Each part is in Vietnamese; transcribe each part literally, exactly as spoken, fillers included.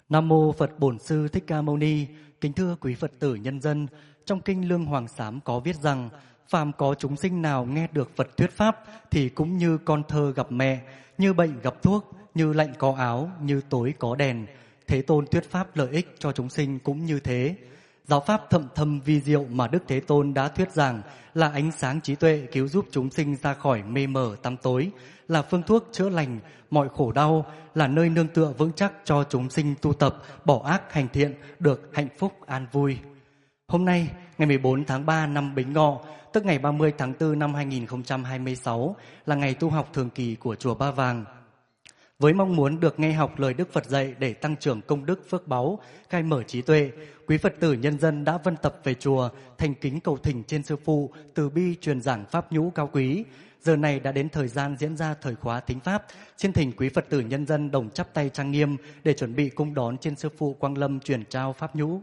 Nam mô Phật Bổn Sư Thích Ca Mâu Ni. Kính thưa quý Phật tử nhân dân, trong kinh Lương Hoàng Sám có viết rằng: phàm có chúng sinh nào nghe được Phật thuyết pháp thì cũng như con thơ gặp mẹ, như bệnh gặp thuốc, như lạnh có áo, như tối có đèn. Thế Tôn thuyết pháp lợi ích cho chúng sinh cũng như thế. Giáo pháp thậm thâm vi diệu mà Đức Thế Tôn đã thuyết giảng là ánh sáng trí tuệ cứu giúp chúng sinh ra khỏi mê mờ tăm tối, là phương thuốc chữa lành mọi khổ đau, là nơi nương tựa vững chắc cho chúng sinh tu tập, bỏ ác hành thiện, được hạnh phúc an vui. Hôm nay, ngày mười bốn tháng ba năm Bính Ngọ, tức ngày ba mươi tháng tư năm hai nghìn không trăm hai mươi sáu, là ngày tu học thường kỳ của Chùa Ba Vàng. Với mong muốn được nghe học lời Đức Phật dạy để tăng trưởng công đức phước báu, khai mở trí tuệ, quý Phật tử nhân dân đã vân tập về chùa, thành kính cầu thỉnh trên Sư Phụ, từ bi truyền giảng pháp nhũ cao quý. Giờ này đã đến thời gian diễn ra thời khóa thính pháp, xin thỉnh quý Phật tử nhân dân đồng chắp tay trang nghiêm để chuẩn bị cung đón trên Sư Phụ Quang Lâm truyền trao pháp nhũ.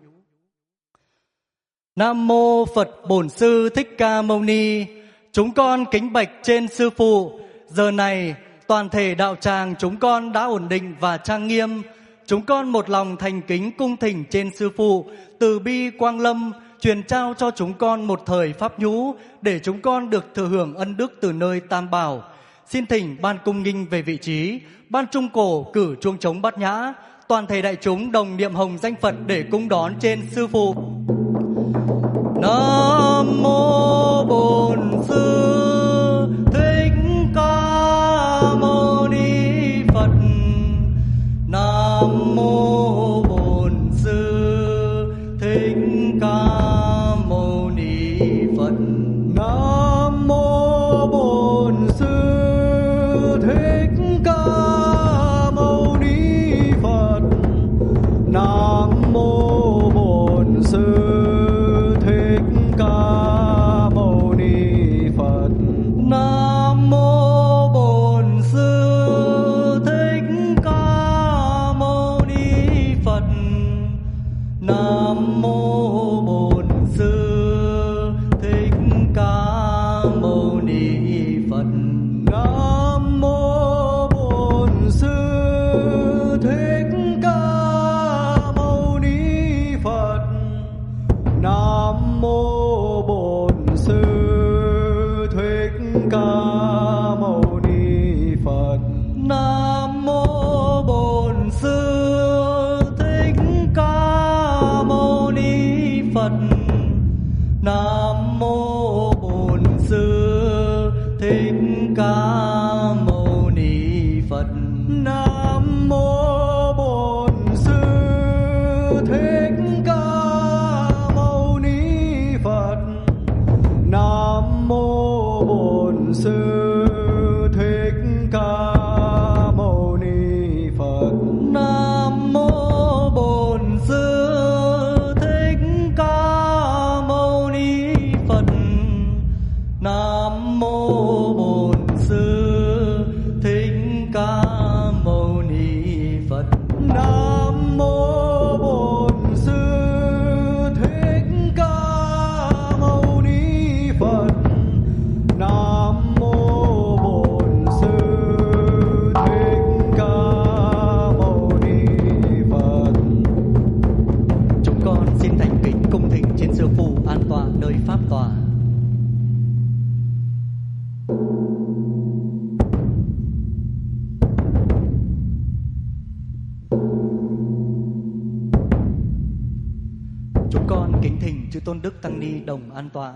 Nam mô Phật Bổn Sư Thích Ca Mâu Ni. Chúng con kính bạch trên Sư Phụ. Giờ này toàn thể đạo tràng chúng con đã ổn định và trang nghiêm. Chúng con một lòng thành kính cung thỉnh trên Sư Phụ từ bi Quang Lâm truyền trao cho chúng con một thời pháp nhũ để chúng con được thừa hưởng ân đức từ nơi Tam Bảo. Xin thỉnh ban cung nghinh về vị trí, ban trung cổ cử chuông trống bát nhã, toàn thể đại chúng đồng niệm hồng danh Phật để cung đón trên Sư Phụ. Nam mô Bổn Sư Thích Ca Mâu Ni Phật. Nam mô Bổn Sư Thích Ca Mâu Ni Phật. Nam mô Bổn Sư Thích Ca Mâu Ni Phật. Nam mô Bổn Sư Thích Ca Mâu Ni Phật. Nam mô Bổn Sư Thích Ca Mâu Ni Phật. Nam mô Bổn Sư Thích Ca Mâu Ni Phật. Nam mô Bổn Sư Thích Ca Mâu Ni Phật. Nam mô Bổn Sư Thích Ca Mâu Ni Phật. Nam mô Bổn Sư Thích Ca Mâu Ni Phật. Nam mô Bổn Sư Thích Ca Mâu Ni Phật. Nam mô Bổn Sư Thích Ca Mâu Ni Phật. Nam mô Bổn Sư Thích Ca Mâu Ni Phật. Nam mô Bổn Sư Thích Ca Mâu Ni Phật. Nam mô Bổn Sư Thích Ca Mâu Ni Phật. Nam mô Bổn Sư Thích Ca Mâu Ni Phật. Nam mô Bổn Sư Thích Ca Mâu Ni Phật. Chúng con xin thành kính cung thỉnh trên Sư Phụ an tọa nơi pháp tòa. Chúng con kính thỉnh chư Tôn Đức Tăng Ni đồng an tọa.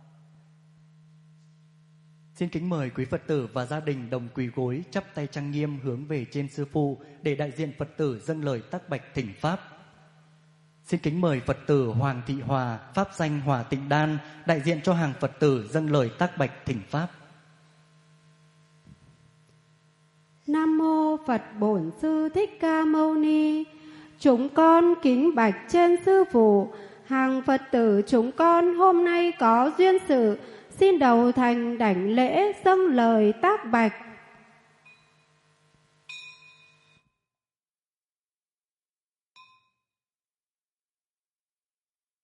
Xin kính mời quý Phật tử và gia đình đồng quỳ gối chắp tay trang nghiêm hướng về trên Sư Phụ để đại diện Phật tử dâng lời tác bạch thỉnh pháp. Xin kính mời Phật tử Hoàng Thị Hòa, pháp danh Hòa Tịnh Đan, đại diện cho hàng Phật tử dâng lời tác bạch thỉnh pháp. Nam mô Phật Bổn Sư Thích Ca Mâu Ni. Chúng con kính bạch trên Sư Phụ, hàng Phật tử chúng con hôm nay có duyên sự, xin đầu thành đảnh lễ dâng lời tác bạch.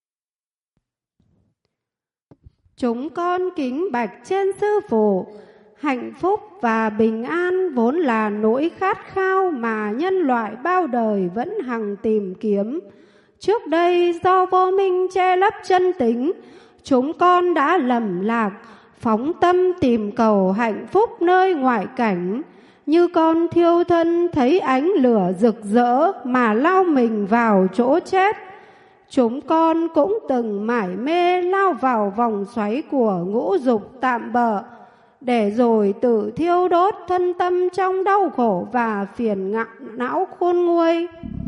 Chúng con kính bạch trên Sư Phụ, Hạnh phúc và bình an vốn là nỗi khát khao mà nhân loại bao đời vẫn hằng tìm kiếm. Trước đây do vô minh che lấp chân tính, chúng con đã lầm lạc, phóng tâm tìm cầu hạnh phúc nơi ngoại cảnh. Như con thiêu thân thấy ánh lửa rực rỡ mà lao mình vào chỗ chết. Chúng con cũng từng mải mê lao vào vòng xoáy của ngũ dục tạm bợ, để rồi tự thiêu đốt thân tâm trong đau khổ và phiền não khôn nguôi.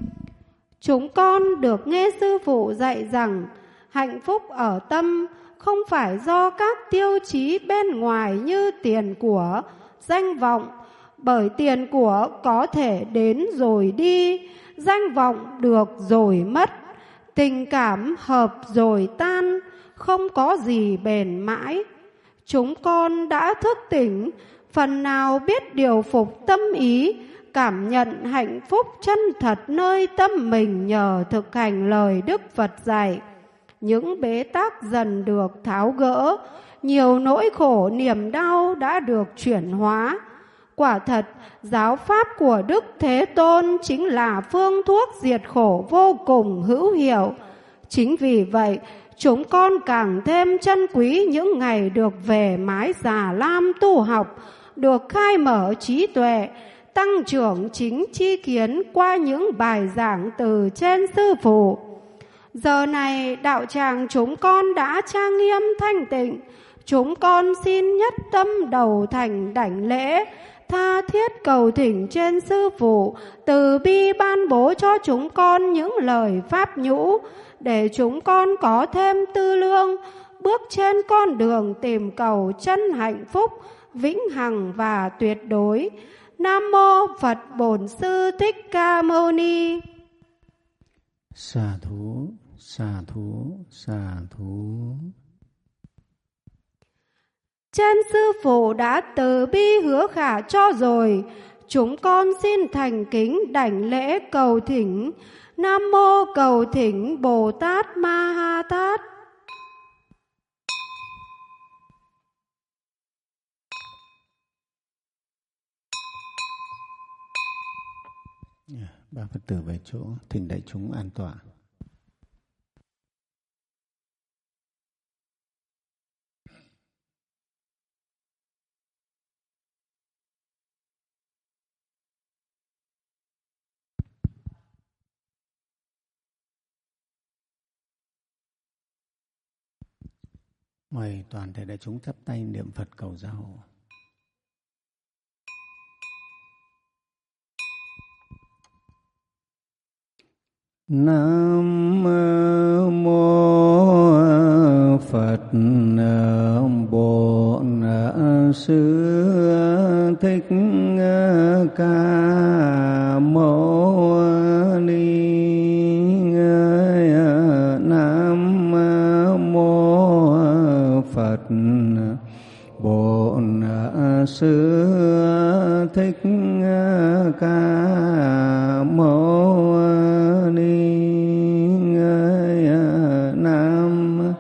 Chúng con được nghe sư phụ dạy rằng hạnh phúc ở tâm không phải do các tiêu chí bên ngoài như tiền của, danh vọng, bởi tiền của có thể đến rồi đi, danh vọng được rồi mất, tình cảm hợp rồi tan, không có gì bền mãi. Chúng con đã thức tỉnh, phần nào biết điều phục tâm ý, cảm nhận hạnh phúc chân thật nơi tâm mình nhờ thực hành lời Đức Phật dạy. Những bế tắc dần được tháo gỡ, nhiều nỗi khổ niềm đau đã được chuyển hóa. Quả thật, giáo pháp của Đức Thế Tôn chính là phương thuốc diệt khổ vô cùng hữu hiệu. Chính vì vậy, chúng con càng thêm trân quý những ngày được về mái Già Lam tu học, được khai mở trí tuệ, tăng trưởng chính tri kiến qua những bài giảng từ trên sư phụ. Giờ này đạo tràng chúng con đã trang nghiêm thanh tịnh, chúng con xin nhất tâm đầu thành đảnh lễ, tha thiết cầu thỉnh trên sư phụ từ bi ban bố cho chúng con những lời pháp nhũ, để chúng con có thêm tư lương, bước trên con đường tìm cầu chân hạnh phúc, vĩnh hằng và tuyệt đối. Nam mô Phật Bổn Sư Thích Ca Mâu Ni. Xà thú, xà thú, xà thú. Trên sư phụ đã từ bi hứa khả cho rồi, chúng con xin thành kính đảnh lễ cầu thỉnh. Nam mô cầu thỉnh Bồ Tát Ma Ha Tát. Ba Phật tử về chỗ, thỉnh đại chúng an tọa. Mời toàn thể đại chúng chắp tay niệm Phật cầu gia hộ. Nam mô Phật Bổn Sư Thích Ca Mâu Ni. Nam mô Phật Bổn Sư Thích Ca Mâu Ni. Nam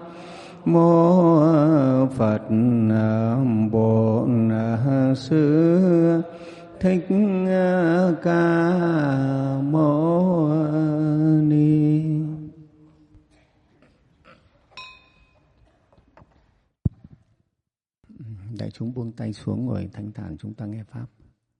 mô Phật Bổn Sư Thích Ca Mâu Ni. Đại chúng buông tay xuống ngồi thanh thản, chúng ta nghe pháp.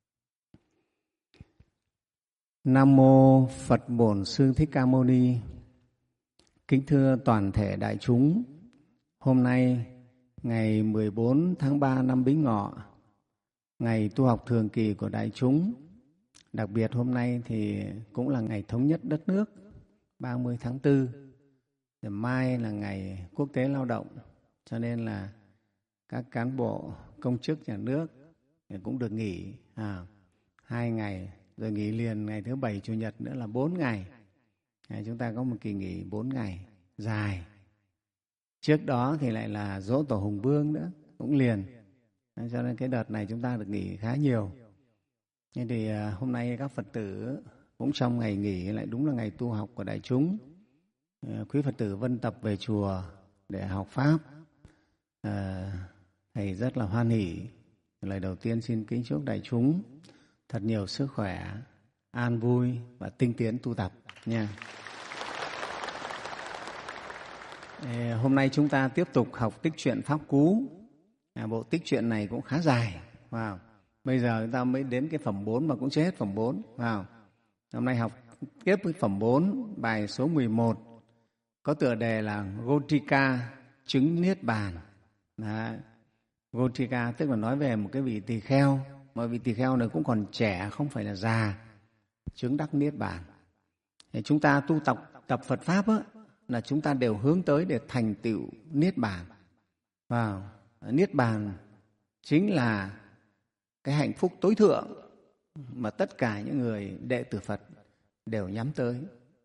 Nam mô Phật Bổn Sư Thích Ca Mâu Ni. Kính thưa toàn thể đại chúng, hôm nay ngày mười bốn tháng ba năm Bính Ngọ, ngày tu học thường kỳ của đại chúng. Đặc biệt hôm nay thì cũng là ngày thống nhất đất nước, ba mươi tháng tư. Rồi mai là ngày quốc tế lao động, cho nên là các cán bộ công chức nhà nước cũng được nghỉ à, hai ngày, rồi nghỉ liền ngày thứ bảy chủ nhật nữa là bốn ngày. Đấy, chúng ta có một kỳ nghỉ bốn ngày dài. Trước đó thì lại là dỗ Tổ Hùng Vương nữa, cũng liền. Đấy, cho nên cái đợt này chúng ta được nghỉ khá nhiều. Thế thì à, hôm nay các Phật tử cũng trong ngày nghỉ, lại đúng là ngày tu học của đại chúng. À, quý Phật tử vân tập về chùa để học pháp. À, thầy rất là hoan hỉ Lời đầu tiên xin kính chúc đại chúng thật nhiều sức khỏe, an vui và tinh tiến tu tập nha. Hôm nay chúng ta tiếp tục học tích truyện Pháp Cú. À, bộ tích truyện này cũng khá dài. Wow. Bây giờ chúng ta mới đến cái phẩm bốn mà cũng chưa hết phẩm bốn. Wow. Hôm nay học tiếp với phẩm bốn, bài số mười một, có tựa đề là Gotika chứng Niết Bàn. Đấy. Gotika tức là nói về một cái vị tỳ kheo, mà vị tỳ kheo này cũng còn trẻ, không phải là già, chứng đắc Niết Bàn. Để chúng ta tu tập, tập Phật Pháp á, là chúng ta đều hướng tới để thành tựu Niết Bàn. Wow. Niết Bàn chính là cái hạnh phúc tối thượng mà tất cả những người đệ tử Phật đều nhắm tới.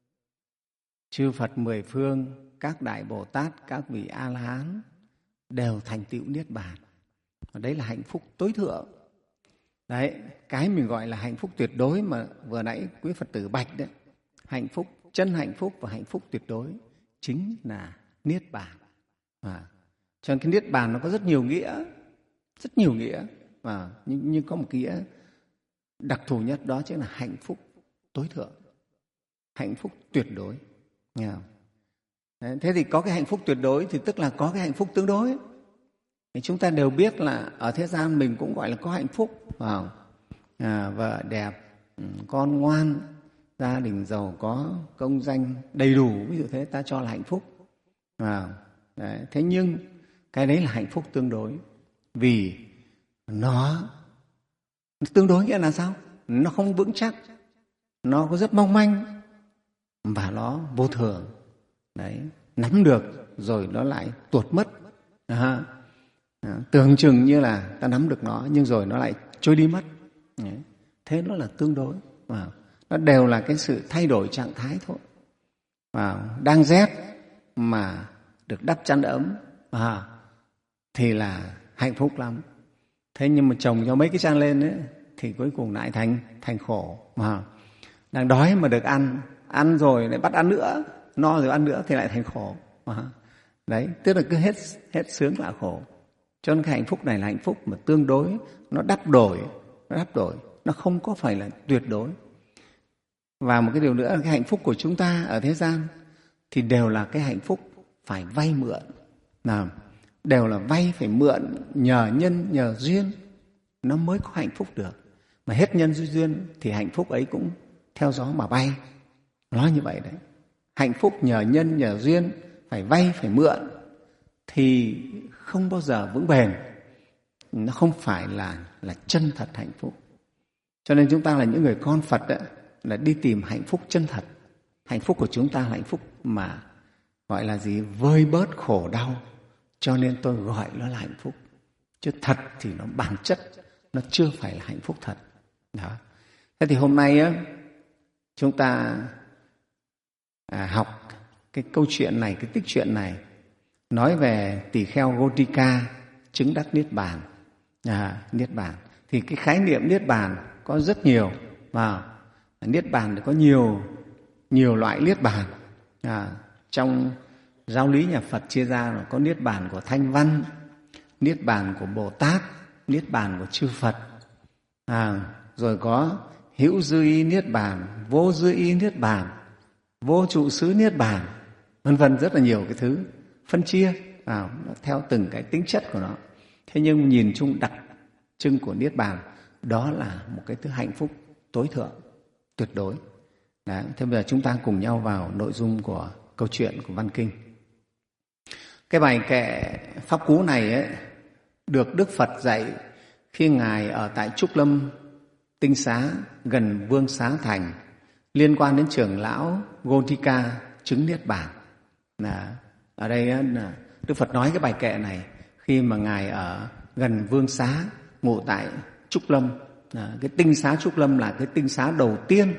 Chư Phật mười phương, các Đại Bồ Tát, các vị A-la-hán đều thành tựu Niết Bàn. Và đấy là hạnh phúc tối thượng. Đấy, cái mình gọi là hạnh phúc tuyệt đối mà vừa nãy quý Phật tử bạch đấy. Hạnh phúc, chân hạnh phúc và hạnh phúc tuyệt đối chính là Niết Bàn. À, cho nên cái Niết Bàn nó có rất nhiều nghĩa, rất nhiều nghĩa. À, nhưng, nhưng có một nghĩa đặc thù nhất, đó chính là hạnh phúc tối thượng, hạnh phúc tuyệt đối. Nghe không? Đấy, thế thì có cái hạnh phúc tuyệt đối thì tức là có cái hạnh phúc tương đối. Thì chúng ta đều biết là ở thế gian mình cũng gọi là có hạnh phúc. Wow. À, vợ đẹp, con ngoan, gia đình giàu có, công danh đầy đủ, ví dụ thế ta cho là hạnh phúc. Wow. Đấy, thế nhưng cái đấy là hạnh phúc tương đối. Vì nó tương đối nghĩa là sao? Nó không vững chắc, nó có rất mong manh và nó vô thường. Đấy, nắm được rồi nó lại tuột mất. À, à, tưởng chừng như là ta nắm được nó nhưng rồi nó lại trôi đi mất. Đấy, thế nó là tương đối. À, nó đều là cái sự thay đổi trạng thái thôi. À, đang rét mà được đắp chăn ấm à, thì là hạnh phúc lắm. Thế nhưng mà chồng cho mấy cái chăn lên ấy, thì cuối cùng lại thành thành khổ. À, đang đói mà được ăn, ăn rồi lại bắt ăn nữa, no rồi ăn nữa thì lại thành khổ. À, đấy, tức là cứ hết hết sướng là khổ. Cho nên cái hạnh phúc này là hạnh phúc mà tương đối, nó đắp đổi, nó đắp đổi, nó không có phải là tuyệt đối. Và một cái điều nữa là cái hạnh phúc của chúng ta ở thế gian thì đều là cái hạnh phúc phải vay mượn. Nào, đều là vay phải mượn, nhờ nhân nhờ duyên nó mới có hạnh phúc được. Mà hết nhân duyên thì hạnh phúc ấy cũng theo gió mà bay. Nói như vậy đấy. Hạnh phúc nhờ nhân nhờ duyên, phải vay phải mượn thì không bao giờ vững bền. Nó không phải là là chân thật hạnh phúc. Cho nên chúng ta là những người con Phật ấy, là đi tìm hạnh phúc chân thật. Hạnh phúc của chúng ta là hạnh phúc mà gọi là gì? Vơi bớt khổ đau. Cho nên tôi gọi nó là hạnh phúc. Chứ thật thì nó bản chất, nó chưa phải là hạnh phúc thật. Đó. Thế thì hôm nay á, chúng ta à, học cái câu chuyện này, cái tích chuyện này, nói về tỳ kheo Gotika chứng đắc Niết Bàn. À, Niết Bàn. Thì cái khái niệm Niết Bàn có rất nhiều. Và Niết Bàn thì có nhiều, nhiều loại Niết Bàn. À, trong giáo lý nhà Phật chia ra là có Niết Bàn của Thanh Văn, Niết Bàn của Bồ Tát, Niết Bàn của chư Phật. À, rồi có hữu dư y Niết Bàn, vô dư y Niết Bàn, vô trụ xứ Niết Bàn, vân vân, rất là nhiều cái thứ phân chia à, theo từng cái tính chất của nó. Thế nhưng nhìn chung đặc trưng của Niết Bàn đó là một cái thứ hạnh phúc tối thượng, tuyệt đối. Đấy, thế bây giờ chúng ta cùng nhau vào nội dung của câu chuyện của Văn Kinh. Cái bài kệ Pháp Cú này ấy, được Đức Phật dạy khi Ngài ở tại Trúc Lâm Tinh Xá gần Vương Xá Thành, liên quan đến trưởng lão Gotika chứng Niết Bàn. Là, ở đây là Đức Phật nói cái bài kệ này khi mà Ngài ở gần Vương Xá, ngụ tại Trúc Lâm. À, cái Tinh Xá Trúc Lâm là cái tinh xá đầu tiên.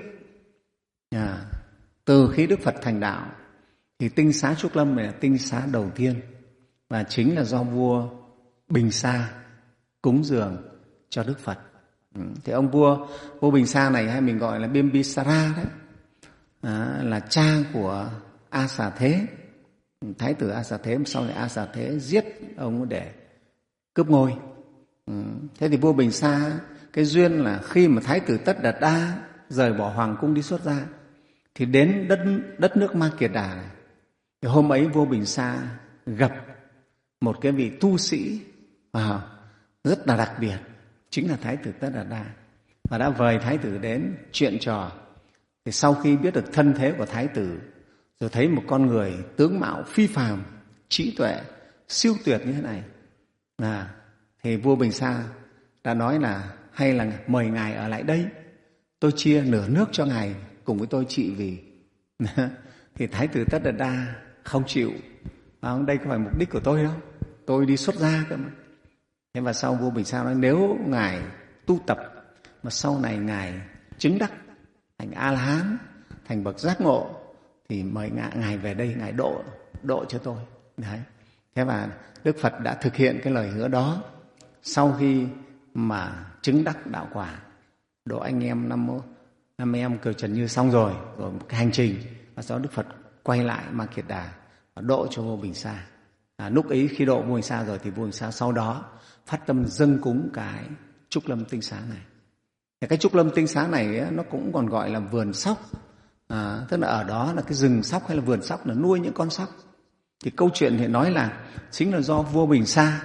À, từ khi Đức Phật thành đạo thì Tinh Xá Trúc Lâm này là tinh xá đầu tiên, và chính là do vua Bình Sa cúng dường cho Đức Phật. Ừ, thì ông vua vua Bình Sa này hay mình gọi là Bimbisara đấy, à, là cha của A Xà Thế, thái tử A Xà Thế. Sau này A Xà Thế giết ông để cướp ngôi. Ừ. Thế thì vua Bình Sa cái duyên là khi mà Thái tử Tất Đạt Đa rời bỏ hoàng cung đi xuất gia thì đến đất đất nước Ma Kiệt Đà này. Thì hôm ấy vua Bình Sa gặp một cái vị tu sĩ à, rất là đặc biệt, chính là Thái tử Tất Đạt Đa, và đã mời Thái tử đến chuyện trò. Thì sau khi biết được thân thế của Thái tử, rồi thấy một con người tướng mạo phi phàm, trí tuệ siêu tuyệt như thế này, à, thì vua Bình Sa đã nói là hay là mời ngài ở lại đây, tôi chia nửa nước cho ngài cùng với tôi trị vì. Thì Thái tử Tất Đạt Đa không chịu, à, đây không phải mục đích của tôi đâu, tôi đi xuất gia cơ mà. Thế và sau vua Bình Sa nói nếu ngài tu tập mà sau này ngài chứng đắc thành A-la-hán, thành bậc giác ngộ thì mời ngài về đây, ngài độ độ cho tôi. Đấy. Thế và Đức Phật đã thực hiện cái lời hứa đó. Sau khi mà chứng đắc đạo quả, độ anh em năm năm em Kiều Trần Như xong rồi, rồi một cái hành trình, và sau đó Đức Phật quay lại Ma Kiệt Đà và độ cho vua Bình Sa. À, lúc ấy khi độ vua Bình Sa rồi thì vua Bình Sa sau đó phát tâm dâng cúng cái Trúc Lâm Tinh Xá này. Thì cái Trúc Lâm Tinh Xá này ấy, nó cũng còn gọi là vườn sóc, à, tức là ở đó là cái rừng sóc hay là vườn sóc là nuôi những con sóc. Thì câu chuyện thì nói là chính là do vua Bình Sa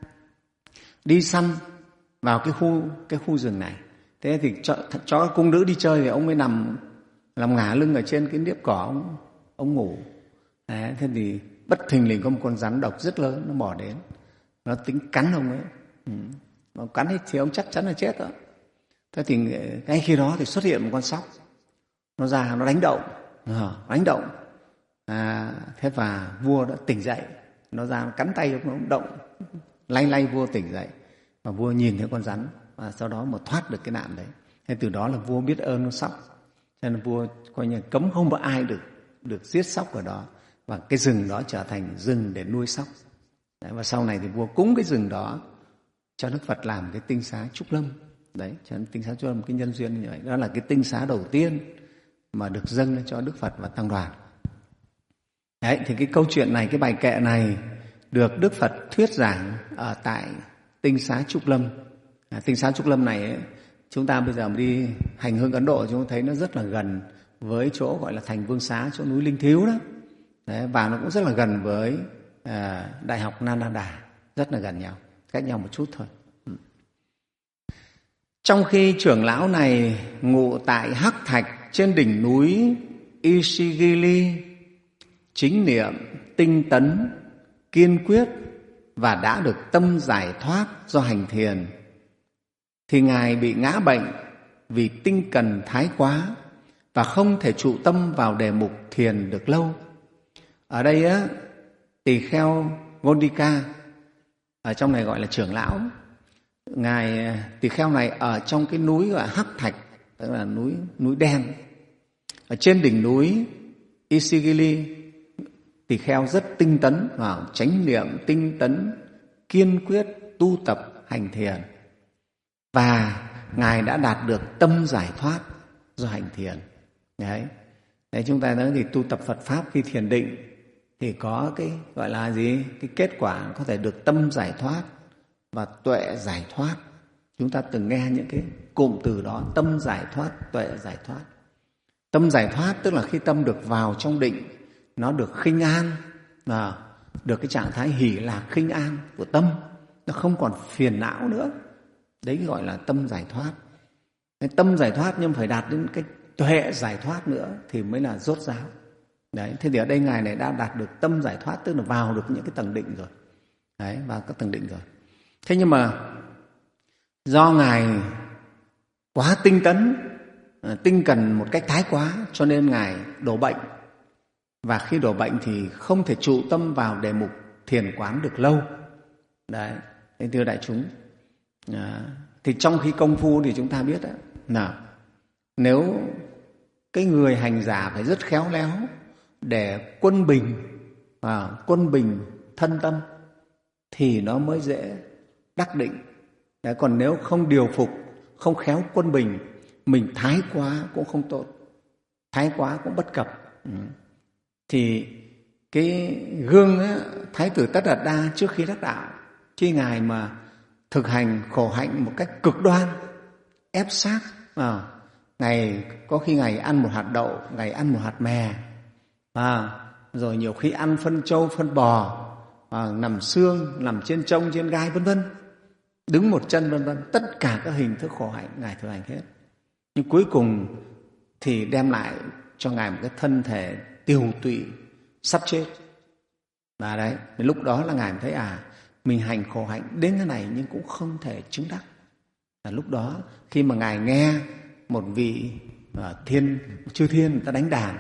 đi săn vào cái khu cái khu rừng này. Thế thì cho, cho các cung nữ đi chơi thì ông mới nằm làm ngả lưng ở trên cái nếp cỏ, ông, ông ngủ. Đấy, thế thì bất thình lình có một con rắn độc rất lớn nó bỏ đến, nó tính cắn ông ấy. Ừ. Nó cắn hết thì ông chắc chắn là chết rồi. Thế thì ngay khi đó thì xuất hiện một con sóc, nó ra nó đánh động, à, đánh động. À, thế và vua đã tỉnh dậy, nó ra nó cắn tay nó động, lay lay vua tỉnh dậy, và vua nhìn thấy con rắn và sau đó mà thoát được cái nạn đấy. Thế từ đó là vua biết ơn con sóc, cho nên vua coi như cấm không có ai được được giết sóc ở đó, và cái rừng đó trở thành rừng để nuôi sóc. Đấy, và sau này thì vua cúng cái rừng đó cho Đức Phật làm cái tinh xá Trúc Lâm. Đấy, cho nên tinh xá Trúc Lâm cái nhân duyên như vậy, đó là cái tinh xá đầu tiên mà được dâng cho Đức Phật và tăng đoàn. Đấy, thì cái câu chuyện này, cái bài kệ này được Đức Phật thuyết giảng ở tại tinh xá Trúc Lâm. À, tinh xá Trúc Lâm này ấy, chúng ta bây giờ đi hành hương Ấn Độ chúng ta thấy nó rất là gần với chỗ gọi là Thành Vương Xá, chỗ núi Linh Thiếu đó. Đấy, và nó cũng rất là gần với à, Đại học Nalanda, rất là gần nhau, cách nhau một chút thôi. Ừ. Trong khi trưởng lão này ngụ tại Hắc Thạch trên đỉnh núi Ishigili, chính niệm, tinh tấn, kiên quyết và đã được tâm giải thoát do hành thiền, thì Ngài bị ngã bệnh vì tinh cần thái quá và không thể trụ tâm vào đề mục thiền được lâu. Ở đây á, tỳ kheo Gondika, ở trong này gọi là trưởng lão, Ngài tỳ kheo này ở trong cái núi gọi là Hắc Thạch, tức là núi núi đen. Ở trên đỉnh núi Ishigili, tỳ kheo rất tinh tấn vào chánh niệm, tinh tấn, kiên quyết tu tập hành thiền, và Ngài đã đạt được tâm giải thoát do hành thiền. Đấy, Đấy chúng ta nói thì tu tập Phật Pháp khi thiền định thì có cái gọi là gì? Cái kết quả có thể được tâm giải thoát và tuệ giải thoát. Chúng ta từng nghe những cái cụm từ đó, tâm giải thoát, tuệ giải thoát. Tâm giải thoát tức là khi tâm được vào trong định, nó được khinh an, à, được cái trạng thái hỷ lạc khinh an của tâm, nó không còn phiền não nữa. Đấy gọi là tâm giải thoát. Cái tâm giải thoát nhưng phải đạt đến cái tuệ giải thoát nữa thì mới là rốt ráo. Đấy, thế thì ở đây Ngài này đã đạt được tâm giải thoát, tức là vào được những cái tầng định rồi. Đấy, vào các tầng định rồi. Thế nhưng mà do Ngài quá tinh tấn, tinh cần một cách thái quá, cho nên Ngài đổ bệnh. Và khi đổ bệnh thì không thể trụ tâm vào đề mục thiền quán được lâu. Đấy, thế thưa đại chúng, à, thì trong khi công phu thì chúng ta biết đó, nào, nếu cái người hành giả phải rất khéo léo để quân bình, à, quân bình thân tâm thì nó mới dễ đắc định. Đấy, còn nếu không điều phục, không khéo quân bình, mình thái quá cũng không tốt, thái quá cũng bất cập. Ừ. Thì cái gương ấy, Thái tử Tất Đạt Đa trước khi đắc đạo, khi Ngài mà thực hành khổ hạnh một cách cực đoan, ép sát. À, ngày có khi ngày ăn một hạt đậu, ngày ăn một hạt mè, à, rồi nhiều khi ăn phân trâu phân bò, à, nằm xương, nằm trên trông trên gai vân vân, đứng một chân vân vân, tất cả các hình thức khổ hạnh Ngài thực hành hết. Nhưng cuối cùng thì đem lại cho Ngài một cái thân thể tiều tụy sắp chết. Và đấy, đến lúc đó là Ngài thấy à, mình hành khổ hạnh đến thế này nhưng cũng không thể chứng đắc. Và lúc đó khi mà Ngài nghe một vị uh, thiên chư thiên người ta đánh đàn,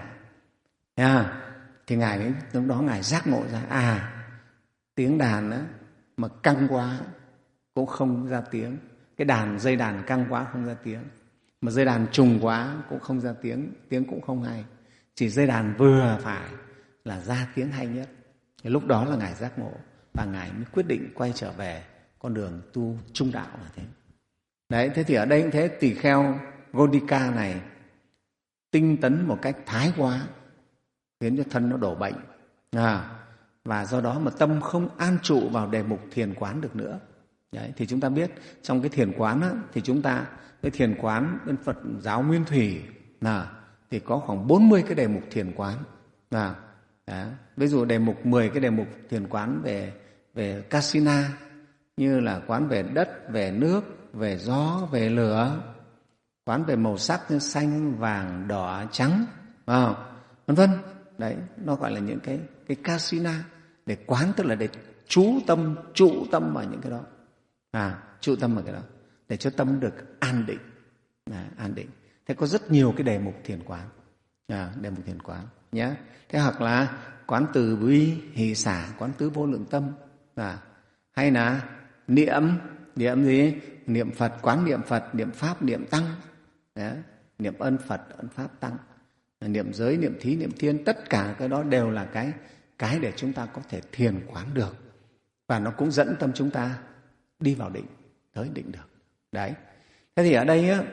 à, thì Ngài đến lúc đó Ngài giác ngộ ra à, tiếng đàn đó, mà căng quá cũng không ra tiếng, cái đàn dây đàn căng quá không ra tiếng, mà dây đàn trùng quá cũng không ra tiếng, tiếng cũng không hay, chỉ dây đàn vừa phải là ra tiếng hay nhất. Thì lúc đó là Ngài giác ngộ và Ngài mới quyết định quay trở về con đường tu trung đạo là thế. Đấy, thế thì ở đây cũng thế, tỳ kheo Ghodika này tinh tấn một cách thái quá, khiến cho thân nó đổ bệnh, à, và do đó mà tâm không an trụ vào đề mục thiền quán được nữa. Đấy, thì chúng ta biết trong cái thiền quán á, thì chúng ta cái thiền quán bên Phật giáo Nguyên Thủy là thì có khoảng bốn mươi cái đề mục thiền quán. À, đó. Ví dụ đề mục mười cái đề mục thiền quán về về Kasina, như là quán về đất, về nước, về gió, về lửa, quán về màu sắc như xanh, vàng, đỏ, trắng, à, vân vân. Đấy, nó gọi là những cái cái Kasina để quán, tức là để chú tâm, trụ tâm vào những cái đó, à, trụ tâm vào cái đó để cho tâm được an định, à, an định. Thế có rất nhiều cái đề mục thiền quán, à, đề mục thiền quán nhé. Thế hoặc là quán từ bi hỷ xả, quán tứ vô lượng tâm, à, hay là niệm niệm gì niệm Phật, quán niệm Phật, niệm Pháp, niệm Tăng, đấy, niệm ân Phật, ân Pháp, Tăng, niệm giới, niệm thí, niệm thiên, tất cả cái đó đều là cái cái để chúng ta có thể thiền quán được, và nó cũng dẫn tâm chúng ta đi vào định, tới định được. Đấy. Thế thì ở đây á,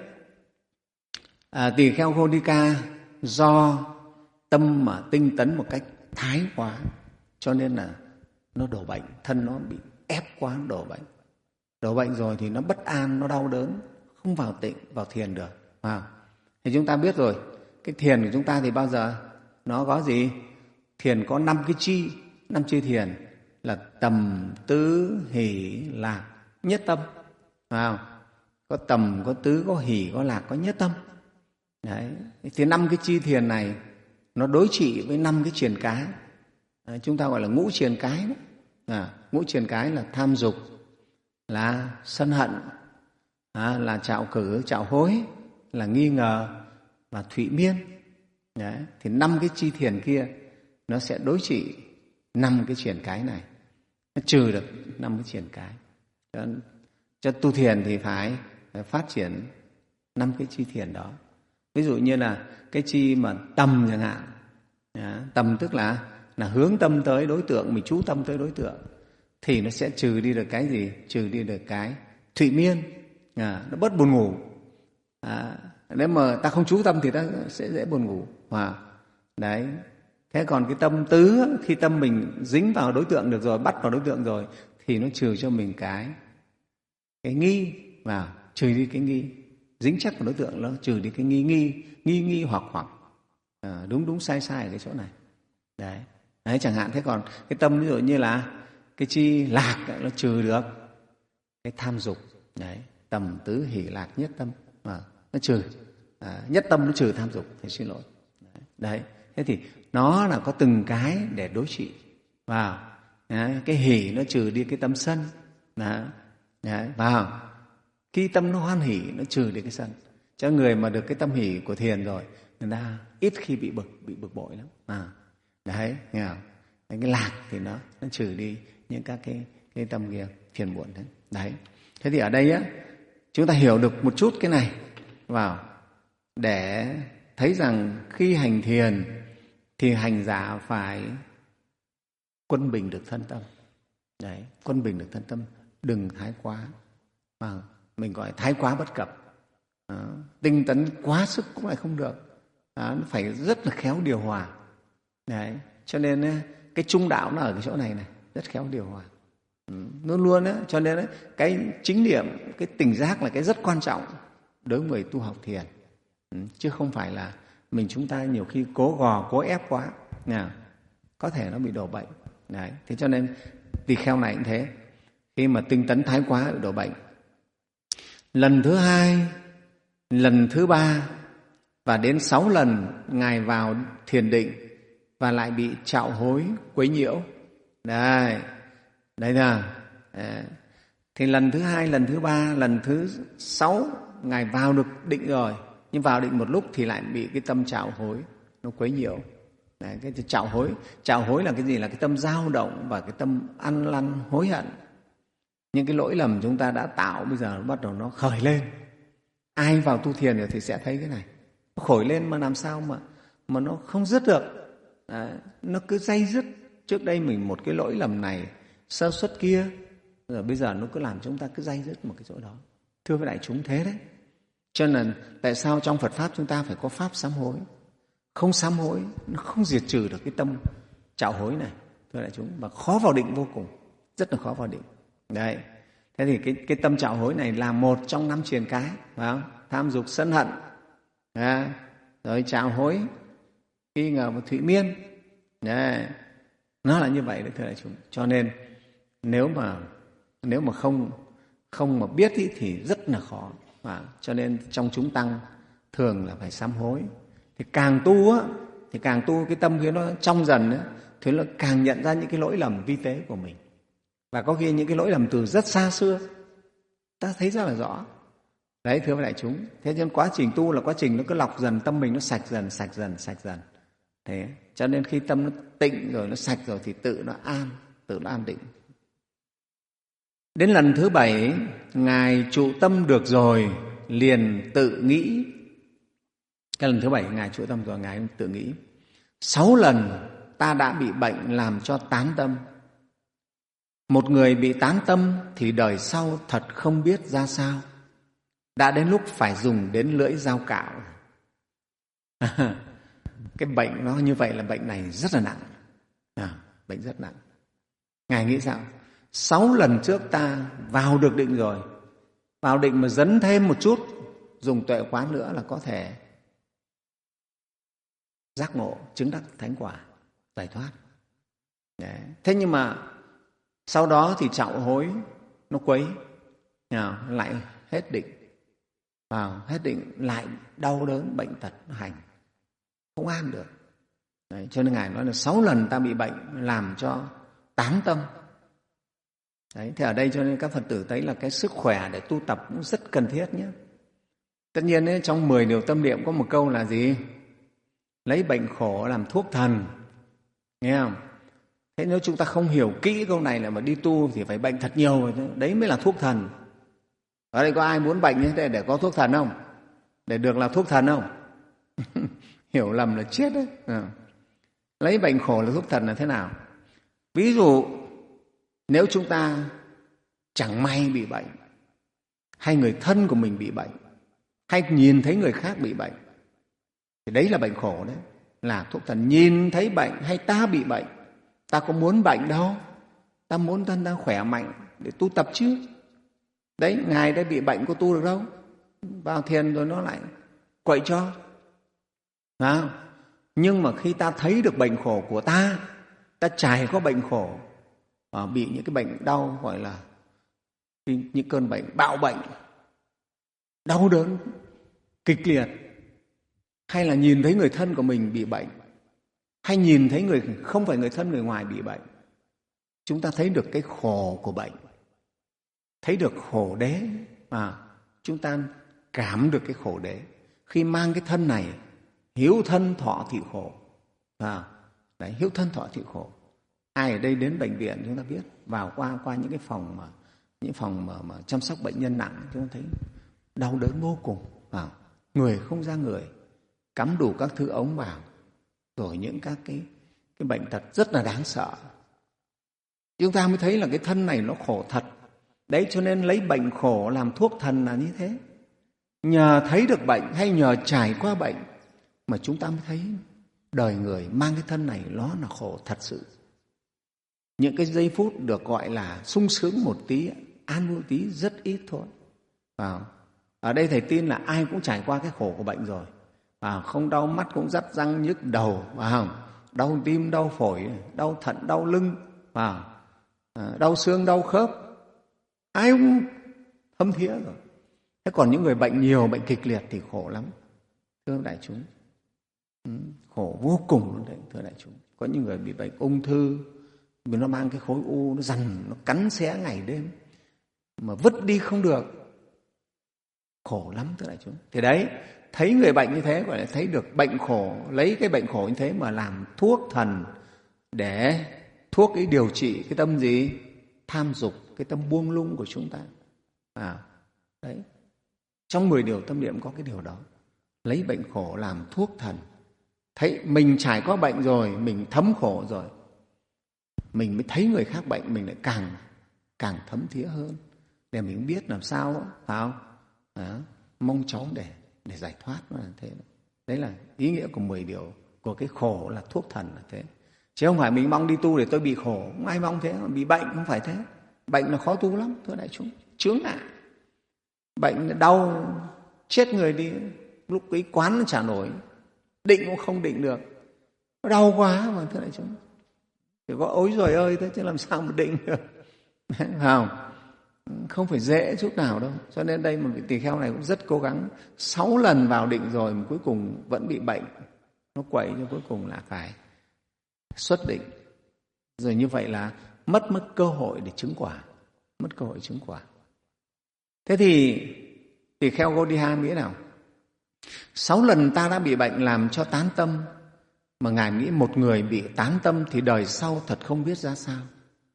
à, tỳ kheo Ghodika do tâm mà tinh tấn một cách thái quá, cho nên là nó đổ bệnh, thân nó bị ép quá, đổ bệnh. Đổ bệnh rồi thì nó bất an, nó đau đớn, không vào tịnh, vào thiền được. À, thì chúng ta biết rồi, cái thiền của chúng ta thì bao giờ nó có gì? Thiền có năm cái chi, năm chi thiền là tầm, tứ, hỷ, lạc, nhất tâm. À, có tầm, có tứ, có hỷ, có lạc, có nhất tâm. Đấy. Thì năm cái chi thiền này nó đối trị với năm cái triền cái, à, chúng ta gọi là ngũ triền cái đó. À, ngũ triền cái là tham dục, là sân hận, à, là trạo cử, trạo hối, là nghi ngờ và thụy miên. Đấy. Thì năm cái chi thiền kia nó sẽ đối trị năm cái triền cái này, nó trừ được năm cái triền cái. Cho, cho tu thiền thì phải, phải phát triển năm cái chi thiền đó. Ví dụ như là cái chi mà tầm chẳng hạn, à, tầm tức là là hướng tâm tới đối tượng, mình chú tâm tới đối tượng, thì nó sẽ trừ đi được cái gì? Trừ đi được cái thụy miên, à, nó bớt buồn ngủ. À, nếu mà ta không chú tâm thì ta sẽ dễ buồn ngủ. À, đấy. Thế còn cái tâm tứ, khi tâm mình dính vào đối tượng được rồi, bắt vào đối tượng rồi, thì nó trừ cho mình cái cái nghi, và trừ đi cái nghi, dính chắc vào đối tượng, nó trừ đi cái nghi nghi nghi nghi hoặc hoặc, à, đúng đúng sai sai ở cái chỗ này. Đấy. Đấy, chẳng hạn. Thế còn cái tâm ví dụ như là cái chi lạc, nó trừ được cái tham dục. Đấy, tầm, tứ, hỷ, lạc, nhất tâm, à, nó trừ, à, nhất tâm nó trừ tham dục, thì xin lỗi. Đấy. Đấy, thế thì nó là có từng cái để đối trị vào. Đấy, cái hỷ nó trừ đi cái tâm sân. Đấy. Đấy, vào khi tâm nó hoan hỷ, nó trừ đi cái sân. Cho người mà được cái tâm hỷ của thiền rồi, người ta ít khi bị bực bị bực bội lắm. À, đấy, nghe không? Đấy, cái lạc thì nó nó trừ đi những các cái cái tâm kia phiền muộn đấy. Đấy. Thế thì ở đây á, chúng ta hiểu được một chút cái này vào để thấy rằng khi hành thiền thì hành giả phải quân bình được thân tâm. Đấy, quân bình được thân tâm, đừng thái quá. À, mình gọi thái quá bất cập. À, tinh tấn quá sức cũng lại không được. À, nó phải rất là khéo điều hòa. Đấy, cho nên cái trung đạo nó ở cái chỗ này này, rất khéo điều hòa. Luôn luôn á. Cho nên ấy, cái chính niệm, cái tỉnh giác là cái rất quan trọng đối với người tu học thiền, chứ không phải là mình chúng ta nhiều khi cố gò, cố ép quá, nào có thể nó bị đổ bệnh. Đấy. Thế cho nên tỳ kheo này cũng thế, khi mà tinh tấn thái quá bị đổ bệnh. Lần thứ hai, lần thứ ba và đến sáu lần Ngài vào thiền định và lại bị trạo hối quấy nhiễu. Đấy, đấy là thì lần thứ hai, lần thứ ba, lần thứ sáu Ngài vào được định rồi, nhưng vào định một lúc thì lại bị cái tâm trạo hối nó quấy nhiễu. Đấy, cái trạo hối, trạo hối là cái gì? Là cái tâm dao động và cái tâm ăn năn hối hận. Những cái lỗi lầm chúng ta đã tạo bây giờ nó bắt đầu nó khởi lên. Ai vào tu thiền rồi thì sẽ thấy cái này. Nó khởi lên mà làm sao mà mà nó không dứt được. Đấy, nó cứ day dứt. Trước đây mình một cái lỗi lầm này, sơ suất kia, rồi bây giờ nó cứ làm chúng ta cứ day dứt một cái chỗ đó. Thưa với đại chúng thế đấy. Cho nên tại sao trong Phật Pháp chúng ta phải có Pháp sám hối? Không sám hối, nó không diệt trừ được cái tâm trạo hối này. Thưa đại chúng, và khó vào định vô cùng, rất là khó vào định. Đấy. Thế thì cái, cái tâm trạo hối này là một trong năm triền cái, phải không? Tham dục sân hận, à, rồi trạo hối, nghi ngờ và thụy miên. Đấy. Nó là như vậy đấy, thưa đại chúng. Cho nên nếu mà nếu mà không không mà biết ý, thì rất là khó. À, cho nên trong chúng tăng thường là phải sám hối. Thì càng tu á, thì càng tu cái tâm khi nó trong dần á, thì nó càng nhận ra những cái lỗi lầm vi tế của mình. Và có khi những cái lỗi lầm từ rất xa xưa ta thấy rất là rõ. Đấy, thưa với đại chúng. Thế nên quá trình tu là quá trình nó cứ lọc dần, tâm mình nó sạch dần, sạch dần, sạch dần. Thế cho nên khi tâm nó tịnh rồi, nó sạch rồi thì tự nó an, tự nó an định. Đến lần thứ bảy, Ngài trụ tâm được rồi, liền tự nghĩ. Cái lần thứ bảy Ngài trụ tâm rồi, Ngài tự nghĩ. Sáu lần ta đã bị bệnh làm cho tán tâm. Một người bị tán tâm thì đời sau thật không biết ra sao. Đã đến lúc phải dùng đến lưỡi dao cạo. Cái bệnh nó như vậy là bệnh này rất là nặng. À, bệnh rất nặng. Ngài nghĩ sao? Sáu lần trước ta vào được định rồi, vào định mà dấn thêm một chút, dùng tuệ quán nữa là có thể giác ngộ, chứng đắc thánh quả, giải thoát. Đấy. Thế nhưng mà sau đó thì trạo hối nó quấy, lại hết định, vào hết định lại đau đớn, bệnh tật nó hành, không an được. Đấy. Cho nên Ngài nói là sáu lần ta bị bệnh làm cho tán tâm. Đấy, thì ở đây cho nên các Phật tử thấy là cái sức khỏe để tu tập cũng rất cần thiết nhé. Tất nhiên ấy, trong mười điều tâm niệm có một câu là gì? Lấy bệnh khổ làm thuốc thần. Nghe không? Thế nếu chúng ta không hiểu kỹ câu này là mà đi tu thì phải bệnh thật nhiều rồi. Đấy mới là thuốc thần. Ở đây có ai muốn bệnh như thế để có thuốc thần không? Để được là thuốc thần không? Hiểu lầm là chết đấy. À. Lấy bệnh khổ là thuốc thần là thế nào? Ví dụ nếu chúng ta chẳng may bị bệnh, hay người thân của mình bị bệnh, hay nhìn thấy người khác bị bệnh, thì đấy là bệnh khổ đấy, là thuốc thần. Nhìn thấy bệnh hay ta bị bệnh, ta có muốn bệnh đâu, ta muốn thân ta khỏe mạnh để tu tập chứ. Đấy, Ngài đã bị bệnh có tu được đâu, vào thiền rồi nó lại quậy cho. À, nhưng mà khi ta thấy được bệnh khổ của ta, ta trải qua bệnh khổ, à, bị những cái bệnh đau gọi là những cơn bệnh bạo bệnh, đau đớn kịch liệt, hay là nhìn thấy người thân của mình bị bệnh, hay nhìn thấy người không phải người thân người ngoài bị bệnh, chúng ta thấy được cái khổ của bệnh, thấy được khổ đế, mà chúng ta cảm được cái khổ đế. Khi mang cái thân này, hiếu thân thọ thị khổ, à, đấy, hiếu thân thọ thị khổ. Ai ở đây đến bệnh viện chúng ta biết, vào qua qua những cái phòng mà những phòng mà, mà chăm sóc bệnh nhân nặng, chúng ta thấy đau đớn vô cùng, à, người không ra người, cắm đủ các thứ ống vào, rồi những các cái cái bệnh tật rất là đáng sợ. Chúng ta mới thấy là cái thân này nó khổ thật. Đấy, cho nên lấy bệnh khổ làm thuốc thần là như thế. Nhờ thấy được bệnh hay nhờ trải qua bệnh mà chúng ta mới thấy đời người mang cái thân này nó là khổ thật sự. Những cái giây phút được gọi là sung sướng một tí, an vui tí rất ít thôi. À, ở đây Thầy tin là ai cũng trải qua cái khổ của bệnh rồi. À, không đau mắt cũng rắt răng nhức đầu, à, đau tim, đau phổi, đau thận, đau lưng, à, đau xương, đau khớp. Ai cũng thấm thía rồi. Thế còn những người bệnh nhiều, bệnh kịch liệt thì khổ lắm, thưa đại chúng. Ừ, khổ vô cùng luôn đấy, thưa đại chúng. Có những người bị bệnh ung thư, vì nó mang cái khối u, nó dằn, nó cắn xé ngày đêm, mà vứt đi không được. Khổ lắm, thưa đại chúng. Thì đấy, thấy người bệnh như thế gọi là thấy được bệnh khổ, lấy cái bệnh khổ như thế mà làm thuốc thần để thuốc ấy điều trị cái tâm gì? Tham dục, cái tâm buông lung của chúng ta. À, đấy. Trong mười điều tâm niệm có cái điều đó. Lấy bệnh khổ làm thuốc thần. Thấy mình trải qua bệnh rồi, mình thấm khổ rồi, mình mới thấy người khác bệnh, mình lại càng càng thấm thía hơn, để mình biết làm sao, phải không? À, mong cháu để để giải thoát, nó là thế. Đấy là ý nghĩa của mười điều của cái khổ là thuốc thần là thế. Chứ không phải mình mong đi tu để tôi bị khổ, không ai mong thế. Bị bệnh không phải thế. Bệnh là khó tu lắm, thưa đại chúng. Chướng ngại. Bệnh đau chết người đi, lúc ấy quán nó chả nổi, định cũng không định được, nó đau quá mà, thưa đại chúng. Chỉ có ối giời ơi thế chứ làm sao mà định được. Không, không phải dễ chút nào đâu. Cho nên đây một vị tỳ kheo này cũng rất cố gắng, sáu lần vào định rồi mà cuối cùng vẫn bị bệnh, nó quậy, cho cuối cùng là phải xuất định. Rồi như vậy là mất mất cơ hội để chứng quả, mất cơ hội chứng quả. Thế thì tỳ kheo Godiha nghĩ nào? Sáu lần ta đã bị bệnh làm cho tán tâm, mà Ngài nghĩ một người bị tán tâm thì đời sau thật không biết ra sao.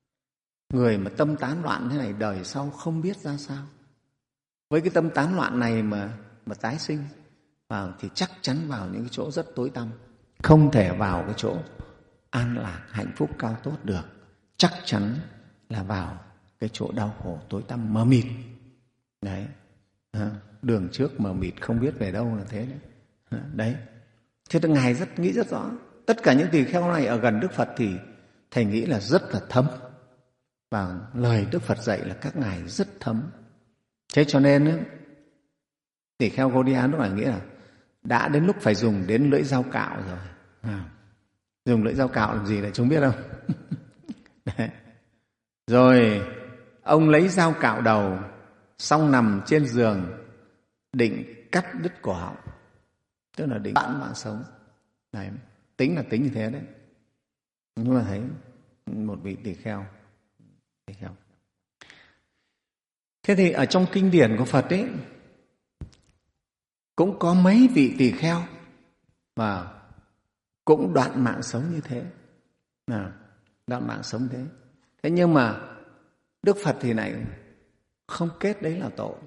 Người mà tâm tán loạn thế này đời sau không biết ra sao. Với cái tâm tán loạn này mà mà tái sinh vào thì chắc chắn vào những cái chỗ rất tối tăm, không thể vào cái chỗ an lạc, hạnh phúc, cao tốt được. Chắc chắn là vào cái chỗ đau khổ, tối tăm, mờ mịt. Đấy, đường trước mờ mịt không biết về đâu là thế đấy. Đấy. Thế thì Ngài rất nghĩ rất rõ. Tất cả những tỳ kheo này ở gần Đức Phật thì Thầy nghĩ là rất là thấm. Và lời Đức Phật dạy là các Ngài rất thấm. Thế cho nên tỳ kheo Godiha lúc này nghĩ là đã đến lúc phải dùng đến lưỡi dao cạo rồi. À, dùng lưỡi dao cạo làm gì lại chúng biết không? Đấy. Rồi ông lấy dao cạo đầu, xong nằm trên giường định cắt đứt cổ họng, tức là định đoạn mạng sống. Đấy, tính là tính như thế đấy. Nhưng mà thấy một vị tỳ kheo, tỳ kheo. Thế thì ở trong kinh điển của Phật ấy cũng có mấy vị tỳ kheo mà cũng đoạn mạng sống như thế. À, đoạn mạng sống thế. Thế nhưng mà Đức Phật thì lại không kết đấy là tội.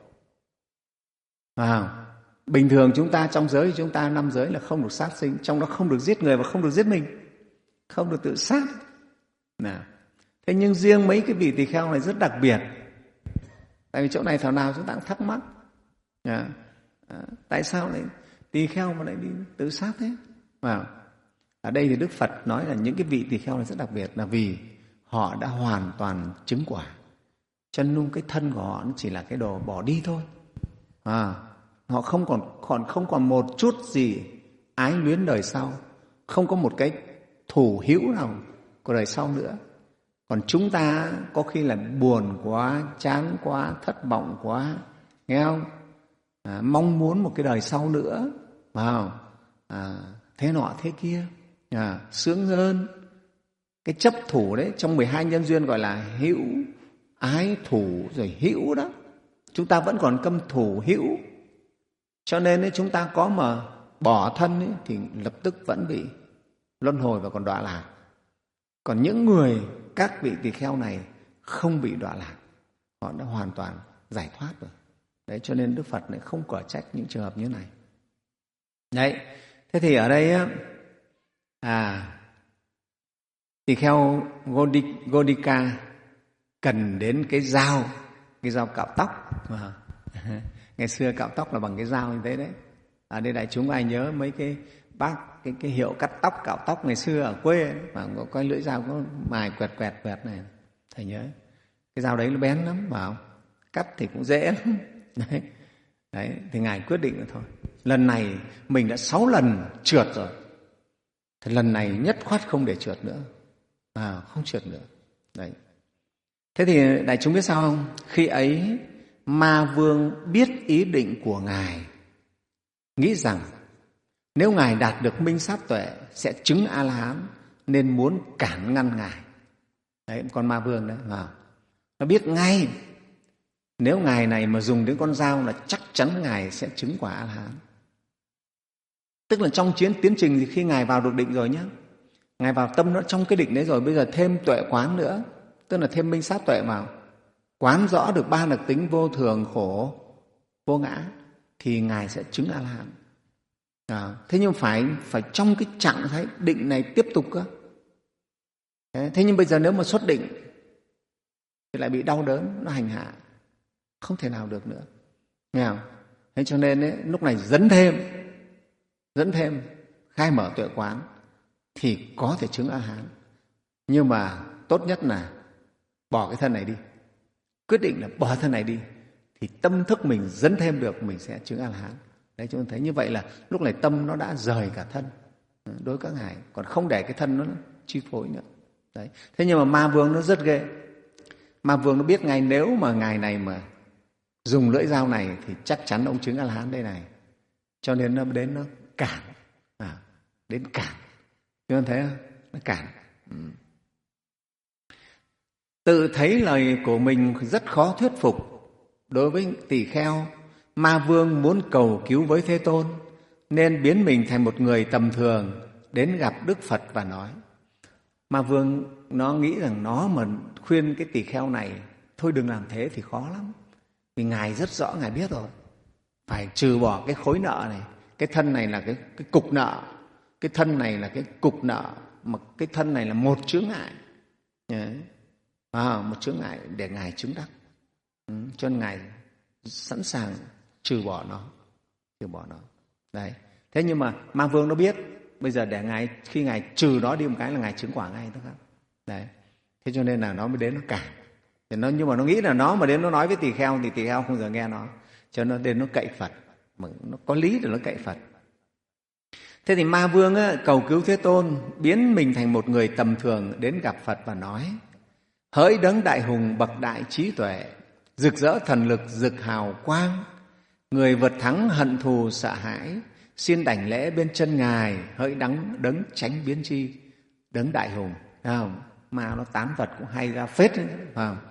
À, bình thường chúng ta trong giới chúng ta năm giới là không được sát sinh, trong đó không được giết người và không được giết mình, không được tự sát. À, thế nhưng riêng mấy cái vị tỳ kheo này rất đặc biệt. Tại vì chỗ này thảo nào chúng ta cũng thắc mắc. À, à, tại sao lại tỳ kheo mà lại đi tự sát thế? À, ở đây thì Đức Phật nói là những cái vị tỳ kheo này rất đặc biệt là vì họ đã hoàn toàn chứng quả. Chân nung cái thân của họ nó chỉ là cái đồ bỏ đi thôi. À, họ không còn, còn không còn một chút gì ái luyến đời sau, không có một cái thủ hữu nào của đời sau nữa. Còn chúng ta có khi là buồn quá, chán quá, thất vọng quá, nghe không? À, mong muốn một cái đời sau nữa, vào à, thế nọ thế kia, à, sướng hơn. Cái chấp thủ đấy trong mười hai nhân duyên gọi là hữu, ái, thủ rồi hữu đó. Chúng ta vẫn còn căm thủ hữu. Cho nên ấy, chúng ta có mà bỏ thân ấy, thì lập tức vẫn bị luân hồi và còn đọa lạc. Còn những người, các vị tỳ kheo này không bị đọa lạc, họ đã hoàn toàn giải thoát rồi. Đấy, cho nên Đức Phật lại không quả trách những trường hợp như này. Đấy, thế thì ở đây á, à, tỳ kheo Godika cần đến cái dao, cái dao cạo tóc. Ngày xưa cạo tóc là bằng cái dao như thế đấy. Ở đây đại chúng ai nhớ mấy cái bác cái, cái hiệu cắt tóc cạo tóc ngày xưa ở quê ấy, mà có cái lưỡi dao có mài quẹt quẹt quẹt này, thầy nhớ cái dao đấy nó bén lắm, bảo cắt thì cũng dễ lắm. Đấy. Đấy, thì Ngài quyết định rồi thôi. Lần này mình đã sáu lần trượt rồi, thì lần này nhất khoát không để trượt nữa, à, không trượt nữa. Đấy. Thế thì đại chúng biết sao không? Khi ấy Ma Vương biết ý định của Ngài, nghĩ rằng nếu Ngài đạt được minh sát tuệ sẽ chứng A-la-hán, nên muốn cản ngăn Ngài. Đấy, con Ma Vương đấy, à, nó biết ngay nếu Ngài này mà dùng đến con dao là chắc chắn Ngài sẽ chứng quả A-la-hán. Tức là trong chiến tiến trình thì khi Ngài vào được định rồi nhé, Ngài vào tâm nó trong cái định đấy rồi, bây giờ thêm tuệ quán nữa, tức là thêm minh sát tuệ vào, quán rõ được ba đặc tính vô thường, khổ, vô ngã, thì Ngài sẽ chứng A-la-hán. À, thế nhưng phải phải trong cái trạng thái định này tiếp tục cơ. Thế nhưng bây giờ nếu mà xuất định thì lại bị đau đớn, nó hành hạ, không thể nào được nữa. Nghe không? Thế cho nên ấy, lúc này dẫn thêm, dẫn thêm, khai mở tuệ quán thì có thể chứng A-la-hán. Nhưng mà tốt nhất là bỏ cái thân này đi. Quyết định là bỏ thân này đi thì tâm thức mình dẫn thêm được, mình sẽ chứng A-la-hán. Đấy, chúng ta thấy như vậy là lúc này tâm nó đã rời cả thân đối với các Ngài, còn không để cái thân nó chi phối nữa. Đấy. Thế nhưng mà Ma Vương nó rất ghê. Ma Vương nó biết ngay nếu mà Ngài này mà dùng lưỡi dao này thì chắc chắn ông chứng A-la-hán đây này. Cho nên nó đến nó cản, à, đến cản. Chúng ta thấy không? Nó cản. Ừ. Tự thấy lời của mình rất khó thuyết phục đối với tỳ kheo, Ma Vương muốn cầu cứu với Thế Tôn nên biến mình thành một người tầm thường đến gặp Đức Phật và nói. Ma Vương nó nghĩ rằng nó mà khuyên cái tỳ kheo này thôi đừng làm thế thì khó lắm, vì Ngài rất rõ, Ngài biết rồi, phải trừ bỏ cái khối nợ này. Cái thân này là cái, cái cục nợ, cái thân này là cái cục nợ, mà cái thân này là một chướng ngại, à, một chướng ngại để Ngài chứng đắc. Ừ, cho nên Ngài sẵn sàng trừ bỏ nó, trừ bỏ nó. Đấy. Thế nhưng mà Ma Vương nó biết, bây giờ để Ngài, khi Ngài trừ nó đi một cái là Ngài chứng quả ngay, đúng không? Đấy. Thế cho nên là nó mới đến nó cản. Thì nó, nhưng mà nó nghĩ là nó mà đến nó nói với tỳ kheo thì tỳ kheo không giờ nghe nó, cho nó đến nó cậy Phật, mà nó có lý để nó cậy Phật. Thế thì Ma Vương á, cầu cứu Thế Tôn, biến mình thành một người tầm thường đến gặp Phật và nói: hỡi đấng đại hùng bậc đại trí tuệ, rực rỡ thần lực, rực hào quang, người vượt thắng hận thù sợ hãi, xin đảnh lễ bên chân Ngài, hỡi đấng đấng tránh biến chi. Đấng đại hùng, thấy không? Mà nó tán vật cũng hay ra phết đấy, phải không?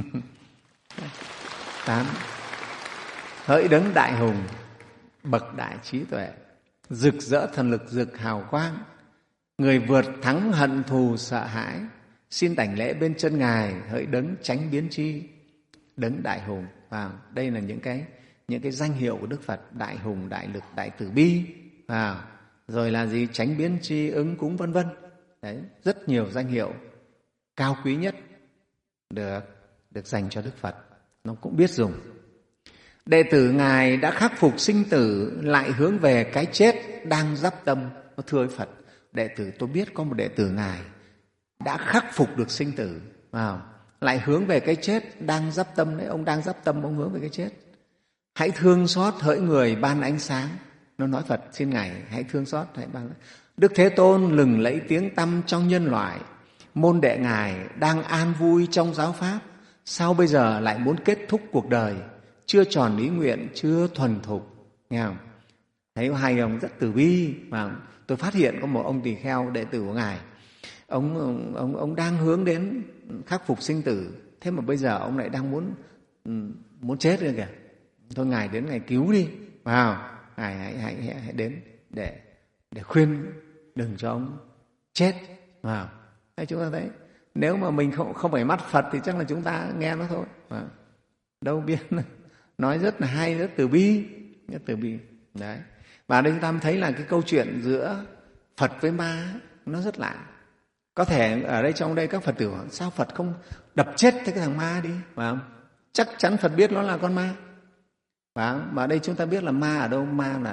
Tán hỡi đấng đại hùng bậc đại trí tuệ, rực rỡ thần lực, rực hào quang, người vượt thắng hận thù sợ hãi, xin đảnh lễ bên chân Ngài, hỡi đấng tránh biến chi. Đấng đại hùng, à, đây là những cái những cái danh hiệu của Đức Phật: đại hùng, đại lực, đại từ bi, à, rồi là gì, tránh biến chi, ứng cúng, vân vân. Đấy, rất nhiều danh hiệu cao quý nhất được được dành cho Đức Phật, nó cũng biết dùng. Đệ tử Ngài đã khắc phục sinh tử, lại hướng về cái chết đang giáp tâm. Nó thưa với Phật: đệ tử tôi biết có một đệ tử Ngài đã khắc phục được sinh tử, à, lại hướng về cái chết đang giáp tâm đấy. Ông đang giáp tâm, ông hướng về cái chết. Hãy thương xót hỡi người ban ánh sáng. Nó nói Phật xin Ngài hãy thương xót, hãy ban. Đức Thế Tôn lừng lẫy tiếng tăm trong nhân loại, môn đệ Ngài đang an vui trong giáo pháp, sao bây giờ lại muốn kết thúc cuộc đời, chưa tròn ý nguyện, chưa thuần thục. Nghe không? Thấy hai ông rất từ bi. Mà tôi phát hiện có một ông tỳ kheo đệ tử của Ngài, ông ông ông, ông đang hướng đến khắc phục sinh tử, thế mà bây giờ ông lại đang muốn muốn chết rồi kìa. Thôi Ngài đến Ngài cứu đi, vào Ngài hãy, hãy, hãy, hãy đến để để khuyên đừng cho ông chết. Vào thế chúng ta thấy, nếu mà mình không không phải mắt Phật thì chắc là chúng ta nghe nó thôi. À, đâu biết nói rất là hay, rất từ bi, rất từ bi. Đấy. Và đây chúng ta thấy là cái câu chuyện giữa Phật với ma nó rất lạ. Có thể ở đây trong đây các Phật tử hỏi sao Phật không đập chết cái thằng ma đi, phải không? Chắc chắn Phật biết nó là con ma. Và ở đây chúng ta biết là ma ở đâu? Ma là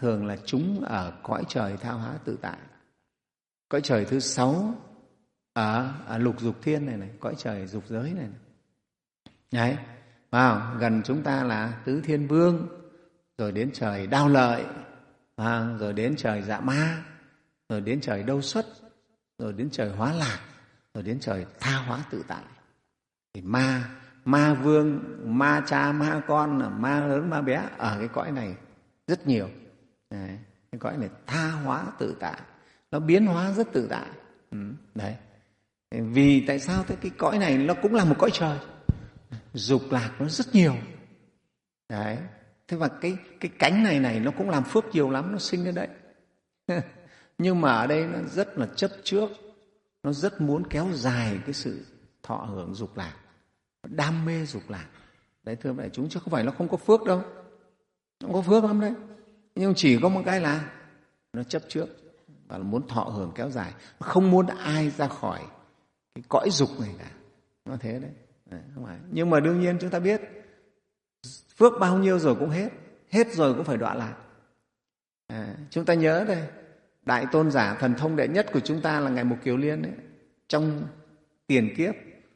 thường là chúng ở cõi trời tha hóa tự tại. Cõi trời thứ sáu ở, ở lục dục thiên này này, cõi trời dục giới này, này. Đấy, vào gần chúng ta là tứ thiên vương, rồi đến trời đao lợi, à, rồi đến trời dạ ma, rồi đến trời đâu xuất, rồi đến trời hóa lạc, rồi đến trời tha hóa tự tại. Thì ma, ma vương, ma cha, ma con, ma lớn, ma bé ở cái cõi này rất nhiều. Đấy, cái cõi này tha hóa tự tại, nó biến hóa rất tự tại. Ừ, đấy. Vì tại sao thế? Cái cõi này nó cũng là một cõi trời, dục lạc nó rất nhiều. Đấy. Thế và cái cái cánh này này nó cũng làm phước nhiều lắm, nó sinh đến đấy. Nhưng mà ở đây nó rất là chấp trước, nó rất muốn kéo dài cái sự thọ hưởng dục lạc, đam mê dục lạc. Đấy, thưa đại chúng, chứ không phải nó không có phước đâu, nó có phước lắm đấy. Nhưng chỉ có một cái là nó chấp trước và nó muốn thọ hưởng kéo dài, nó không muốn ai ra khỏi cái cõi dục này cả. Nó thế đấy. Đấy, không phải. Nhưng mà đương nhiên chúng ta biết phước bao nhiêu rồi cũng hết, hết rồi cũng phải đọa lạc. À, chúng ta nhớ đây, đại tôn giả thần thông đệ nhất của chúng ta là Ngài Mục Kiều Liên ấy, trong tiền kiếp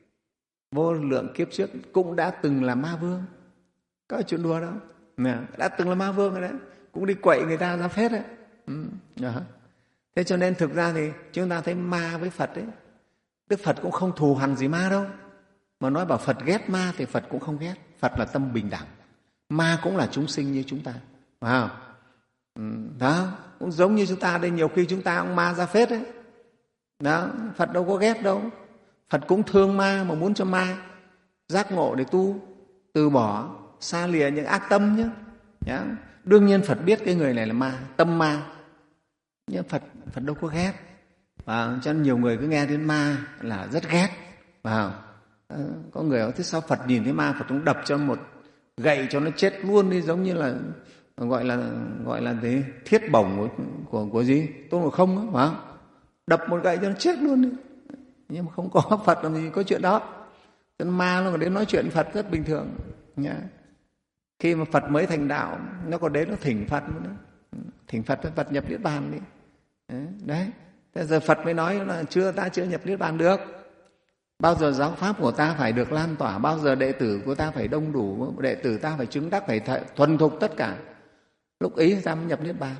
vô lượng kiếp trước cũng đã từng là ma vương. Có chuyện đùa đâu, đã từng là ma vương rồi đấy, cũng đi quậy người ta ra phết đấy. Ừ, đó. Thế cho nên thực ra thì chúng ta thấy ma với Phật ấy, Đức Phật cũng không thù hằn gì ma đâu. Mà nói bảo Phật ghét ma thì Phật cũng không ghét. Phật là tâm bình đẳng. Ma cũng là chúng sinh như chúng ta, phải không? Ừ, đó, cũng giống như chúng ta đây, nhiều khi chúng ta cũng ma ra phết đấy. Đó, Phật đâu có ghét đâu. Phật cũng thương ma mà muốn cho ma giác ngộ để tu, từ bỏ, xa lìa những ác tâm nhé. Nhá. Đương nhiên Phật biết cái người này là ma, tâm ma. Nhưng Phật Phật đâu có ghét. Và cho nên nhiều người cứ nghe đến ma là rất ghét. Và có người nói thế sao Phật nhìn thấy ma Phật cũng đập cho một gậy cho nó chết luôn đi, giống như là gọi là gọi là thế, thiết bổng của của, của gì Tôn Ngộ Không đó, phải không? Đập một gậy cho nó chết luôn đi. Nhưng mà không có Phật làm gì có chuyện đó. Cho nên ma nó còn đến nói chuyện Phật rất bình thường nhá. Khi mà Phật mới thành đạo, nó còn đến nó thỉnh Phật nữa. Thỉnh Phật, Phật nhập Niết Bàn đi. Đấy. Thế giờ Phật mới nói là chưa, ta chưa nhập Niết Bàn được. Bao giờ giáo pháp của ta phải được lan tỏa, bao giờ đệ tử của ta phải đông đủ, đệ tử ta phải chứng đắc, phải thuần thục tất cả. Lúc ấy ta mới nhập Niết Bàn.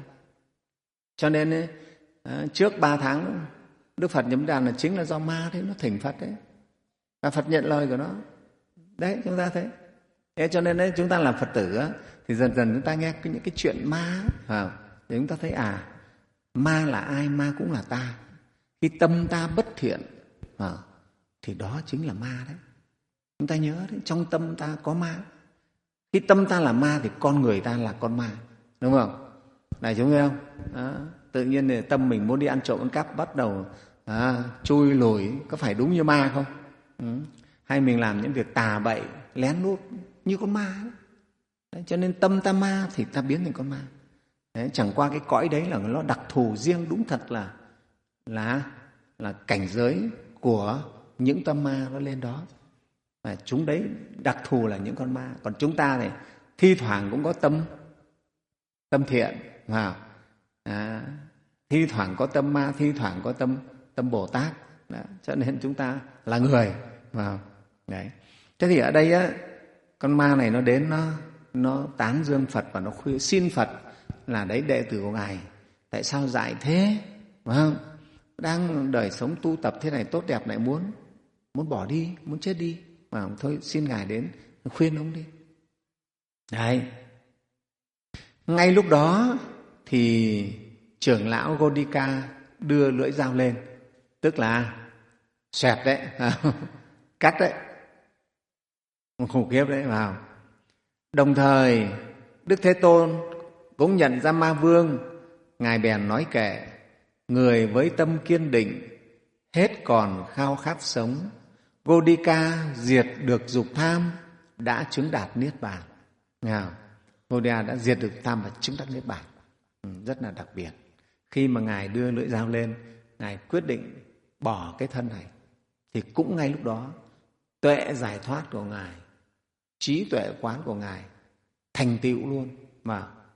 Cho nên trước ba tháng Đức Phật nhập Niết Bàn là chính là do ma đấy, nó thỉnh Phật đấy. Và Phật nhận lời của nó. Đấy, chúng ta thấy. Thế cho nên đấy, chúng ta làm Phật tử á, thì dần dần chúng ta nghe những cái chuyện ma, à, để chúng ta thấy à, ma là ai? Ma cũng là ta. Khi tâm ta bất thiện, à, thì đó chính là ma đấy. Chúng ta nhớ đấy, trong tâm ta có ma. Khi tâm ta là ma thì con người ta là con ma, đúng không? Này chúng thấy không? Đó. Tự nhiên thì tâm mình muốn đi ăn trộm ăn cắp, bắt đầu à, chui lùi, có phải đúng như ma không? Ừ. Hay mình làm những việc tà bậy, lén lút như con ma ấy. Đấy, cho nên tâm ta ma thì ta biến thành con ma. Đấy, chẳng qua cái cõi đấy là nó đặc thù riêng, đúng thật là là là cảnh giới của những tâm ma nó lên đó. Và chúng đấy đặc thù là những con ma. Còn chúng ta thì thi thoảng cũng có tâm tâm thiện, à, à, thi thoảng có tâm ma, thi thoảng có tâm tâm Bồ Tát. Đó, cho nên chúng ta là người. À, đấy. Thế thì ở đây á, con ma này nó đến, nó nó tán dương Phật và nó khuyên, xin Phật là đấy đệ tử của Ngài, tại sao dại thế, phải không? Đang đời sống tu tập thế này tốt đẹp lại muốn muốn bỏ đi, muốn chết đi, mà thôi xin Ngài đến khuyên ông đi. Đấy. Ngay lúc đó thì trưởng lão Godika đưa lưỡi dao lên, tức là xoẹt đấy, cắt đấy, khủng khiếp đấy vào. Đồng thời Đức Thế Tôn cũng nhận ra ma vương, Ngài bèn nói kệ: người với tâm kiên định, hết còn khao khát sống, Godika diệt được dục tham, đã chứng đạt Niết Bàn. Nào, Godika đã diệt được tham và chứng đạt Niết Bàn. Ừ, rất là đặc biệt. Khi mà Ngài đưa lưỡi dao lên, Ngài quyết định bỏ cái thân này, thì cũng ngay lúc đó tuệ giải thoát của Ngài, trí tuệ quán của Ngài thành tựu luôn. Mà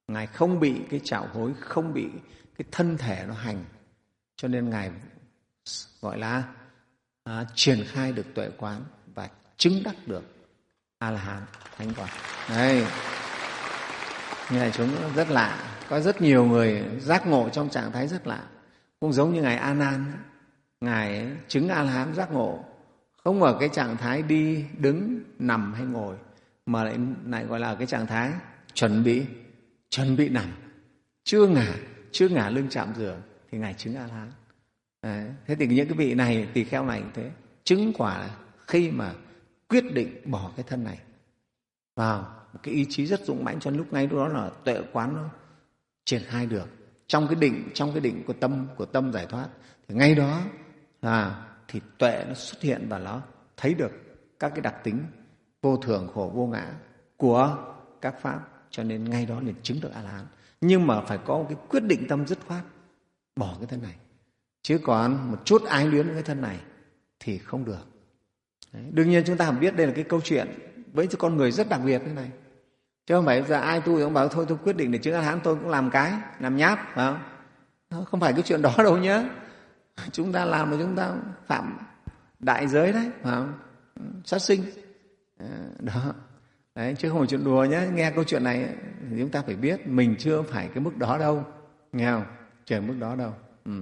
Ngài không bị cái trạo hối, không bị cái thân thể nó hành, cho nên Ngài gọi là à, triển khai được tuệ quán và chứng đắc được A-la-hán thánh quả. Đấy, như này chúng rất lạ. Có rất nhiều người giác ngộ trong trạng thái rất lạ. Cũng giống như Ngài A Nan, Ngài chứng A-la-hán giác ngộ không ở cái trạng thái đi, đứng, nằm hay ngồi, mà lại, lại gọi là cái trạng thái chuẩn bị chuẩn bị nằm, chưa ngả chưa ngả lưng chạm giường thì Ngài chứng A-la-hán. Đấy. Thế thì những cái vị này, tỳ kheo này thế, chứng quả khi mà quyết định bỏ cái thân này vào một cái ý chí rất dũng mãnh, cho lúc ngay đó là tuệ quán nó triển khai được trong cái định trong cái định của tâm của tâm giải thoát, thì ngay đó là thì tuệ nó xuất hiện và nó thấy được các cái đặc tính vô thường, khổ, vô ngã của các pháp, cho nên ngay đó liền chứng được A-la-hán. Nhưng mà phải có một cái quyết định tâm dứt khoát bỏ cái thân này, chứ còn một chút ái luyến với cái thân này thì không được. Đấy. Đương nhiên chúng ta biết đây là cái câu chuyện với con người rất đặc biệt thế này, chứ không phải giờ ai tu thì ông bảo thôi tôi quyết định để chứng A-la-hán tôi cũng làm cái làm nháp, phải không? Không phải cái chuyện đó đâu nhé. Chúng ta làm là chúng ta phạm đại giới đấy, phải không? Sát sinh đó. Đấy, chứ không phải chuyện đùa nhé. Nghe câu chuyện này thì chúng ta phải biết mình chưa phải cái mức đó đâu, nghe không? Chưa mức đó đâu. Ừ.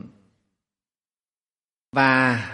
Và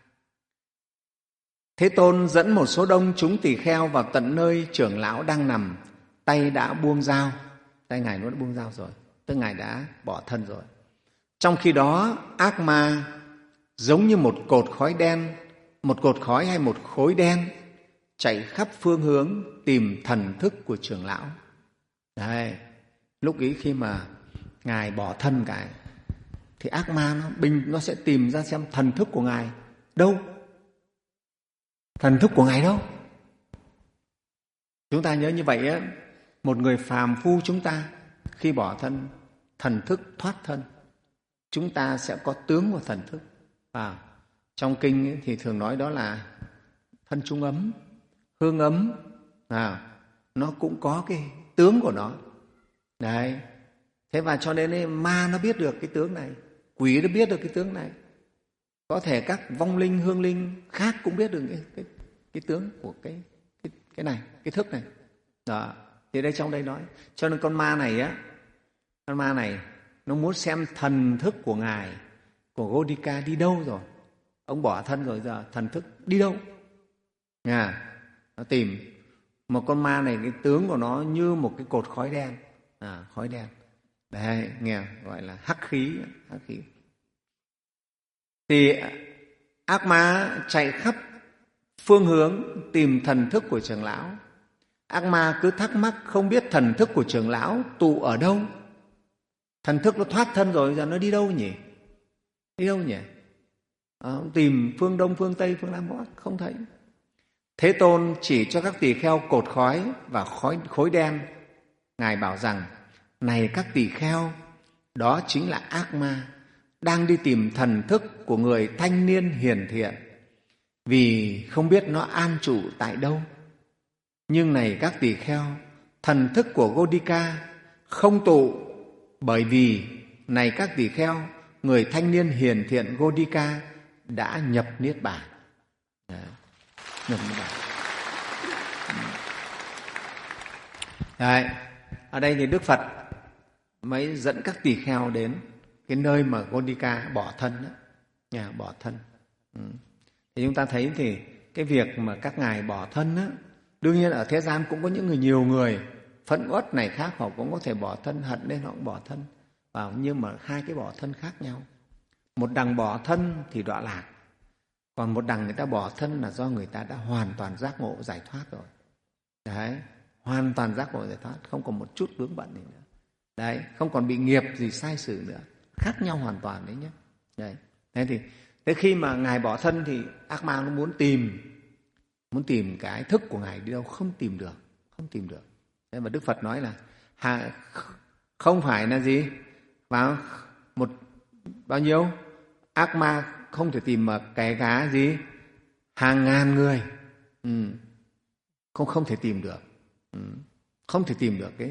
Thế Tôn dẫn một số đông chúng tỳ kheo vào tận nơi trưởng lão đang nằm, tay đã buông dao, tay Ngài nó đã buông dao rồi, tức Ngài đã bỏ thân rồi. Trong khi đó, ác ma giống như một cột khói đen, một cột khói hay một khối đen chạy khắp phương hướng tìm thần thức của trưởng lão. Đấy, lúc ấy khi mà Ngài bỏ thân cái thì ác ma nó bình nó sẽ tìm ra xem thần thức của Ngài đâu. Thần thức của Ngài đâu? Chúng ta nhớ như vậy á, một người phàm phu chúng ta khi bỏ thân, thần thức thoát thân, chúng ta sẽ có tướng của thần thức. À, trong kinh ấy thì thường nói đó là thân trung ấm, hương ấm, à, nó cũng có cái tướng của nó. Đấy. Thế và cho nên ấy, ma nó biết được cái tướng này, quỷ nó biết được cái tướng này. Có thể các vong linh, hương linh khác cũng biết được cái, cái, cái tướng của cái, cái, cái này, cái thức này. Đó. Thì đây trong đây nói. Cho nên con ma này á, con ma này nó muốn xem thần thức của Ngài, của Godika đi đâu rồi. Ông bỏ thân rồi, giờ thần thức đi đâu? À, nó tìm. Một con ma này cái tướng của nó như một cái cột khói đen. À, khói đen. Đấy, nghe gọi là hắc khí, hắc khí. Thì ác ma chạy khắp phương hướng tìm thần thức của trưởng lão. Ác ma cứ thắc mắc không biết thần thức của trưởng lão tụ ở đâu. Thần thức nó thoát thân rồi, giờ nó đi đâu nhỉ? Đi đâu nhỉ? À, tìm phương Đông, phương Tây, phương Nam, phương Bắc, không thấy. Thế Tôn chỉ cho các tỳ kheo cột khói và khói, khối đen. Ngài bảo rằng, này các tỳ kheo, đó chính là ác ma đang đi tìm thần thức của người thanh niên hiền thiện, vì không biết nó an trụ tại đâu. Nhưng này các tỳ kheo, thần thức của Godika không tụ, bởi vì này các tỳ kheo, người thanh niên hiền thiện Godika đã nhập niết bàn. Đấy, nhập niết bàn. Đấy, ở đây thì Đức Phật mới dẫn các tỳ kheo đến cái nơi mà Godika bỏ thân đó, nhà bỏ thân. Ừ. Thì chúng ta thấy thì cái việc mà các ngài bỏ thân đó, đương nhiên ở thế gian cũng có những người, nhiều người phẫn uất này khác, họ cũng có thể bỏ thân, hận nên họ cũng bỏ thân vào, nhưng mà hai cái bỏ thân khác nhau. Một đằng bỏ thân thì đọa lạc, còn một đằng người ta bỏ thân là do người ta đã hoàn toàn giác ngộ giải thoát rồi. Đấy, hoàn toàn giác ngộ giải thoát, không còn một chút vướng bận gì nữa. Đấy, không còn bị nghiệp gì sai sử nữa, khác nhau hoàn toàn đấy nhé. Đấy, thế thì thế khi mà ngài bỏ thân thì ác ma nó muốn tìm, muốn tìm cái thức của ngài đi đâu, không tìm được, không tìm được. Thế mà Đức Phật nói là hà, không phải là gì, vào một bao nhiêu ác ma không thể tìm mà kể cả gì hàng ngàn người, ừ. không không thể tìm được, ừ. không thể tìm được cái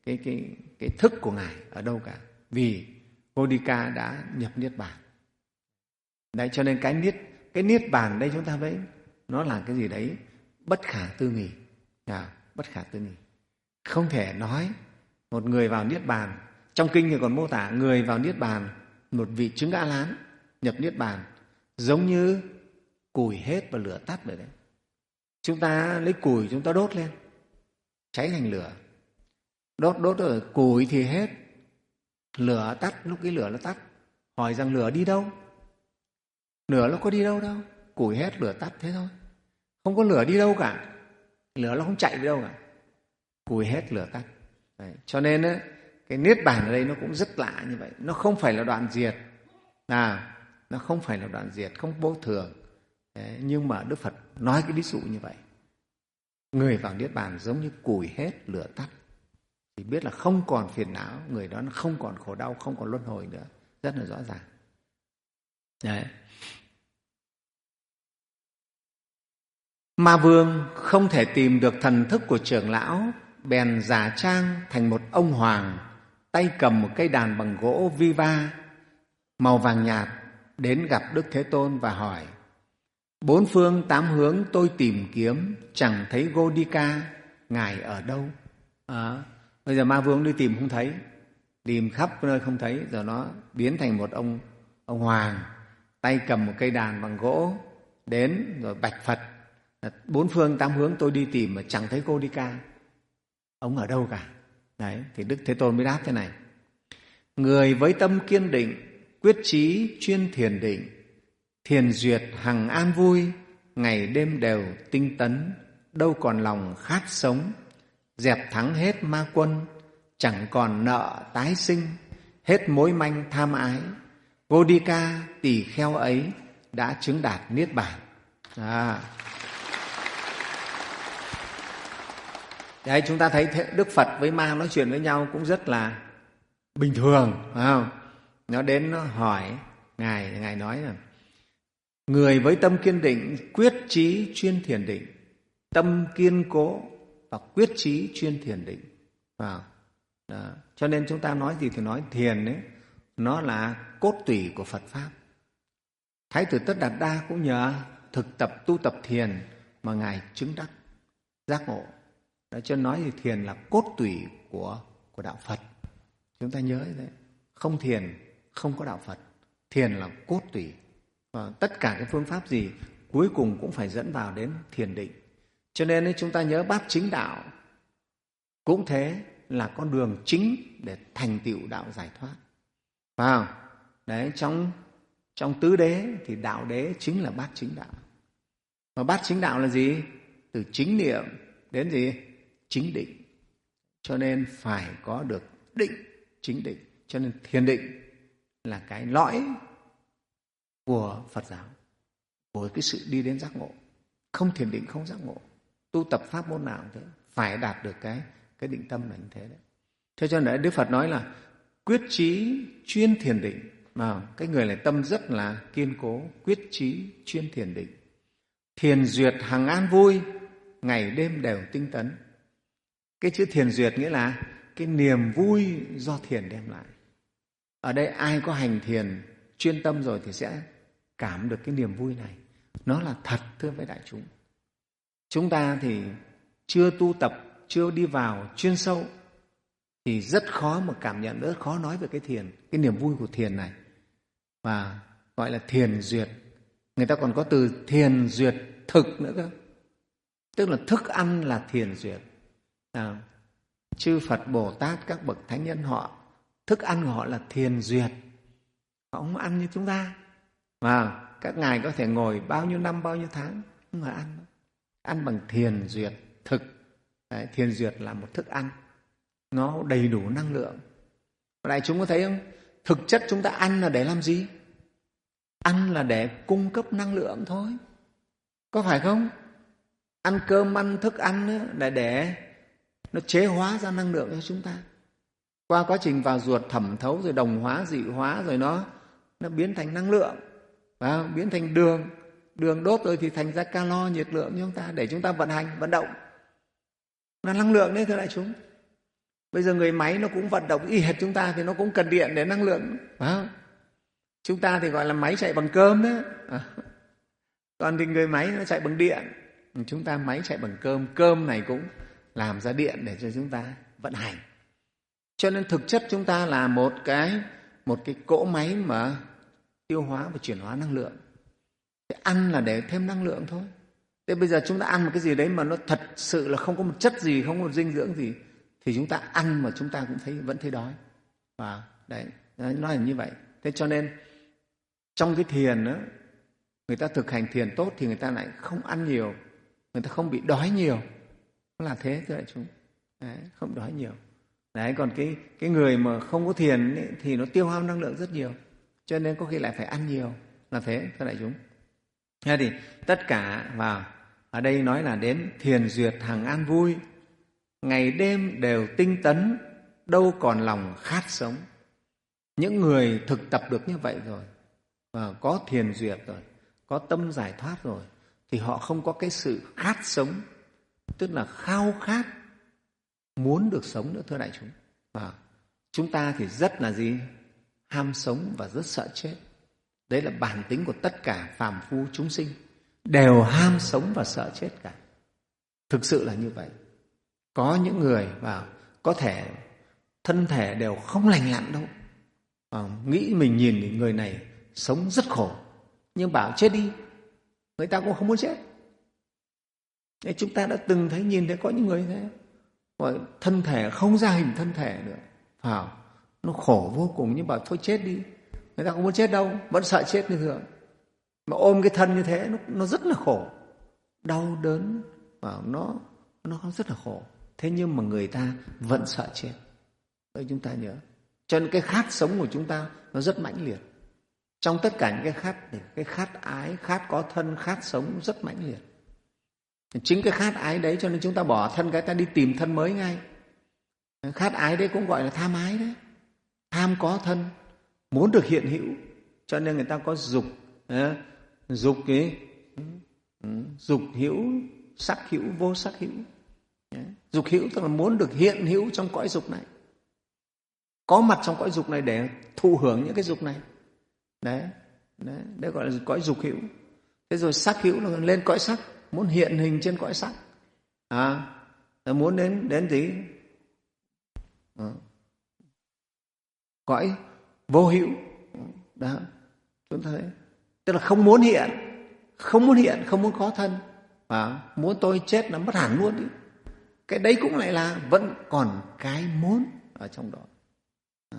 cái, cái, cái thức của Ngài ở đâu cả, vì Godika đã nhập Niết Bàn. Đấy, cho nên cái niết, cái Niết Bàn đây chúng ta thấy nó là cái gì đấy bất khả tư nghị, à, bất khả tư nghị. Không thể nói một người vào Niết Bàn. Trong kinh thì còn mô tả người vào Niết Bàn, một vị chứng A Lán nhập Niết Bàn giống như củi hết và lửa tắt vậy đấy. Chúng ta lấy củi chúng ta đốt lên, cháy thành lửa. Đốt đốt rồi củi thì hết, lửa tắt, lúc cái lửa nó tắt. Hỏi rằng lửa đi đâu? Lửa nó có đi đâu đâu, củi hết lửa tắt thế thôi. Không có lửa đi đâu cả, lửa nó không chạy đi đâu cả, củi hết lửa tắt. Đấy. Cho nên ấy, cái Niết Bàn ở đây nó cũng rất lạ như vậy. Nó không phải là đoạn diệt, à, nó không phải là đoạn diệt, không vô thường. Đấy. Nhưng mà Đức Phật nói cái ví dụ như vậy. Người vào Niết Bàn giống như củi hết lửa tắt, thì biết là không còn phiền não, người đó nó không còn khổ đau, không còn luân hồi nữa, rất là rõ ràng. Đấy. Ma Vương không thể tìm được thần thức của trưởng lão, bèn giả trang thành một ông hoàng, tay cầm một cây đàn bằng gỗ viva màu vàng nhạt, đến gặp Đức Thế Tôn và hỏi: bốn phương tám hướng tôi tìm kiếm, chẳng thấy Godika, Ngài ở đâu? À, bây giờ Ma Vương đi tìm không thấy, tìm khắp nơi không thấy, rồi nó biến thành một ông ông hoàng, tay cầm một cây đàn bằng gỗ, đến rồi bạch Phật: bốn phương tám hướng tôi đi tìm mà chẳng thấy Godika, ông ở đâu cả. Đấy, thì Đức Thế Tôn mới đáp thế này: người với tâm kiên định, quyết chí chuyên thiền định, thiền duyệt hằng an vui, ngày đêm đều tinh tấn, đâu còn lòng khát sống, dẹp thắng hết ma quân, chẳng còn nợ tái sinh, hết mối manh tham ái, Godika tỳ kheo ấy đã chứng đạt Niết Bàn. À. Đấy, chúng ta thấy Đức Phật với ma nói chuyện với nhau cũng rất là bình thường, phải không? Nó đến nó hỏi Ngài, Ngài nói là người với tâm kiên định, quyết chí chuyên thiền định, tâm kiên cố và quyết chí chuyên thiền định. Wow. Đó. Cho nên chúng ta nói gì thì nói, thiền ấy, nó là cốt tủy của Phật Pháp. Thái tử Tất Đạt Đa cũng nhờ thực tập tu tập thiền mà Ngài chứng đắc giác ngộ. Đó, cho nên nói thì thiền là cốt tủy của, của đạo Phật. Chúng ta nhớ đấy, không thiền không có đạo Phật, thiền là cốt tủy. Và tất cả cái phương pháp gì cuối cùng cũng phải dẫn vào đến thiền định. Cho nên ấy, chúng ta nhớ bát chính đạo cũng thế, là con đường chính để thành tựu đạo giải thoát. Phải không? Đấy, trong, trong tứ đế thì đạo đế chính là bát chính đạo. Và bát chính đạo là gì? Từ chính niệm đến gì? Chính định. Cho nên phải có được định, chính định. Cho nên thiền định là cái lõi của Phật giáo, của cái sự đi đến giác ngộ. Không thiền định không giác ngộ. Tu tập pháp môn nào cũng thế, phải đạt được cái, cái định tâm là như thế đấy. Thế cho nên Đức Phật nói là quyết chí chuyên thiền định. Mà cái người này tâm rất là kiên cố, quyết chí chuyên thiền định. Thiền duyệt hằng an vui, ngày đêm đều tinh tấn. Cái chữ thiền duyệt nghĩa là cái niềm vui do thiền đem lại. Ở đây ai có hành thiền chuyên tâm rồi thì sẽ cảm được cái niềm vui này. Nó là thật, thưa với đại chúng. Chúng ta thì chưa tu tập, chưa đi vào chuyên sâu thì rất khó mà cảm nhận, rất khó nói về cái thiền, cái niềm vui của thiền này. Và gọi là thiền duyệt. Người ta còn có từ thiền duyệt thực nữa cơ. Tức là thức ăn là thiền duyệt. À, chư Phật Bồ Tát, các bậc thánh nhân họ, thức ăn của họ là thiền duyệt. Họ không ăn như chúng ta. Và các ngài có thể ngồi bao nhiêu năm, bao nhiêu tháng không mà ăn. Ăn bằng thiền duyệt thực. Đấy, thiền duyệt là một thức ăn, nó đầy đủ năng lượng. Và đại chúng có thấy không? Thực chất chúng ta ăn là để làm gì? Ăn là để cung cấp năng lượng thôi. Có phải không? Ăn cơm, ăn thức ăn là để nó chế hóa ra năng lượng cho chúng ta. Qua quá trình vào ruột thẩm thấu rồi đồng hóa, dị hóa rồi nó, nó biến thành năng lượng. Và biến thành đường. Đường đốt rồi thì thành ra calo, nhiệt lượng cho chúng ta để chúng ta vận hành, vận động. Là năng lượng đấy thưa đại chúng. Bây giờ người máy nó cũng vận động y hệt chúng ta thì nó cũng cần điện để năng lượng, phải không? Chúng ta thì gọi là máy chạy bằng cơm đó. À. Còn thì người máy nó chạy bằng điện. Chúng ta máy chạy bằng cơm. Cơm này cũng làm ra điện để cho chúng ta vận hành. Cho nên thực chất chúng ta là một cái, một cái cỗ máy mà tiêu hóa và chuyển hóa năng lượng. Thế ăn là để thêm năng lượng thôi. Thế bây giờ chúng ta ăn một cái gì đấy mà nó thật sự là không có một chất gì, không có một dinh dưỡng gì, thì chúng ta ăn mà chúng ta cũng thấy vẫn thấy đói. Và đấy, đấy nó là như vậy. Thế cho nên trong cái thiền đó, người ta thực hành thiền tốt thì người ta lại không ăn nhiều, người ta không bị đói nhiều. Nó là thế thưa đại chúng. Đấy, không đói nhiều. Đấy, còn cái, cái người mà không có thiền ấy, thì nó tiêu hao năng lượng rất nhiều. Cho nên có khi lại phải ăn nhiều. Là thế thưa đại chúng. Thế thì tất cả vào ở đây nói là đến thiền duyệt hằng an vui, ngày đêm đều tinh tấn, đâu còn lòng khát sống. Những người thực tập được như vậy rồi, và có thiền duyệt rồi, có tâm giải thoát rồi, thì họ không có cái sự khát sống, tức là khao khát muốn được sống nữa thưa đại chúng. Và chúng ta thì rất là gì? Ham sống và rất sợ chết. Đấy là bản tính của tất cả phàm phu chúng sinh, đều ham sống và sợ chết cả. Thực sự là như vậy. Có những người vào có thể thân thể đều không lành lặn đâu, à, nghĩ mình nhìn thì người này sống rất khổ, nhưng bảo chết đi, người ta cũng không muốn chết. Thế chúng ta đã từng thấy, nhìn thấy có những người thế, gọi thân thể không ra hình thân thể nữa, à, nó khổ vô cùng, nhưng bảo thôi chết đi, người ta không muốn chết đâu, vẫn sợ chết như thường. Mà ôm cái thân như thế nó, nó rất là khổ, đau đớn, và nó, nó rất là khổ. Thế nhưng mà người ta vẫn sợ chết. Đấy, chúng ta nhớ. Cho nên cái khát sống của chúng ta nó rất mãnh liệt. Trong tất cả những cái khát, cái khát ái, khát có thân, khát sống rất mãnh liệt. Chính cái khát ái đấy cho nên chúng ta bỏ thân cái ta đi tìm thân mới ngay. Khát ái đấy cũng gọi là tham ái đấy. Tham có thân, muốn được hiện hữu, cho nên người ta có dục, dục cái dục hữu, sắc hữu, vô sắc hữu. Dục hữu tức là muốn được hiện hữu trong cõi dục này, có mặt trong cõi dục này để thụ hưởng những cái dục này. Đấy, đấy, đấy gọi là cõi dục hữu. Thế rồi sắc hữu là lên cõi sắc, muốn hiện hình trên cõi sắc. À, là muốn đến đến gì? À, cõi vô hữu. Đó, chúng ta thấy. Tức là không muốn hiện, không muốn hiện, không muốn có thân. À, muốn tôi chết là mất hẳn luôn đi. Cái đấy cũng lại là vẫn còn cái muốn ở trong đó. À,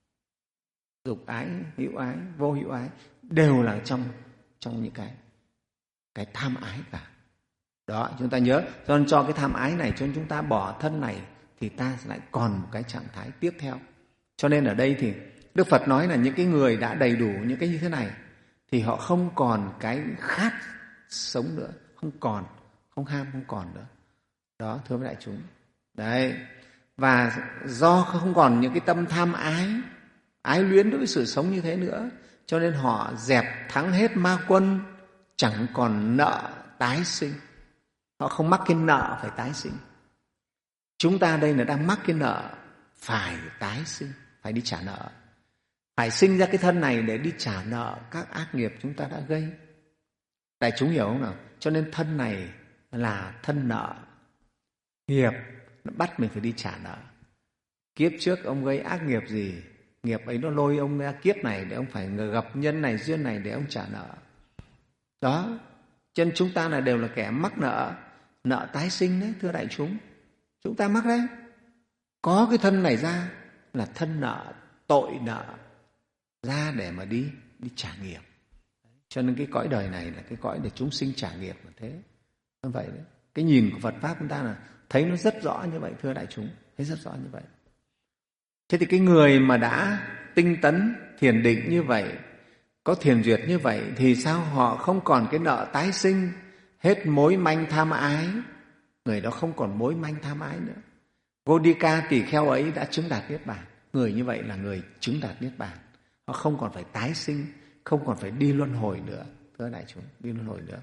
dục ái, hữu ái, vô hữu ái đều là trong trong những cái cái tham ái cả. Đó, chúng ta nhớ, cho nên cho cái tham ái này, cho nên chúng ta bỏ thân này thì ta lại còn một cái trạng thái tiếp theo. Cho nên ở đây thì Đức Phật nói là những cái người đã đầy đủ những cái như thế này thì họ không còn cái khát sống nữa, không còn, không ham, không còn nữa. Đó, thưa với đại chúng. Đấy. Và do không còn những cái tâm tham ái, ái luyến đối với sự sống như thế nữa, cho nên họ dẹp thắng hết ma quân, chẳng còn nợ tái sinh. Họ không mắc cái nợ phải tái sinh. Chúng ta đây là đang mắc cái nợ phải tái sinh, phải đi trả nợ. Phải sinh ra cái thân này để đi trả nợ các ác nghiệp chúng ta đã gây. Đại chúng hiểu không nào? Cho nên thân này là thân nợ. Nghiệp nó bắt mình phải đi trả nợ. Kiếp trước ông gây ác nghiệp gì, nghiệp ấy nó lôi ông ra kiếp này để ông phải gặp nhân này, duyên này để ông trả nợ. Đó, cho nên chúng ta là đều là kẻ mắc nợ, nợ tái sinh đấy thưa đại chúng. Chúng ta mắc đấy. Có cái thân này ra là thân nợ, tội nợ ra để mà đi đi trả nghiệp. Cho nên cái cõi đời này là cái cõi để chúng sinh trả nghiệp mà thế. Như vậy đấy. Cái nhìn của Phật Pháp chúng ta là thấy nó rất rõ như vậy thưa đại chúng, thấy rất rõ như vậy. Thế thì cái người mà đã tinh tấn thiền định như vậy, có thiền duyệt như vậy thì sao họ không còn cái nợ tái sinh, hết mối manh tham ái. Người đó không còn mối manh tham ái nữa. Godika tỳ kheo ấy đã chứng đạt niết bàn. Người như vậy là người chứng đạt niết bàn. Họ không còn phải tái sinh, không còn phải đi luân hồi nữa. Thưa đại chúng, đi luân hồi nữa.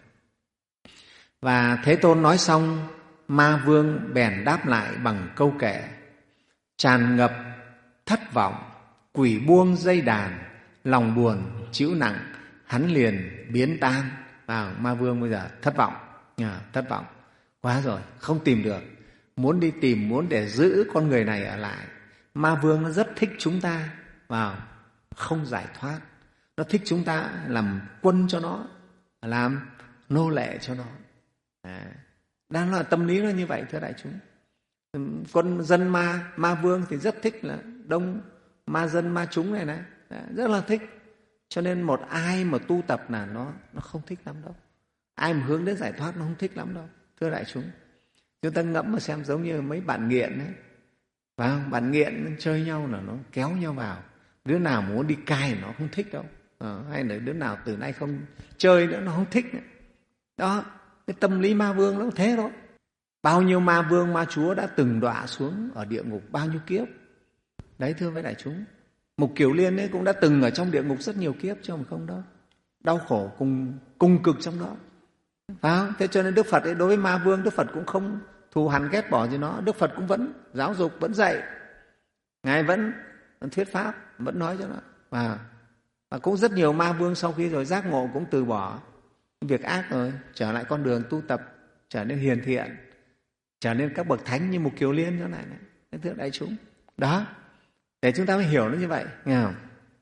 Và Thế Tôn nói xong, Ma Vương bèn đáp lại bằng câu kệ: tràn ngập thất vọng, quỷ buông dây đàn, lòng buồn chịu nặng, hắn liền biến tan. À, ma vương bây giờ thất vọng, à, thất vọng quá rồi, không tìm được, muốn đi tìm, muốn để giữ con người này ở lại. Ma vương nó rất thích chúng ta, vào không giải thoát, nó thích chúng ta làm quân cho nó, làm nô lệ cho nó. À, đang là tâm lý nó như vậy, thưa đại chúng. Con dân ma, ma vương thì rất thích là đông ma dân ma chúng này này, rất là thích. Cho nên một ai mà tu tập là nó nó không thích lắm đâu. Ai mà hướng đến giải thoát nó không thích lắm đâu, thưa đại chúng. Chúng ta ngẫm mà xem, giống như mấy bạn nghiện ấy, phải không? Bạn nghiện chơi nhau là nó kéo nhau vào. Đứa nào muốn đi cai nó không thích đâu, à, hay là đứa nào từ nay không chơi nữa nó không thích nữa. Đó, cái tâm lý ma vương nó thế đó. Bao nhiêu ma vương ma chúa đã từng đọa xuống ở địa ngục bao nhiêu kiếp. Đấy, thưa với đại chúng, Mục Kiều Liên ấy cũng đã từng ở trong địa ngục rất nhiều kiếp chứ không không đâu. Đau khổ cùng cùng cực trong đó, phải không? Thế cho nên Đức Phật ấy, đối với ma vương, Đức Phật cũng không thù hằn ghét bỏ gì nó. Đức Phật cũng vẫn giáo dục, vẫn dạy, Ngài vẫn, vẫn thuyết pháp, vẫn nói cho nó. Và, và cũng rất nhiều ma vương sau khi rồi giác ngộ cũng từ bỏ việc ác rồi, trở lại con đường tu tập, trở nên hiền thiện, trở nên các bậc thánh như Mục Kiều Liên cho này này, thưa đại chúng. Đó, để chúng ta mới hiểu nó như vậy, nghe không?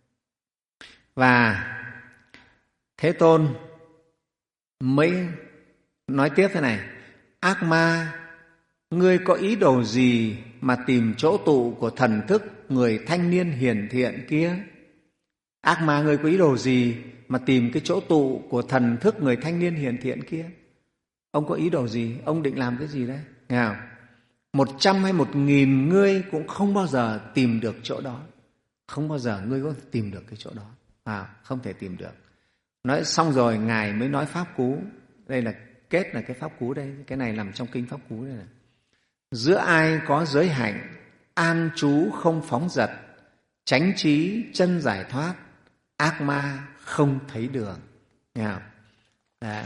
Và Thế Tôn mới nói tiếp thế này: ác ma, ngươi có ý đồ gì mà tìm chỗ tụ của thần thức người thanh niên hiền thiện kia? Ác ma, ngươi có ý đồ gì mà tìm cái chỗ tụ của thần thức người thanh niên hiền thiện kia? Ông có ý đồ gì? Ông định làm cái gì đấy? Nghe không? Một trăm hay một nghìn ngươi cũng không bao giờ tìm được chỗ đó. Không bao giờ ngươi có thể tìm được cái chỗ đó. À, không thể tìm được. Nói xong rồi, Ngài mới nói pháp cú. Đây là kết là cái pháp cú đây. Cái này nằm trong kinh pháp cú đây này. Giữa ai có giới hạnh, an trú không phóng dật, chánh trí chân giải thoát, ác ma không thấy đường. Nghe không? Đấy.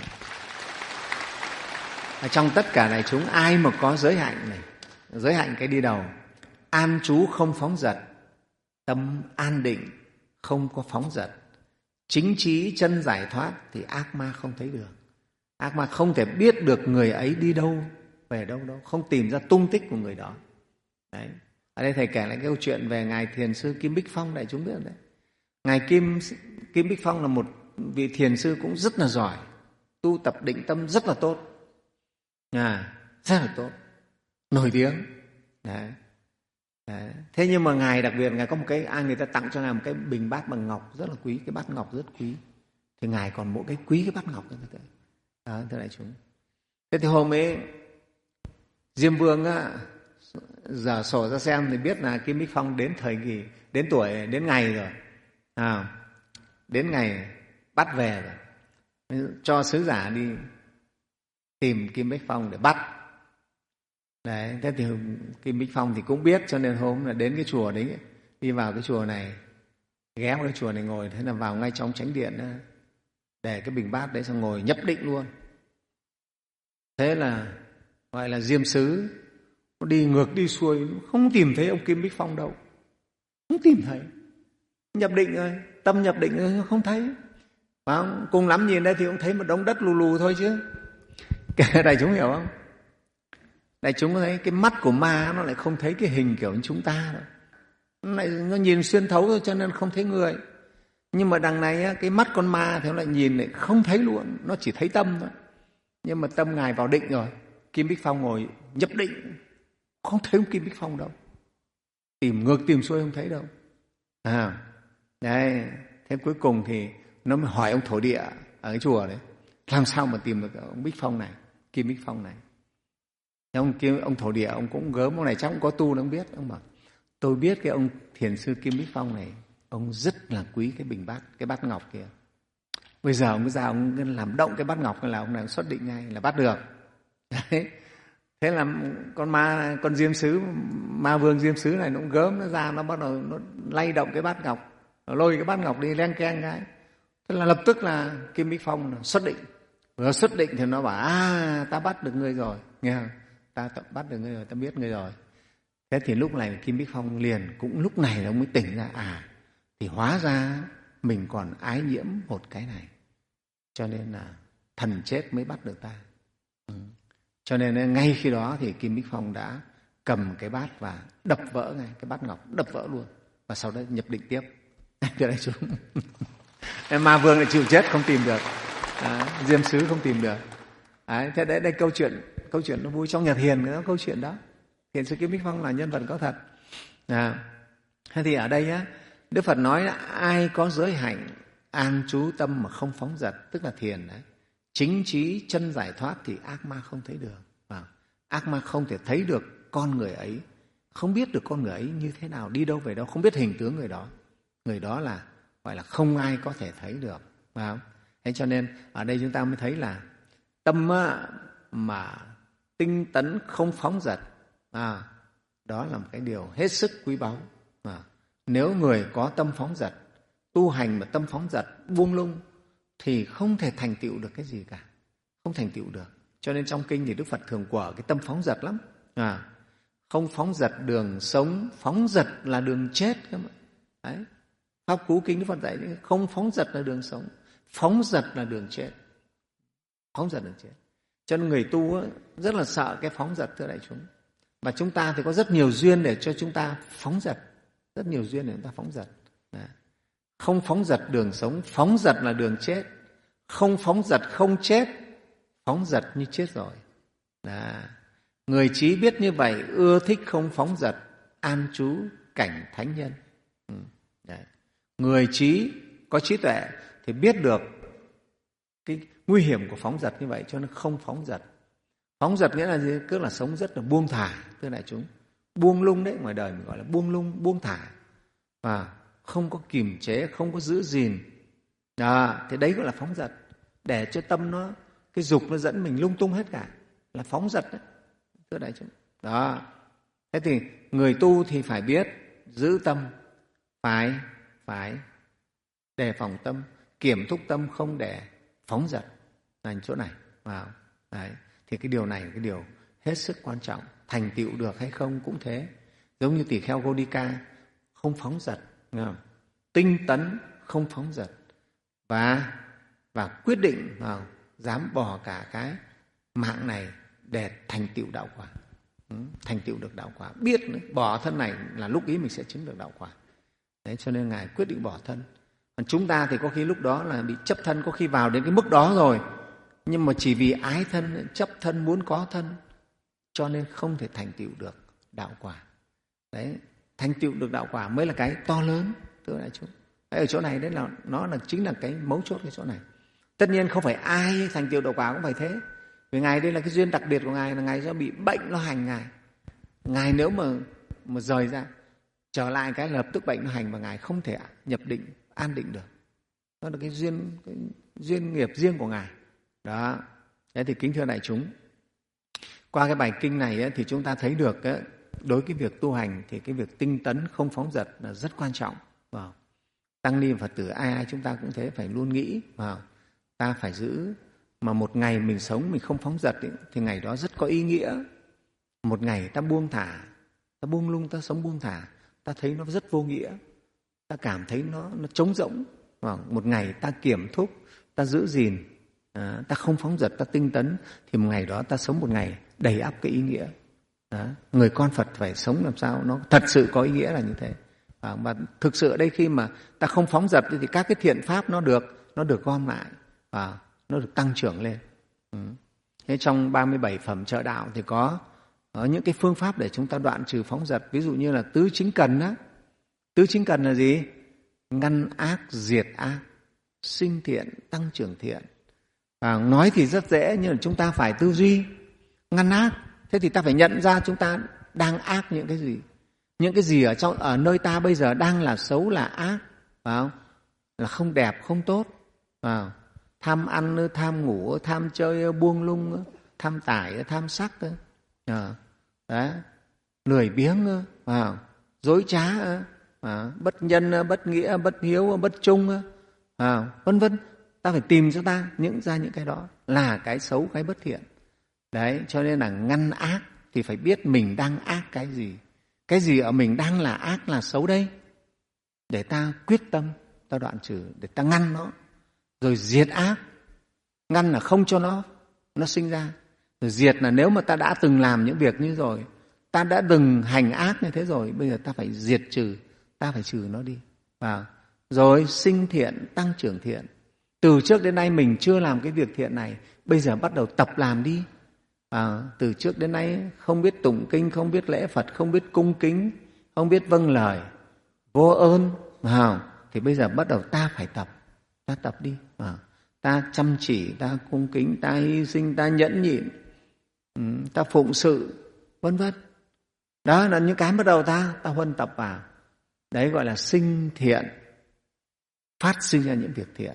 Ở trong tất cả này chúng, ai mà có giới hạnh này, giới hạnh cái đi đầu, an trú không phóng dật, tâm an định, không có phóng dật, chính trí chân giải thoát, thì ác ma không thấy được. Ác ma không thể biết được người ấy đi đâu, về đâu đâu, không tìm ra tung tích của người đó. Đấy. Ở đây Thầy kể lại cái câu chuyện về Ngài Thiền sư Kim Bích Phong, đại chúng biết đấy. Ngài Kim, Kim Bích Phong là một vị thiền sư cũng rất là giỏi, tu tập định tâm rất là tốt. À, rất là tốt, nổi tiếng. Đấy. Đấy. Thế nhưng mà Ngài đặc biệt, Ngài có một cái, ai người ta tặng cho Ngài một cái bình bát bằng ngọc rất là quý, cái bát ngọc rất quý. Thì Ngài còn mỗi cái quý cái bát ngọc đó. Đó, thưa đại chúng. Thế thì hôm ấy Diêm Vương á, giờ sổ ra xem thì biết là Kim Bích Phong đến thời kỳ, đến tuổi, đến ngày rồi. À, đến ngày bắt về rồi. Cho sứ giả đi tìm Kim Bích Phong để bắt. Đấy, thế thì Kim Bích Phong thì cũng biết, cho nên hôm là đến cái chùa đấy, đi vào cái chùa này, ghé vào cái chùa này ngồi, thế là vào ngay trong chánh điện đó, để cái bình bát đấy, xong ngồi nhập định luôn. Thế là gọi là Diêm sứ, nó đi ngược đi xuôi, không tìm thấy ông Kim Bích Phong đâu, không tìm thấy. Nhập định rồi, tâm nhập định rồi, không thấy. Và cùng lắm nhìn đây thì cũng thấy một đống đất lù lù thôi chứ. Đại chúng hiểu không? Đại chúng thấy cái mắt của ma nó lại không thấy cái hình kiểu như chúng ta đâu. Nó, lại, nó nhìn xuyên thấu thôi, cho nên không thấy người. Nhưng mà đằng này cái mắt con ma thì nó lại nhìn lại không thấy luôn, nó chỉ thấy tâm thôi. Nhưng mà tâm Ngài vào định rồi, Kim Bích Phong ngồi nhập định, không thấy ông Kim Bích Phong đâu. Tìm ngược tìm xuôi không thấy đâu. À, đấy, thế cuối cùng thì nó mới hỏi ông thổ địa ở cái chùa đấy, làm sao mà tìm được ông Bích Phong này, Kim Bích Phong này. Ông, ông thổ địa, ông cũng gớm, ông này chắc cũng có tu, nó không biết. Ông bảo, tôi biết cái ông thiền sư Kim Bích Phong này, ông rất là quý cái bình bát, cái bát ngọc kia. Bây giờ ông cứ ra, ông làm động cái bát ngọc là ông này xuất định ngay là bắt được. Đấy. Thế là con ma, con Diêm sứ, ma vương Diêm sứ này nó cũng gớm, nó ra, nó bắt đầu nó lay động cái bát ngọc, nó lôi cái bát ngọc đi len keng cái. Thế là lập tức là Kim Bích Phong xuất định. Vừa xuất định thì nó bảo, à, ta bắt được ngươi rồi, nghe không? Ta bắt được ngươi rồi, ta biết ngươi rồi. Thế thì lúc này Kim Bích Phong liền cũng lúc này ông mới tỉnh ra, à thì hóa ra mình còn ái nhiễm một cái này, cho nên là thần chết mới bắt được ta. Ừ. Cho nên ngay khi đó thì Kim Bích Phong đã cầm cái bát và đập vỡ ngay, cái bát ngọc đập vỡ luôn, và sau đó nhập định tiếp. Thưa đại chúng, Ma Vương lại chịu chết không tìm được, à, Diêm Sứ không tìm được. À, thế đấy, đây câu chuyện câu chuyện nó vui trong Nhật Hiền, cái đó câu chuyện đó. Thiền sư Kim Bích Phong là nhân vật có thật. À, thế thì ở đây á, Đức Phật nói là ai có giới hạnh an trú tâm mà không phóng dật, tức là thiền đấy, chính trí chân giải thoát thì ác ma không thấy được. À, ác ma không thể thấy được con người ấy, không biết được con người ấy như thế nào, đi đâu về đâu, không biết hình tướng người đó. Người đó là gọi là không ai có thể thấy được. À, thế cho nên ở đây chúng ta mới thấy là tâm mà tinh tấn không phóng dật, à, đó là một cái điều hết sức quý báu. À, nếu người có tâm phóng dật, tu hành mà tâm phóng dật, buông lung thì không thể thành tựu được cái gì cả, không thành tựu được. Cho nên trong kinh thì Đức Phật thường quở cái tâm phóng dật lắm. À, không phóng dật đường sống, phóng dật là đường chết. Đấy, Pháp Cú Kinh Đức Phật dạy không phóng dật là đường sống, phóng dật là đường chết. Phóng dật là đường chết. Cho nên người tu rất là sợ cái phóng dật, thưa đại chúng. Và chúng ta thì có rất nhiều duyên để cho chúng ta phóng dật, rất nhiều duyên để chúng ta phóng dật. Đấy. Không phóng dật đường sống, phóng dật là đường chết. Không phóng dật không chết, phóng dật như chết rồi. Đấy. Người trí biết như vậy, ưa thích không phóng dật, an trú cảnh thánh nhân. Ừ. Đấy. Người trí có trí tuệ thì biết được cái nguy hiểm của phóng dật như vậy, cho nên không phóng dật. Phóng dật nghĩa là gì? Cứ là sống rất là buông thả, thưa đại chúng. Buông lung đấy, ngoài đời mình gọi là buông lung, buông thả. Và không có kiềm chế, không có giữ gìn. À, thì đấy gọi là phóng dật. Để cho tâm nó, cái dục nó dẫn mình lung tung hết cả, là phóng dật đấy, thưa đại chúng. Đó. Thế thì người tu thì phải biết giữ tâm, phải phải đề phòng tâm, kiểm thúc tâm không để phóng dật là chỗ này. Wow. Đấy. Thì cái điều này là cái điều hết sức quan trọng. Thành tựu được hay không cũng thế. Giống như tỳ kheo Ghodika không phóng dật, nghe không? Tinh tấn không phóng dật, và và quyết định vào dám bỏ cả cái mạng này để thành tựu đạo quả. Ừ, thành tựu được đạo quả, biết đấy, bỏ thân này là lúc ý mình sẽ chứng được đạo quả. Đấy, cho nên Ngài quyết định bỏ thân. Còn chúng ta thì có khi lúc đó là bị chấp thân, có khi vào đến cái mức đó rồi, nhưng mà chỉ vì ái thân, chấp thân, muốn có thân, cho nên không thể thành tựu được đạo quả. Đấy, thành tựu được đạo quả mới là cái to lớn, thưa đại chúng. Đấy, ở chỗ này đấy là nó là chính là cái mấu chốt cái chỗ này. Tất nhiên không phải ai thành tựu đạo quả cũng phải thế. Vì Ngài đây là cái duyên đặc biệt của Ngài, là Ngài do bị bệnh nó hành Ngài. Ngài nếu mà mà rời ra, trở lại cái lập tức bệnh nó hành, và Ngài không thể nhập định, an định được. Đó là cái duyên, cái duyên nghiệp riêng của Ngài. Đó. Thế thì kính thưa đại chúng, qua cái bài kinh này ấy, thì chúng ta thấy được ấy, đối với cái việc tu hành thì cái việc tinh tấn không phóng dật là rất quan trọng. Wow. Tăng ni Phật tử ai ai chúng ta cũng thế, phải luôn nghĩ wow, ta phải giữ. Mà một ngày mình sống mình không phóng dật ấy, thì ngày đó rất có ý nghĩa. Một ngày ta buông thả, ta buông lung, ta sống buông thả, ta thấy nó rất vô nghĩa, ta cảm thấy nó, nó trống rỗng. Wow. Một ngày ta kiểm thúc, ta giữ gìn, à, ta không phóng dật, ta tinh tấn, thì một ngày đó ta sống một ngày đầy ắp cái ý nghĩa. Đó. Người con Phật phải sống làm sao nó thật sự có ý nghĩa là như thế. À, và thực sự ở đây khi mà ta không phóng dật thì các cái thiện pháp nó được nó được gom lại và nó được tăng trưởng lên. Ừ. Thế trong ba mươi bảy phẩm trợ đạo thì có, có những cái phương pháp để chúng ta đoạn trừ phóng dật. Ví dụ như là tứ chính cần á. Tứ chính cần là gì? Ngăn ác, diệt ác, sinh thiện, tăng trưởng thiện. À, nói thì rất dễ, nhưng mà chúng ta phải tư duy ngăn ác. Thế thì ta phải nhận ra chúng ta đang ác những cái gì. Những cái gì ở trong ở nơi ta bây giờ đang là xấu, là ác, phải không? Là không đẹp, không tốt. Phải không? Tham ăn, tham ngủ, tham chơi, buông lung, tham tải, tham sắc. À, đấy. Lười biếng, à, dối trá, à, bất nhân, bất nghĩa, bất hiếu, bất trung, à, vân vân. Ta phải tìm cho ta những ra những cái đó là cái xấu, cái bất thiện. Đấy, cho nên là ngăn ác thì phải biết mình đang ác cái gì. cái gì ở mình đang là ác, là xấu đây, để ta quyết tâm, ta đoạn trừ, để ta ngăn nó, rồi diệt ác. Ngăn là không cho nó nó sinh ra, rồi diệt là nếu mà ta đã từng làm những việc như rồi, ta đã từng hành ác như thế rồi, bây giờ ta phải diệt trừ, ta phải trừ nó đi. Và rồi sinh thiện, tăng trưởng thiện. Từ trước đến nay mình chưa làm cái việc thiện này, bây giờ bắt đầu tập làm đi. À, từ trước đến nay không biết tụng kinh, không biết lễ Phật, không biết cung kính, không biết vâng lời, vô ơn, à, thì bây giờ bắt đầu ta phải tập, ta tập đi. À, ta chăm chỉ, ta cung kính, ta hy sinh, ta nhẫn nhịn, ta phụng sự, vân vân. Đó là những cái bắt đầu ta ta huân tập vào. Đấy gọi là sinh thiện, phát sinh ra những việc thiện.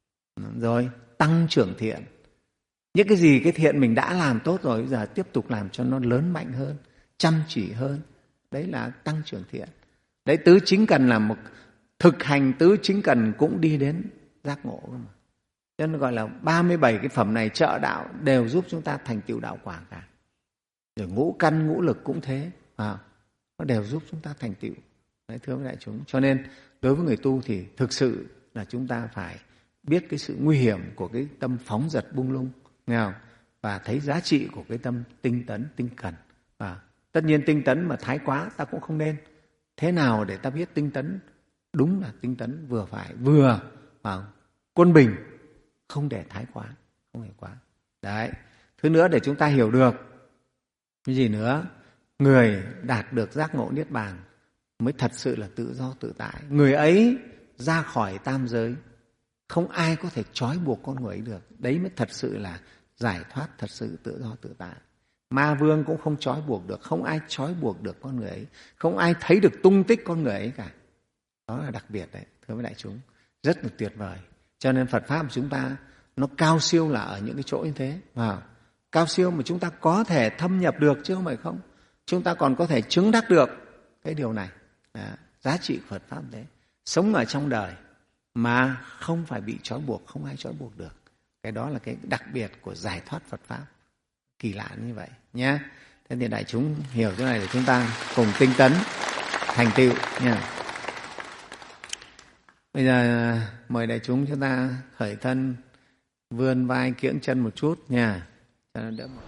Rồi tăng trưởng thiện. Những cái gì cái thiện mình đã làm tốt rồi, bây giờ tiếp tục làm cho nó lớn mạnh hơn, chăm chỉ hơn. Đấy là tăng trưởng thiện. Đấy, tứ chính cần là một thực hành tứ chính cần cũng đi đến giác ngộ cơ mà. Cho nên gọi là ba mươi bảy cái phẩm này trợ đạo đều giúp chúng ta thành tựu đạo quả cả. Rồi ngũ căn ngũ lực cũng thế, à, nó đều giúp chúng ta thành tựu. Đấy, thưa với đại chúng. Cho nên đối với người tu thì thực sự là chúng ta phải biết cái sự nguy hiểm của cái tâm phóng dật bung lung, nghe không? Và thấy giá trị của cái tâm tinh tấn, tinh cần. À, tất nhiên tinh tấn mà thái quá ta cũng không nên. Thế nào để ta biết tinh tấn đúng là tinh tấn vừa phải, vừa à, quân bình, không để thái quá, không để quá. Đấy. Thứ nữa để chúng ta hiểu được cái gì nữa, người đạt được giác ngộ niết bàn mới thật sự là tự do tự tại. Người ấy ra khỏi tam giới, không ai có thể trói buộc con người ấy được. Đấy mới thật sự là giải thoát, thật sự tự do tự tại. Ma vương cũng không trói buộc được, không ai trói buộc được con người ấy, không ai thấy được tung tích con người ấy cả. Đó là đặc biệt đấy, thưa với đại chúng, rất là tuyệt vời. Cho nên Phật Pháp của chúng ta nó cao siêu là ở những cái chỗ như thế. Wow. Cao siêu mà chúng ta có thể thâm nhập được chứ không phải không. Chúng ta còn có thể chứng đắc được cái điều này. À, giá trị của Phật Pháp đấy. Sống ở trong đời mà không phải bị trói buộc, không ai trói buộc được. Cái đó là cái đặc biệt của giải thoát Phật Pháp. Kỳ lạ như vậy nhé. Thế thì đại chúng hiểu chỗ này để chúng ta cùng tinh tấn thành tựu nha. Bây giờ mời đại chúng chúng ta khởi thân, vươn vai kiễng chân một chút nha, cho nó đỡ mỏi.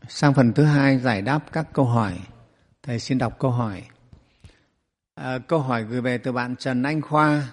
Sang phần thứ hai, giải đáp các câu hỏi. Thầy xin đọc câu hỏi. À, câu hỏi gửi về từ bạn Trần Anh Khoa.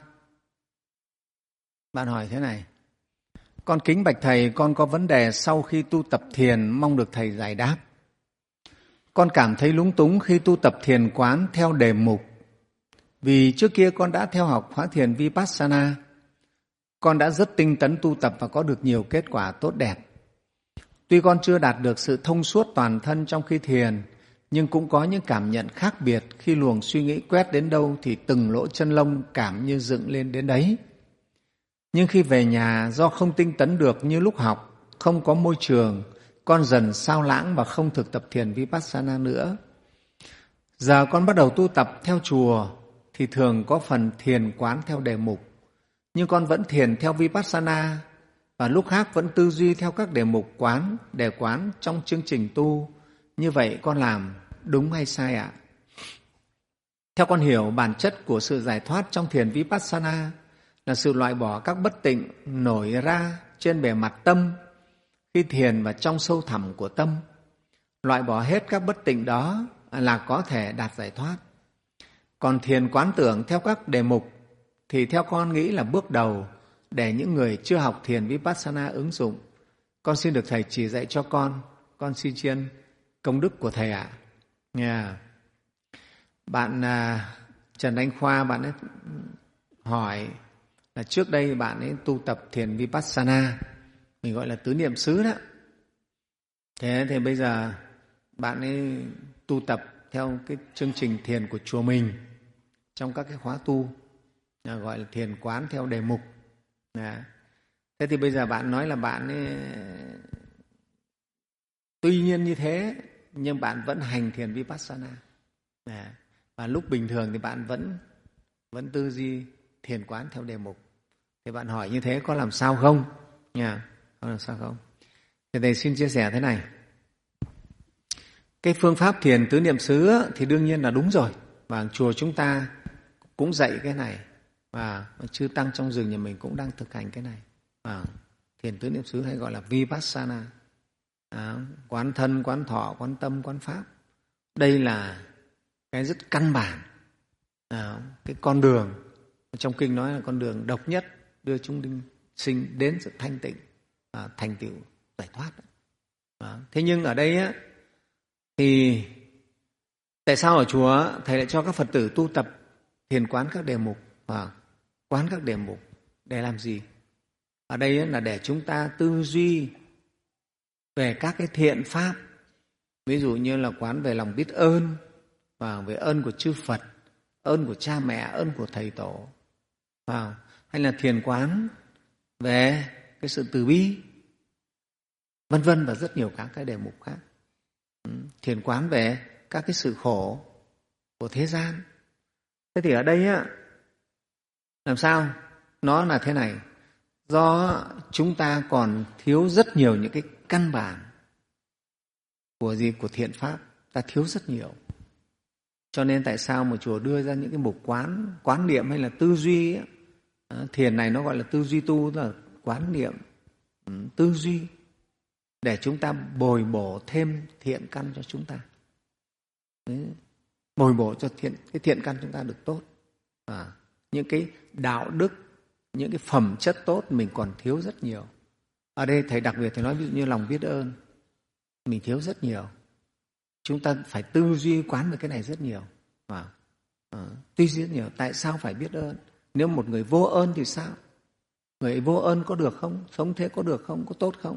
Bạn hỏi thế này: con kính bạch Thầy, con có vấn đề sau khi tu tập thiền, mong được Thầy giải đáp. Con cảm thấy lúng túng khi tu tập thiền quán theo đề mục. Vì trước kia con đã theo học khóa thiền Vipassana, con đã rất tinh tấn tu tập và có được nhiều kết quả tốt đẹp. Tuy con chưa đạt được sự thông suốt toàn thân trong khi thiền, nhưng cũng có những cảm nhận khác biệt khi luồng suy nghĩ quét đến đâu thì từng lỗ chân lông cảm như dựng lên đến đấy. Nhưng khi về nhà, do không tinh tấn được như lúc học, không có môi trường, con dần sao lãng và không thực tập thiền Vipassana nữa. Giờ con bắt đầu tu tập theo chùa thì thường có phần thiền quán theo đề mục, nhưng con vẫn thiền theo Vipassana và lúc khác vẫn tư duy theo các đề mục quán, đề quán trong chương trình tu. Như vậy con làm đúng hay sai ạ? Theo con hiểu, bản chất của sự giải thoát trong thiền Vipassana là sự loại bỏ các bất tịnh nổi ra trên bề mặt tâm khi thiền và trong sâu thẳm của tâm. Loại bỏ hết các bất tịnh đó là có thể đạt giải thoát. Còn thiền quán tưởng theo các đề mục thì theo con nghĩ là bước đầu để những người chưa học thiền Vipassana ứng dụng. Con xin được Thầy chỉ dạy cho con. Con xin tri ân công đức của Thầy ạ. Yeah. Bạn à, Trần Anh Khoa, bạn ấy hỏi là trước đây bạn ấy tu tập thiền Vipassana, mình gọi là tứ niệm xứ đó. Thế thì bây giờ bạn ấy tu tập theo cái chương trình thiền của chùa mình trong các cái khóa tu, gọi là thiền quán theo đề mục. À, thế thì bây giờ bạn nói là bạn ấy, tuy nhiên như thế nhưng bạn vẫn hành thiền Vipassana. À, và lúc bình thường thì bạn vẫn vẫn tư duy thiền quán theo đề mục. Thì bạn hỏi như thế có làm sao không? Nha, có làm sao không? Thì Thầy xin chia sẻ thế này. Cái phương pháp thiền tứ niệm xứ thì đương nhiên là đúng rồi. Và chùa chúng ta cũng dạy cái này. Và chư tăng trong rừng nhà mình cũng đang thực hành cái này. À, thiền tứ niệm xứ hay gọi là Vipassana. À, quán thân, quán thọ, quán tâm, quán pháp. Đây là cái rất căn bản. À, cái con đường, trong kinh nói là con đường độc nhất đưa chúng sinh đến sự thanh tịnh, à, thành tựu giải thoát. À, thế nhưng ở đây á, thì tại sao ở chùa Thầy lại cho các Phật tử tu tập thiền quán các đề mục? À, quán các đề mục để làm gì? Ở đây là để chúng ta tư duy về các cái thiện pháp, ví dụ như là quán về lòng biết ơn, và về ơn của chư Phật, ơn của cha mẹ, ơn của thầy tổ, à, hay là thiền quán về cái sự từ bi, vân vân, và rất nhiều các cái đề mục khác. Thiền quán về các cái sự khổ của thế gian. Thế thì ở đây á, làm sao? Nó là thế này, do chúng ta còn thiếu rất nhiều những cái căn bản của gì? Của thiện pháp, ta thiếu rất nhiều. Cho nên tại sao mà chùa đưa ra những cái mục quán, quán niệm hay là tư duy ấy, thiền này nó gọi là tư duy tu, tức là quán niệm, tư duy, để chúng ta bồi bổ thêm thiện căn cho chúng ta. Đấy, bồi bổ cho thiện, cái thiện căn chúng ta được tốt. À, những cái đạo đức, những cái phẩm chất tốt mình còn thiếu rất nhiều. Ở đây Thầy đặc biệt Thầy nói ví dụ như lòng biết ơn, mình thiếu rất nhiều. Chúng ta phải tư duy quán về cái này rất nhiều. À, à, tư duy rất nhiều. Tại sao phải biết ơn? Nếu một người vô ơn thì sao? Người vô ơn có được không? Sống thế có được không? Có tốt không?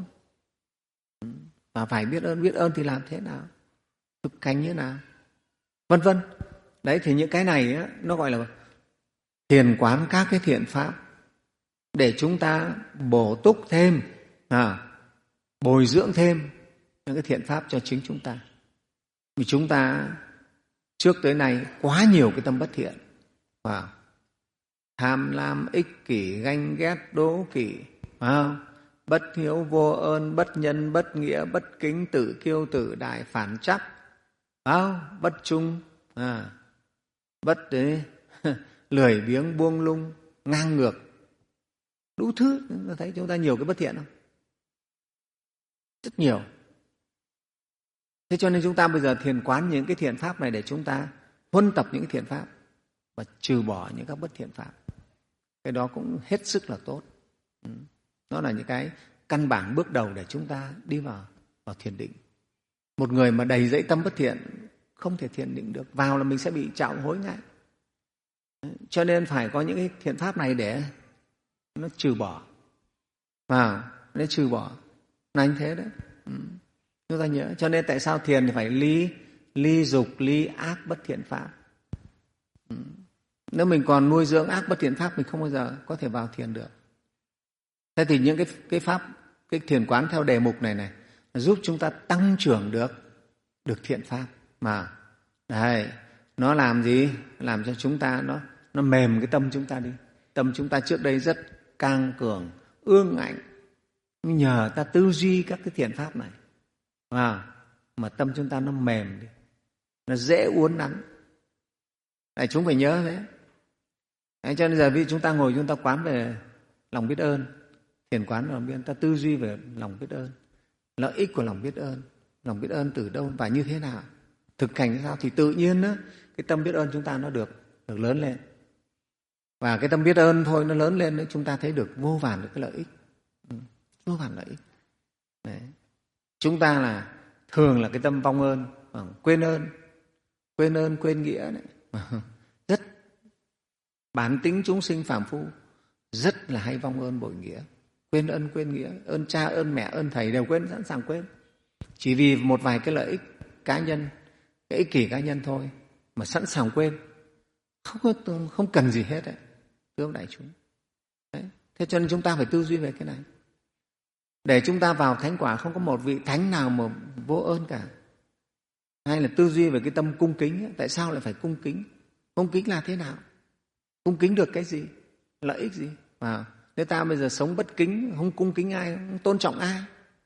Và phải biết ơn. Biết ơn thì làm thế nào? Thực hành như thế nào? Vân vân. Đấy, thì những cái này á, nó gọi là thiền quán các cái thiện pháp để chúng ta bổ túc thêm, à, bồi dưỡng thêm những cái thiện pháp cho chính chúng ta. Vì chúng ta trước tới nay quá nhiều cái tâm bất thiện, à, tham lam, ích kỷ, ganh ghét, đố kỵ, à, bất hiếu, vô ơn, bất nhân, bất nghĩa, bất kính, tự kiêu, tự đại, phản chấp, à, bất trung, à, bất đấy, lười biếng, buông lung, ngang ngược, đủ thứ. Thấy chúng ta nhiều cái bất thiện không? Rất nhiều. Thế cho nên chúng ta bây giờ thiền quán những cái thiện pháp này để chúng ta huân tập những cái thiện pháp và trừ bỏ những các bất thiện pháp. Cái đó cũng hết sức là tốt. Nó là những cái căn bản bước đầu để chúng ta đi vào, vào thiền định. Một người mà đầy dẫy tâm bất thiện không thể thiền định được, vào là mình sẽ bị trạo hối ngay. Cho nên phải có những cái thiện pháp này để nó trừ bỏ, vào để trừ bỏ là như thế đấy. Ừ. Chúng ta nhớ. Cho nên tại sao thiền thì phải ly ly dục, ly ác bất thiện pháp. Ừ. Nếu mình còn nuôi dưỡng ác bất thiện pháp, mình không bao giờ có thể vào thiền được. Thế thì những cái cái pháp, cái thiền quán theo đề mục này này giúp chúng ta tăng trưởng được được thiện pháp mà. Đấy, nó làm gì? Làm cho chúng ta nó nó mềm cái tâm chúng ta đi. Tâm chúng ta trước đây rất căng cường, ương ngạnh. Nhờ ta tư duy các cái thiện pháp này à, mà tâm chúng ta nó mềm đi, nó dễ uốn nắn. Đấy, chúng phải nhớ thế. Đấy, cho nên giờ vì chúng ta ngồi chúng ta quán về lòng biết ơn, thiền quán lòng biết ơn, ta tư duy về lòng biết ơn, lợi ích của lòng biết ơn, lòng biết ơn từ đâu và như thế nào, thực hành như sao, thì tự nhiên đó, cái tâm biết ơn chúng ta nó được được lớn lên. Và cái tâm biết ơn thôi nó lớn lên đấy, chúng ta thấy được vô vàn được cái lợi ích, ừ, vô vàn lợi ích. Đấy. Chúng ta là thường là cái tâm vong ơn, quên ơn, quên ơn quên nghĩa đấy. Rất bản tính chúng sinh phàm phu rất là hay vong ơn bội nghĩa, quên ơn quên nghĩa, ơn cha ơn mẹ ơn thầy đều quên, sẵn sàng quên, chỉ vì một vài cái lợi ích cá nhân, cái ích kỷ cá nhân thôi mà sẵn sàng quên, không có, không cần gì hết đấy, thưa đại chúng. Đấy. Thế cho nên chúng ta phải tư duy về cái này để chúng ta vào thánh quả. Không có một vị thánh nào mà vô ơn cả. Hay là tư duy về cái tâm cung kính. Tại sao lại phải cung kính? Cung kính là thế nào? Cung kính được cái gì? Lợi ích gì? À, nếu ta bây giờ sống bất kính, không cung kính ai, không tôn trọng ai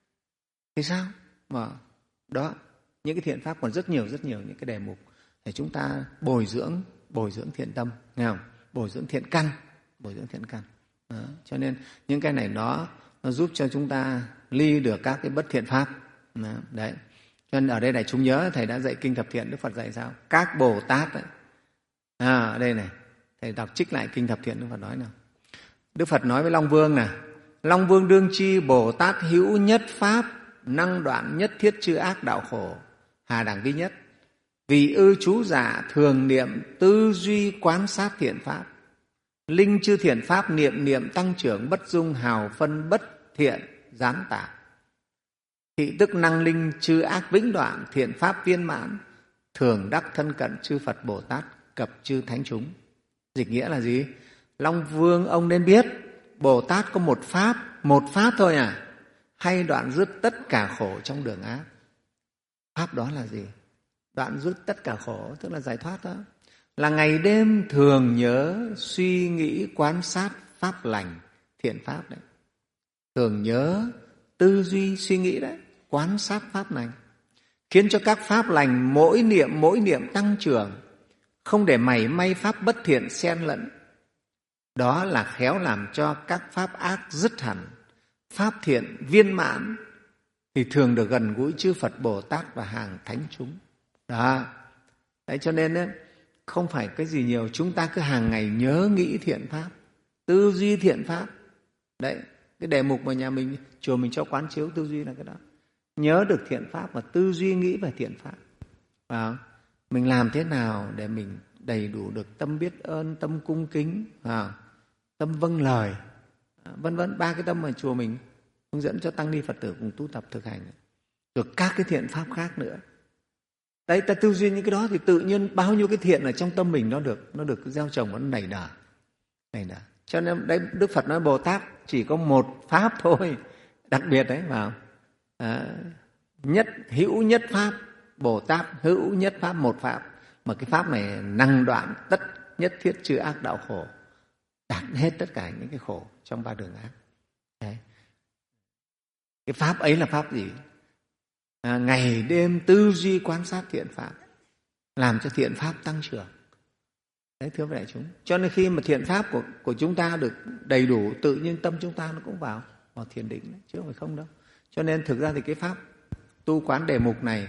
thì sao? Mà đó, những cái thiện pháp còn rất nhiều rất nhiều những cái đề mục để chúng ta bồi dưỡng bồi dưỡng thiện tâm, nghe không? Bồi dưỡng thiện căn, bồi dưỡng thiện căn. Đó. Cho nên những cái này nó nó giúp cho chúng ta ly được các cái bất thiện pháp. Đó. Đấy. Cho nên ở đây này chúng nhớ thầy đã dạy kinh Thập Thiện, Đức Phật dạy sao? Các Bồ Tát ấy. À, ở đây này thầy đọc trích lại kinh Thập Thiện, Đức Phật nói nào. Đức Phật nói với Long Vương là Long Vương đương chi Bồ Tát hữu nhất pháp, năng đoạn nhất thiết chư ác đạo khổ, hà đẳng vi nhất. Vì ư chú giả thường niệm tư duy quán sát thiện pháp, linh chư thiện pháp niệm niệm tăng trưởng bất dung hào phân bất thiện gián tả. Thị tức năng linh chư ác vĩnh đoạn, thiện pháp viên mãn, thường đắc thân cận chư Phật Bồ Tát cập chư thánh chúng. Dịch nghĩa là gì? Long Vương ông nên biết Bồ Tát có một pháp, một pháp thôi à, hay đoạn dứt tất cả khổ trong đường ác. Pháp đó là gì? Đoạn dứt tất cả khổ, tức là giải thoát đó. Là ngày đêm thường nhớ, suy nghĩ, quán sát pháp lành, thiện pháp đấy. Thường nhớ, tư duy, suy nghĩ đấy, quán sát pháp lành. Khiến cho các pháp lành mỗi niệm mỗi niệm tăng trưởng, không để mảy may pháp bất thiện xen lẫn. Đó là khéo làm cho các pháp ác dứt hẳn, pháp thiện viên mãn, thì thường được gần gũi chư Phật Bồ Tát và hàng thánh chúng. Đó. Đấy, cho nên ấy, không phải cái gì nhiều, chúng ta cứ hàng ngày nhớ nghĩ thiện pháp, tư duy thiện pháp. Đấy, cái đề mục mà nhà mình, chùa mình cho quán chiếu tư duy là cái đó. Nhớ được thiện pháp và tư duy nghĩ về thiện pháp. Và mình làm thế nào để mình đầy đủ được tâm biết ơn, tâm cung kính, à, tâm vâng lời, vân vân, ba cái tâm mà chùa mình hướng dẫn cho tăng ni Phật tử cùng tu tập thực hành. Rồi các cái thiện pháp khác nữa. Đấy, ta tư duy những cái đó thì tự nhiên bao nhiêu cái thiện ở trong tâm mình nó được nó được gieo trồng, nó nảy nở, nảy nở. Cho nên đấy, Đức Phật nói Bồ Tát chỉ có một pháp thôi, đặc biệt đấy vào à, nhất hữu nhất pháp, Bồ Tát hữu nhất pháp, một pháp, mà cái pháp này năng đoạn tất nhất thiết trừ ác đạo khổ, đạt hết tất cả những cái khổ trong ba đường ác. Đấy. Cái pháp ấy là pháp gì? À, ngày đêm tư duy quan sát thiện pháp, làm cho thiện pháp tăng trưởng. Đấy, thưa đại chúng. Cho nên khi mà thiện pháp của, của chúng ta được đầy đủ, tự nhiên tâm chúng ta nó cũng vào, vào thiền định đấy, chứ không phải không đâu. Cho nên thực ra thì cái pháp tu quán đề mục này nó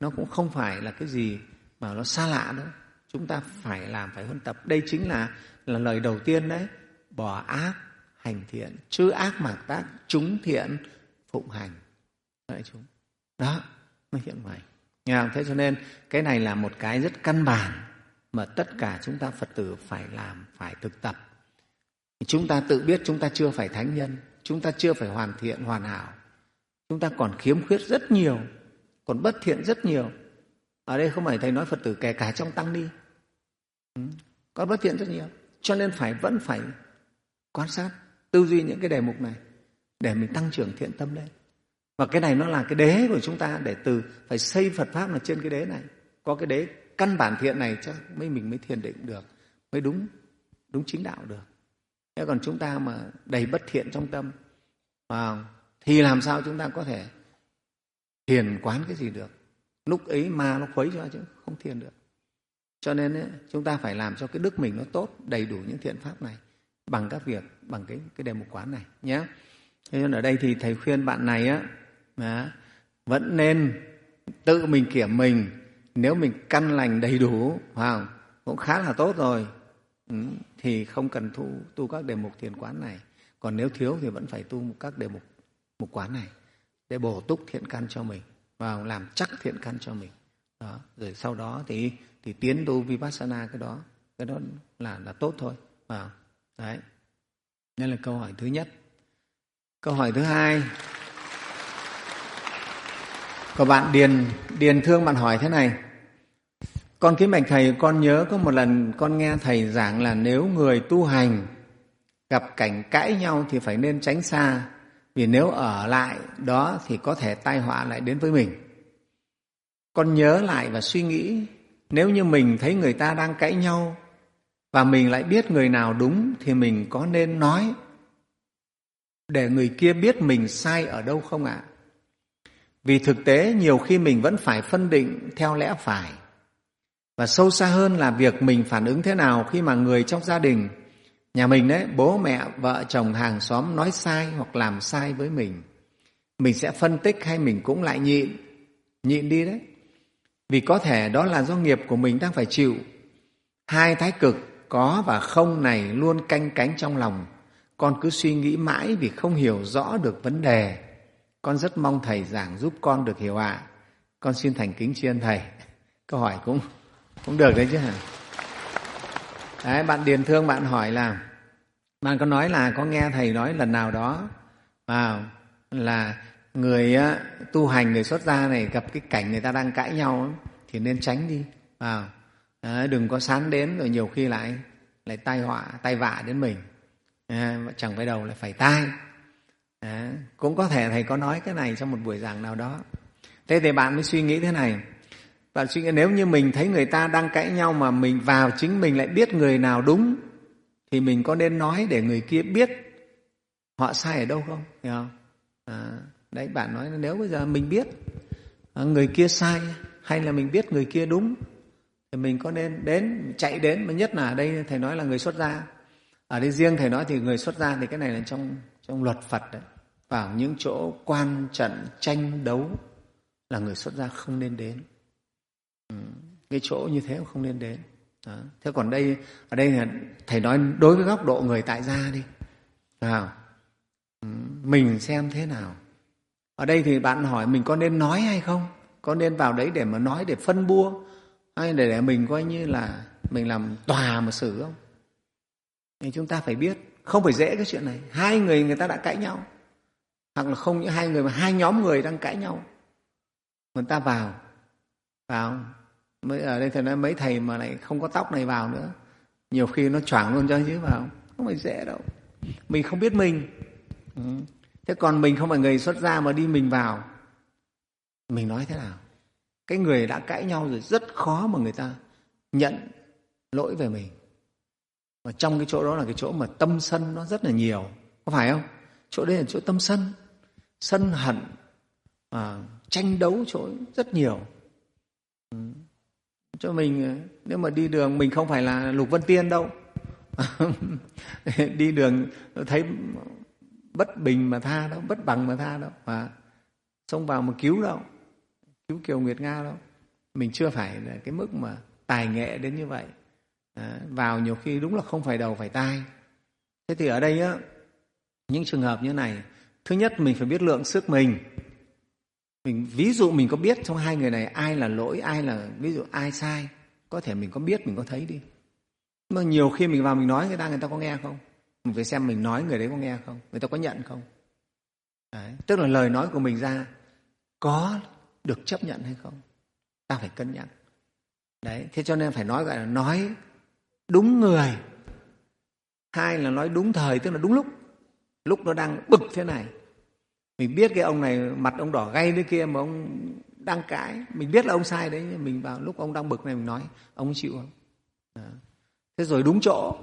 nó cũng không phải là cái gì mà nó xa lạ đâu. Chúng ta phải làm, phải huân tập. Đây chính là, là lời đầu tiên đấy. Bỏ ác, hành thiện, chư ác mạt tác, chúng thiện, phụng hành. Đấy, chúng. Đó, nó hiện ngoài. Nghe không? Thế cho nên cái này là một cái rất căn bản mà tất cả chúng ta Phật tử phải làm, phải thực tập. Chúng ta tự biết chúng ta chưa phải thánh nhân, chúng ta chưa phải hoàn thiện, hoàn hảo. Chúng ta còn khiếm khuyết rất nhiều, còn bất thiện rất nhiều. Ở đây không phải Thầy nói Phật tử kể cả trong tăng ni, có bất thiện rất nhiều. Cho nên phải vẫn phải quan sát, tư duy những cái đề mục này để mình tăng trưởng thiện tâm lên. Và cái này nó là cái đế của chúng ta, để từ phải xây Phật Pháp là trên cái đế này. Có cái đế căn bản thiện này chắc mới mình mới thiền định được, mới đúng, đúng chính đạo được. Thế còn chúng ta mà đầy bất thiện trong tâm à, thì làm sao chúng ta có thể thiền quán cái gì được. Lúc ấy ma nó khuấy cho chứ không thiền được. Cho nên ấy, chúng ta phải làm cho cái đức mình nó tốt, đầy đủ những thiện pháp này bằng các việc, bằng cái, cái đề mục quán này nhé. Thế nên ở đây thì Thầy khuyên bạn này á, à, vẫn nên tự mình kiểm mình. Nếu mình căn lành đầy đủ à, cũng khá là tốt rồi, ừ, thì không cần tu, tu các đề mục thiền quán này. Còn nếu thiếu thì vẫn phải tu các đề mục mục quán này để bổ túc thiện căn cho mình và làm chắc thiện căn cho mình. Đó. Rồi sau đó thì, thì tiến tu Vipassana, cái đó cái đó là, là tốt thôi. À, đấy. Đây là câu hỏi thứ nhất. Câu hỏi thứ hai, có bạn Điền, Điền Thương bạn hỏi thế này: con kính bạch Thầy, con nhớ có một lần con nghe Thầy giảng là nếu người tu hành gặp cảnh cãi nhau thì phải nên tránh xa, vì nếu ở lại đó thì có thể tai họa lại đến với mình. Con nhớ lại và suy nghĩ, nếu như mình thấy người ta đang cãi nhau và mình lại biết người nào đúng thì mình có nên nói để người kia biết mình sai ở đâu không ạ? Vì thực tế nhiều khi mình vẫn phải phân định theo lẽ phải. Và sâu xa hơn là việc mình phản ứng thế nào khi mà người trong gia đình, nhà mình đấy, bố mẹ, vợ chồng, hàng xóm nói sai hoặc làm sai với mình. Mình sẽ phân tích hay mình cũng lại nhịn, nhịn đi đấy. Vì có thể đó là do nghiệp của mình đang phải chịu. Hai thái cực có và không này luôn canh cánh trong lòng. Con cứ suy nghĩ mãi vì không hiểu rõ được vấn đề. Con rất mong Thầy giảng giúp con được hiểu ạ. À. Con xin thành kính tri ân Thầy. Câu hỏi cũng, cũng được đấy chứ hả? Đấy, bạn Điền Thương bạn hỏi là, bạn có nói là có nghe Thầy nói lần nào đó à, là người uh, tu hành, người xuất gia này gặp cái cảnh người ta đang cãi nhau thì nên tránh đi. À, à, đừng có sán đến rồi nhiều khi lại lại tai họa, tai vạ đến mình. À, chẳng phải đầu lại phải tai. À, cũng có thể Thầy có nói cái này trong một buổi giảng nào đó. Thế thì bạn mới suy nghĩ thế này. Bạn suy nghĩ nếu như mình thấy người ta đang cãi nhau mà mình vào chính mình lại biết người nào đúng thì mình có nên nói để người kia biết họ sai ở đâu không? Hiểu không? À, đấy, bạn nói nếu bây giờ mình biết người kia sai hay là mình biết người kia đúng thì mình có nên đến, chạy đến, mà nhất là ở đây Thầy nói là người xuất gia. Ở đây riêng Thầy nói thì người xuất gia thì cái này là trong, trong luật Phật đấy. Vào những chỗ quan trận tranh đấu là người xuất gia không nên đến. Ừ, cái chỗ như thế không nên đến. Đó. Thế còn đây, ở đây là Thầy nói đối với góc độ người tại gia đi. À, mình xem thế nào. Ở đây thì bạn hỏi mình có nên nói hay không? Có nên vào đấy để mà nói, để phân bua, hay để, để mình coi như là mình làm tòa mà xử không? Thì chúng ta phải biết, không phải dễ cái chuyện này. Hai người người ta đã cãi nhau, hoặc là không những hai người mà hai nhóm người đang cãi nhau, người ta vào, vào. Mới ở đây Thầy nói mấy thầy mà lại không có tóc này vào nữa, nhiều khi nó choảng luôn cho chứ vào. Không phải dễ đâu. Mình không biết mình. Ừ. Thế còn mình không phải người xuất gia mà đi mình vào, mình nói thế nào? Cái người đã cãi nhau rồi rất khó mà người ta nhận lỗi về mình. Và trong cái chỗ đó là cái chỗ mà tâm sân nó rất là nhiều, có phải không? Chỗ đây là chỗ tâm sân, sân hận, à, tranh đấu chỗ rất nhiều. Ừ. Cho mình, nếu mà đi đường, mình không phải là Lục Vân Tiên đâu. Đi đường thấy bất bình mà tha đâu, bất bằng mà tha đâu, mà xông vào mà cứu đâu, cứu Kiều Nguyệt Nga đâu. mình chưa phải là cái mức mà tài nghệ đến như vậy. À, vào nhiều khi đúng là không phải đầu phải tai. Thế thì ở đây á, những trường hợp như này, thứ nhất mình phải biết lượng sức mình. Mình ví dụ mình có biết trong hai người này ai là lỗi, ai là ví dụ ai sai, có thể mình có biết, mình có thấy đi. Nhưng mà nhiều khi mình vào mình nói người ta, người ta có nghe không? Mình phải xem mình nói người đấy có nghe không, người ta có nhận không. Đấy, tức là lời nói của mình ra có được chấp nhận hay không, ta phải cân nhắc. Đấy, thế cho nên phải nói gọi là nói đúng người. Hai là nói đúng thời, tức là đúng lúc. Lúc nó đang bực thế này, mình biết cái ông này mặt ông đỏ gay thế kia mà ông đang cãi, mình biết là ông sai đấy, nhưng mình vào lúc ông đang bực này mình nói, ông chịu không? Đó. Thế rồi đúng chỗ.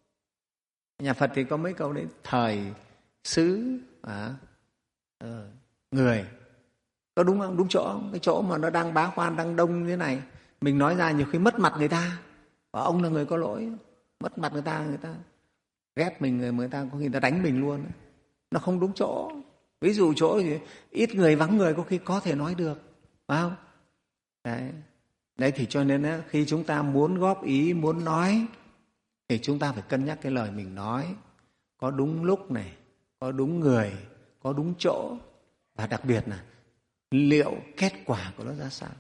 Nhà Phật thì có mấy câu đấy, thời, xứ, à, ờ, người. Có đúng không? Đúng chỗ không? Cái chỗ mà nó đang bá quan, đang đông như thế này, mình nói ra nhiều khi mất mặt người ta. Và ông là người có lỗi, mất mặt người ta, người ta ghét mình, người, người ta có khi người ta đánh mình luôn. Nó không đúng chỗ. Ví dụ chỗ thì ít người vắng người có khi có thể nói được, phải không? Đấy, Đấy thì cho nên á, khi chúng ta muốn góp ý, muốn nói thì chúng ta phải cân nhắc cái lời mình nói có đúng lúc này, có đúng người, có đúng chỗ, và đặc biệt là liệu kết quả của nó ra sao.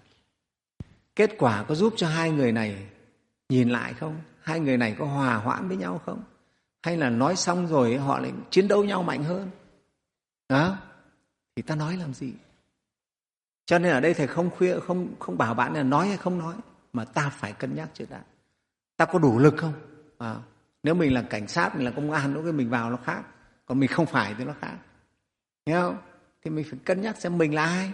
Kết quả có giúp cho hai người này nhìn lại không? Hai người này có hòa hoãn với nhau không? Hay là nói xong rồi họ lại chiến đấu nhau mạnh hơn? Đó, thì ta nói làm gì? Cho nên ở đây thầy không khuyên, không không bảo bạn là nói hay không nói, mà ta phải cân nhắc trước đã. Ta có đủ lực không? À, nếu mình là cảnh sát, mình là công an, lúc mình vào nó khác, còn mình không phải thì nó khác. Nghe không? Thì mình phải cân nhắc xem mình là ai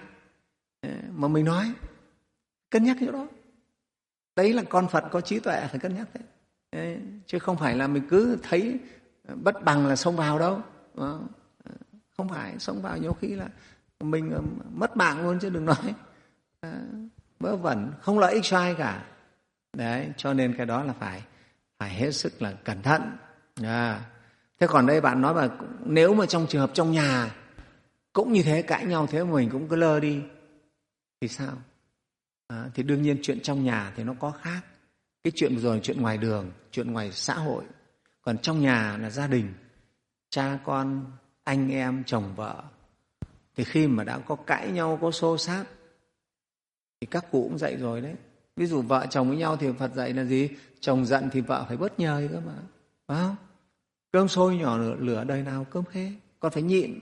mà mình nói. Cân nhắc chỗ đó. Đấy là con Phật có trí tuệ, phải cân nhắc đấy. Đấy, chứ không phải là mình cứ thấy bất bằng là xông vào đâu. Đó. Không phải, xông vào nhiều khi là mình mất mạng luôn chứ đừng nói. À, vớ vẩn, không lợi ích cho ai cả. Đấy, cho nên cái đó là phải phải hết sức là cẩn thận. À, thế còn đây bạn nói là nếu mà trong trường hợp trong nhà cũng như thế, cãi nhau thế mà mình cũng cứ lơ đi thì sao? À, thì đương nhiên chuyện trong nhà thì nó có khác. Cái chuyện vừa rồi là chuyện ngoài đường, chuyện ngoài xã hội. Còn trong nhà là gia đình, cha con, anh em, chồng vợ. Thì khi mà đã có cãi nhau, có xô xát thì các cụ cũng dạy rồi đấy. Ví dụ vợ chồng với nhau thì Phật dạy là gì? Chồng giận thì vợ phải bớt nhời cơ mà. Phải không? Cơm sôi nhỏ lửa, lửa đời nào cơm khê. Con phải nhịn,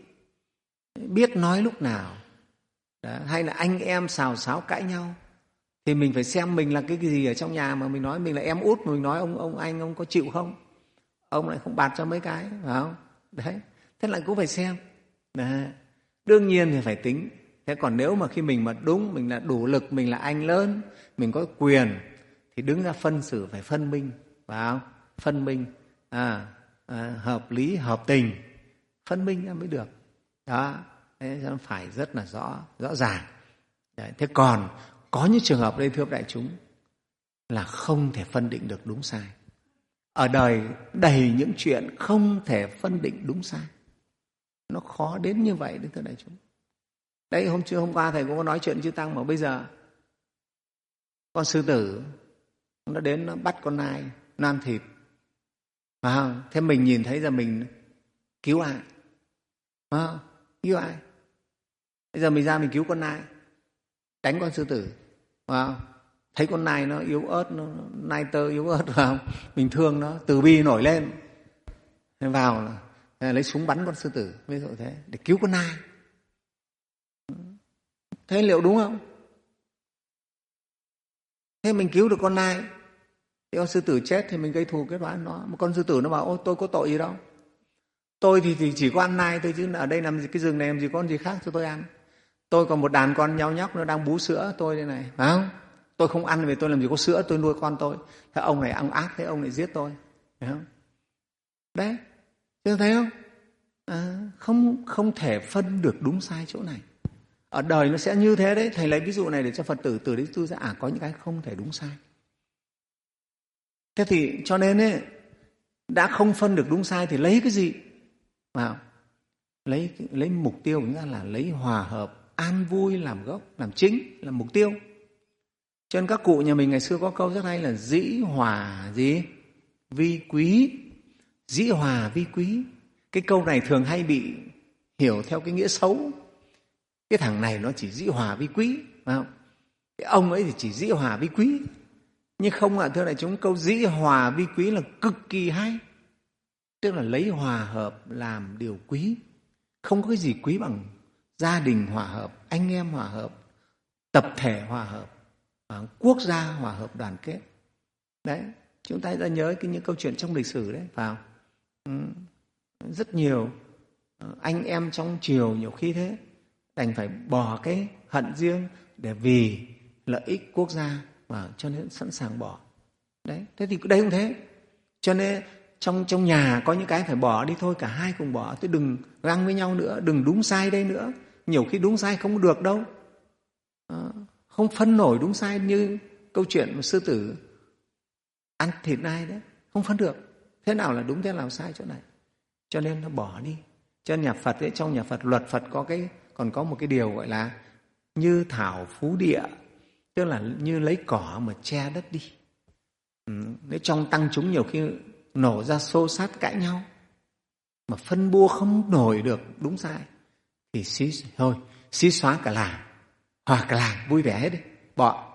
biết nói lúc nào. Đó. Hay là anh em xào xáo cãi nhau thì mình phải xem mình là cái gì ở trong nhà mà mình nói mình là em út mà mình nói ông ông anh ông có chịu không? Ông lại không bạt cho mấy cái, phải không? Đấy, thế lại cũng phải xem. Đấy. Đương nhiên thì phải tính. Thế còn nếu mà khi mình mà đúng, mình là đủ lực, mình là anh lớn, mình có quyền thì đứng ra phân xử, phải phân minh, phải không? Phân minh, à, à, hợp lý, hợp tình, phân minh ra mới được. Đó, thế nó phải rất là rõ, rõ ràng. Đấy. Thế còn có những trường hợp đây thưa đại chúng là không thể phân định được đúng sai. Ở đời đầy những chuyện không thể phân định đúng sai. Nó khó đến như vậy đấy thưa đại chúng. Đấy, hôm trước hôm qua thầy cũng có nói chuyện chư Tăng, mà bây giờ con sư tử nó đến nó bắt con nai, nó ăn thịt. À, thế mình nhìn thấy là mình cứu ai? À, cứu ai? Bây giờ mình ra mình cứu con nai, đánh con sư tử. À, thấy con nai nó yếu ớt, nó nai tơ yếu ớt, phải không? Mình thương nó, từ bi nổi lên, nên vào là lấy súng bắn con sư tử, ví dụ thế, để cứu con nai. Thế liệu đúng không? Thế mình cứu được con nai, thì con sư tử chết thì mình gây thù kết oán nó. Một con sư tử nó bảo ôi tôi có tội gì đâu, tôi thì, thì chỉ có ăn nai thôi, chứ ở đây làm gì, cái rừng này làm gì có con gì khác cho tôi ăn. Tôi còn một đàn con nhao nhóc nó đang bú sữa tôi đây này, phải không? Tôi không ăn vì tôi làm gì có sữa, tôi nuôi con tôi. Thế ông này ăn ác, thế ông này giết tôi, phải không? Đấy, chứ thấy không? À, không không thể phân được đúng sai chỗ này. Ở đời nó sẽ như thế đấy. Thầy lấy ví dụ này để cho Phật tử từ đấy tư ra à, có những cái không thể đúng sai. Thế thì cho nên ấy, đã không phân được đúng sai thì lấy cái gì? Wow. Lấy, lấy mục tiêu nghĩa là lấy hòa hợp, an vui làm gốc, làm chính, làm mục tiêu. Cho nên các cụ nhà mình ngày xưa có câu rất hay là dĩ hòa gì? Vi quý. Dĩ hòa vi quý. Cái câu này thường hay bị hiểu theo cái nghĩa xấu. Cái thằng này nó chỉ dĩ hòa vi quý, phải không? Cái ông ấy thì chỉ dĩ hòa vi quý. Nhưng không ạ, thưa đại chúng, câu dĩ hòa vi quý là cực kỳ hay. Tức là lấy hòa hợp làm điều quý. Không có cái gì quý bằng gia đình hòa hợp, anh em hòa hợp, tập thể hòa hợp, quốc gia hòa hợp đoàn kết. Đấy, chúng ta đã nhớ cái những câu chuyện trong lịch sử đấy, phải không? Ừ, rất nhiều anh em trong triều nhiều khi thế đành phải bỏ cái hận riêng để vì lợi ích quốc gia mà cho nên sẵn sàng bỏ. Đấy, thế thì đây cũng thế. Cho nên trong trong nhà có những cái phải bỏ đi thôi, cả hai cùng bỏ, chứ đừng găng với nhau nữa, đừng đúng sai đây nữa. Nhiều khi đúng sai không được đâu, à, không phân nổi đúng sai, như câu chuyện mà sư tử ăn thịt nai đấy, không phân được thế nào là đúng, thế nào là sai chỗ này, cho nên nó bỏ đi. Cho nên nhà Phật ấy, trong nhà Phật, luật Phật có cái còn có một cái điều gọi là như thảo phú địa, tức là như lấy cỏ mà che đất đi. Ừ, nếu trong tăng chúng nhiều khi nổ ra xô xát cãi nhau mà phân bua không nổi được đúng sai thì xí thôi xí xóa cả làng, hòa cả làng vui vẻ hết đi, bỏ.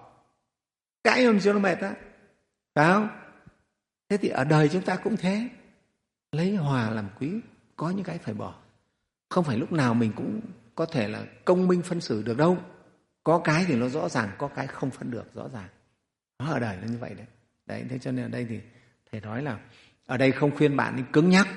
Cãi không cho nó mệt á, phải không? Thế thì ở đời chúng ta cũng thế, lấy hòa làm quý, có những cái phải bỏ. Không phải lúc nào mình cũng có thể là công minh phân xử được đâu. Có cái thì nó rõ ràng, có cái không phân được rõ ràng. Nó ở đời là như vậy đấy. Đấy, thế cho nên ở đây thì thầy nói là ở đây không khuyên bạn đi cứng nhắc,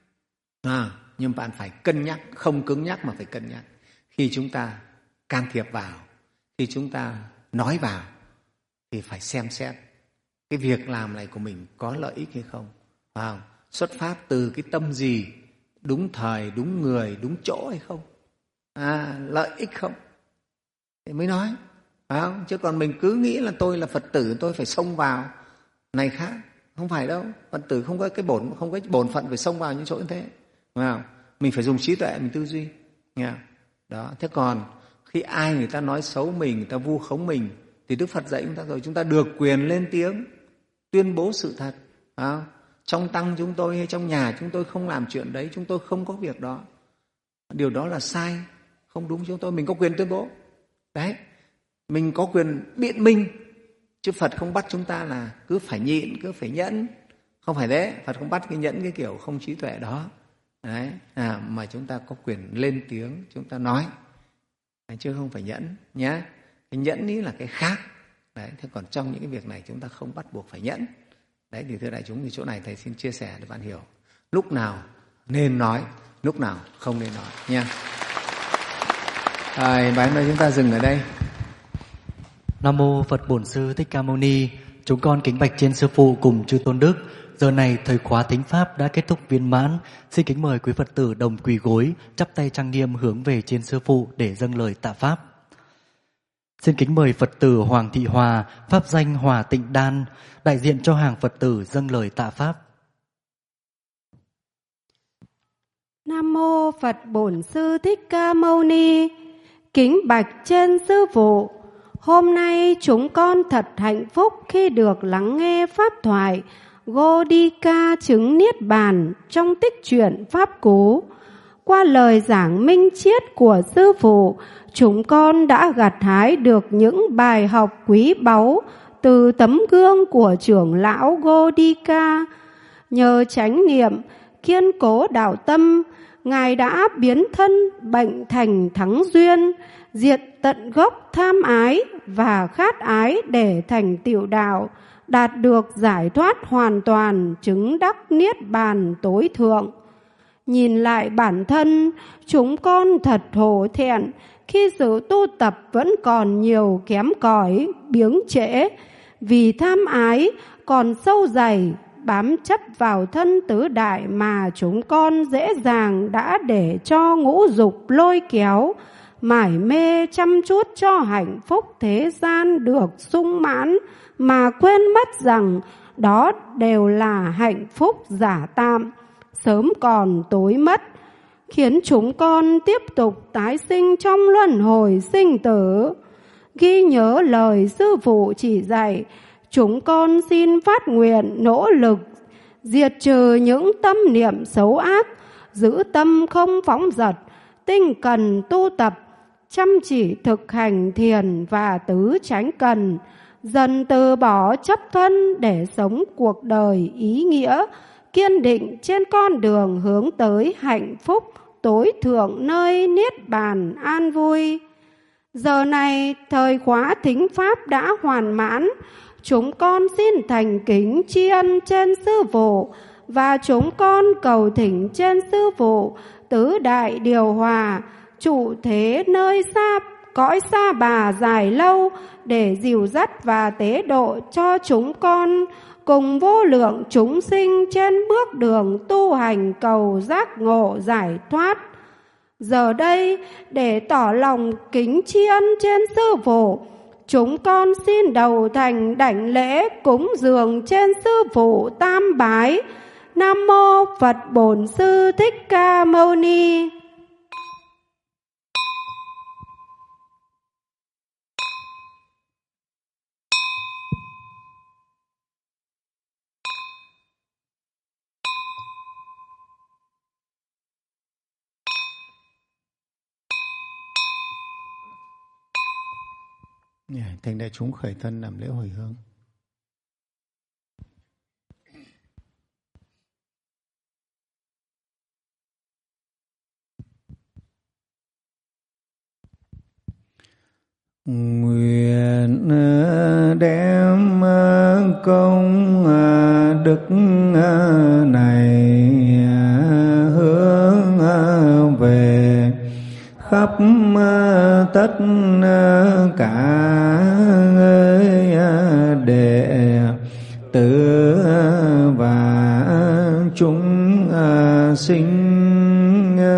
à, nhưng bạn phải cân nhắc, không cứng nhắc mà phải cân nhắc. Khi chúng ta can thiệp vào, khi chúng ta nói vào thì phải xem xét cái việc làm này của mình có lợi ích hay không, phải không? Xuất phát từ cái tâm gì, đúng thời, đúng người, đúng chỗ hay không, à, lợi ích không thì mới nói, phải không? Chứ còn mình cứ nghĩ là tôi là Phật tử, tôi phải xông vào này khác, không phải đâu. Phật tử không có cái bổn không có cái bổn phận phải xông vào những chỗ như thế, phải không? Mình phải dùng trí tuệ mình tư duy, nghe không? Đó. Thế còn khi ai người ta nói xấu mình, người ta vu khống mình thì Đức Phật dạy chúng ta rồi, chúng ta được quyền lên tiếng tuyên bố sự thật, phải không? Trong tăng chúng tôi hay trong nhà chúng tôi không làm chuyện đấy, chúng tôi không có việc đó, điều đó là sai, không đúng. Chúng tôi mình có quyền tuyên bố đấy, mình có quyền biện minh, chứ Phật không bắt chúng ta là cứ phải nhịn, cứ phải nhẫn, không phải thế. Phật không bắt cái nhẫn cái kiểu không trí tuệ đó đấy, à, mà chúng ta có quyền lên tiếng, chúng ta nói, chứ không phải nhẫn nhé. Cái nhẫn ý là cái khác đấy. Thế còn trong những cái việc này chúng ta không bắt buộc phải nhẫn đấy. Thì thưa đại chúng, thì chỗ này thầy xin chia sẻ để bạn hiểu lúc nào nên nói, lúc nào không nên nói nha. Rồi, bài hôm nay chúng ta dừng ở đây. Nam mô Phật Bổn Sư Thích Ca Mâu Ni. Chúng con kính bạch trên sư phụ cùng chư tôn đức. Giờ này thời khóa thính pháp đã kết thúc viên mãn. Xin kính mời quý Phật tử đồng quỳ gối, chắp tay trang nghiêm hướng về trên sư phụ để dâng lời tạ pháp. Xin kính mời Phật tử Hoàng Thị Hòa, pháp danh Hòa Tịnh Đan, đại diện cho hàng Phật tử dâng lời tạ pháp. Nam mô Phật Bổn Sư Thích Ca Mâu Ni. Kính bạch trên sư phụ, hôm nay chúng con thật hạnh phúc khi được lắng nghe pháp thoại Godika chứng Niết Bàn trong tích truyện Pháp Cú. Qua lời giảng minh triết của sư phụ, chúng con đã gặt hái được những bài học quý báu từ tấm gương của trưởng lão Godika. Nhờ chánh niệm, kiên cố đạo tâm, Ngài đã biến thân bệnh thành thắng duyên, diệt tận gốc tham ái và khát ái để thành tựu đạo, đạt được giải thoát hoàn toàn, chứng đắc Niết Bàn tối thượng. Nhìn lại bản thân, chúng con thật hổ thẹn khi sự tu tập vẫn còn nhiều kém cỏi, biếng trễ, vì tham ái còn sâu dày, bám chấp vào thân tứ đại mà chúng con dễ dàng đã để cho ngũ dục lôi kéo, mải mê chăm chút cho hạnh phúc thế gian được sung mãn, mà quên mất rằng đó đều là hạnh phúc giả tạm, sớm còn tối mất, khiến chúng con tiếp tục tái sinh trong luân hồi sinh tử. ghi nhớ lời sư phụ chỉ dạy. Chúng con xin phát nguyện nỗ lực diệt trừ những tâm niệm xấu ác, giữ tâm không phóng dật, tinh cần tu tập, chăm chỉ thực hành thiền và tứ chánh cần, dần từ bỏ chấp thân để sống cuộc đời ý nghĩa, kiên định trên con đường hướng tới hạnh phúc tối thượng nơi niết bàn an vui. Giờ này thời khóa thính pháp đã hoàn mãn, chúng con xin thành kính tri ân trên sư phụ và chúng con cầu thỉnh trên sư phụ tứ đại điều hòa, trụ thế nơi xa cõi xa bà dài lâu để dìu dắt và tế độ cho chúng con cùng vô lượng chúng sinh trên bước đường tu hành cầu giác ngộ giải thoát. Giờ đây để tỏ lòng kính tri ân trên sư phụ, chúng con xin đầu thành đảnh lễ cúng dường trên sư phụ tam bái. Nam mô Phật Bổn Sư Thích Ca Mâu Ni. Thỉnh đại chúng khởi thân làm lễ hồi hướng. Nguyện đem công đức này hướng về khắp tất cả đệ tử và chúng sinh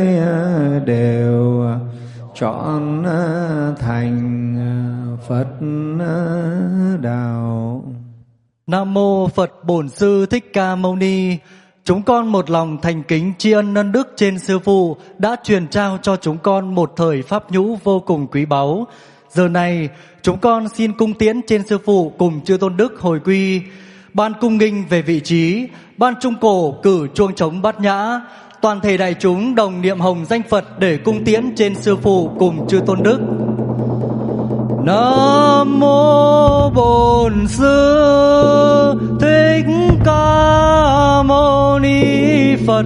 đều trọn thành Phật đạo. Nam mô Phật Bổn Sư Thích Ca Mâu Ni. Chúng con một lòng thành kính tri ân ân đức trên sư phụ đã truyền trao cho chúng con một thời pháp nhũ vô cùng quý báu. Giờ này chúng con xin cung tiễn trên sư phụ cùng chư tôn đức hồi quy. Ban cung nghinh về vị trí, ban trung cổ cử chuông trống bát nhã, toàn thể đại chúng đồng niệm hồng danh Phật để cung tiễn trên sư phụ cùng chư tôn đức. Nam mô Bổn Sư Thích Ca Mâu Ni Phật.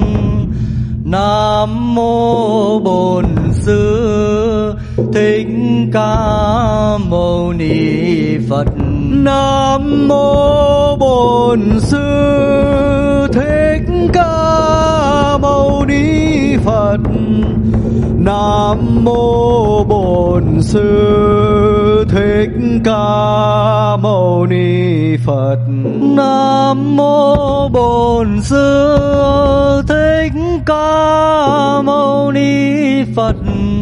Nam mô Bổn Sư Thích Ca Mâu Ni Phật. Nam mô Bổn Sư Thích Ca Mâu Ni Phật. Nam mô Bổn Sư Thích Ca Mâu Ni Phật. Nam mô Bổn Sư Thích Ca Mâu Ni Phật.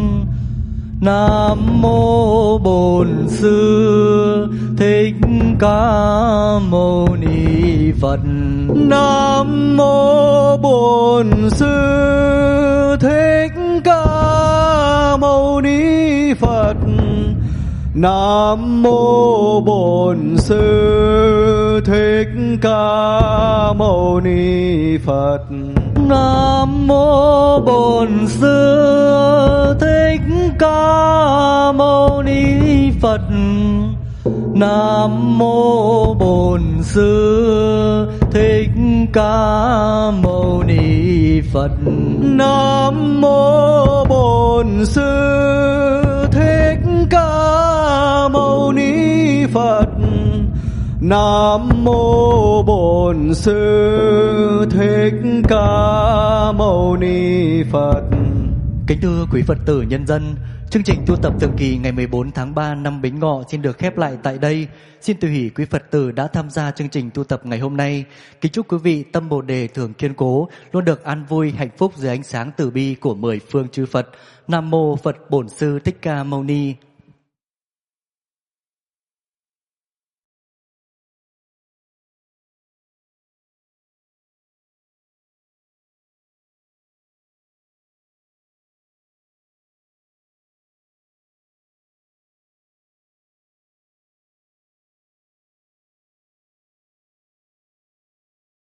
Nam mô Bổn Sư Thích Ca Mâu Ni Phật. Nam mô Bổn Sư Thích Ca Mâu Ni Phật. Nam mô Bổn Sư Thích Ca Mâu Ni Phật. Nam mô Bổn Sư Thích Ca Mâu Ni Phật. Nam mô Bổn Sư Thích Ca Mâu Ni Phật. Nam mô Bổn Sư Thích Ca Mâu Ni Phật. Nam mô Bổn Sư Thích Ca Mâu Ni Phật. Kính thưa quý Phật tử nhân dân, chương trình tu tập thường kỳ ngày mười bốn tháng ba năm Bính Ngọ xin được khép lại tại đây. Xin tùy hỷ quý Phật tử đã tham gia chương trình tu tập ngày hôm nay. Kính chúc quý vị tâm Bồ đề thường kiên cố, luôn được an vui hạnh phúc dưới ánh sáng từ bi của mười phương chư Phật. Nam mô Phật Bổn Sư Thích Ca Mâu Ni.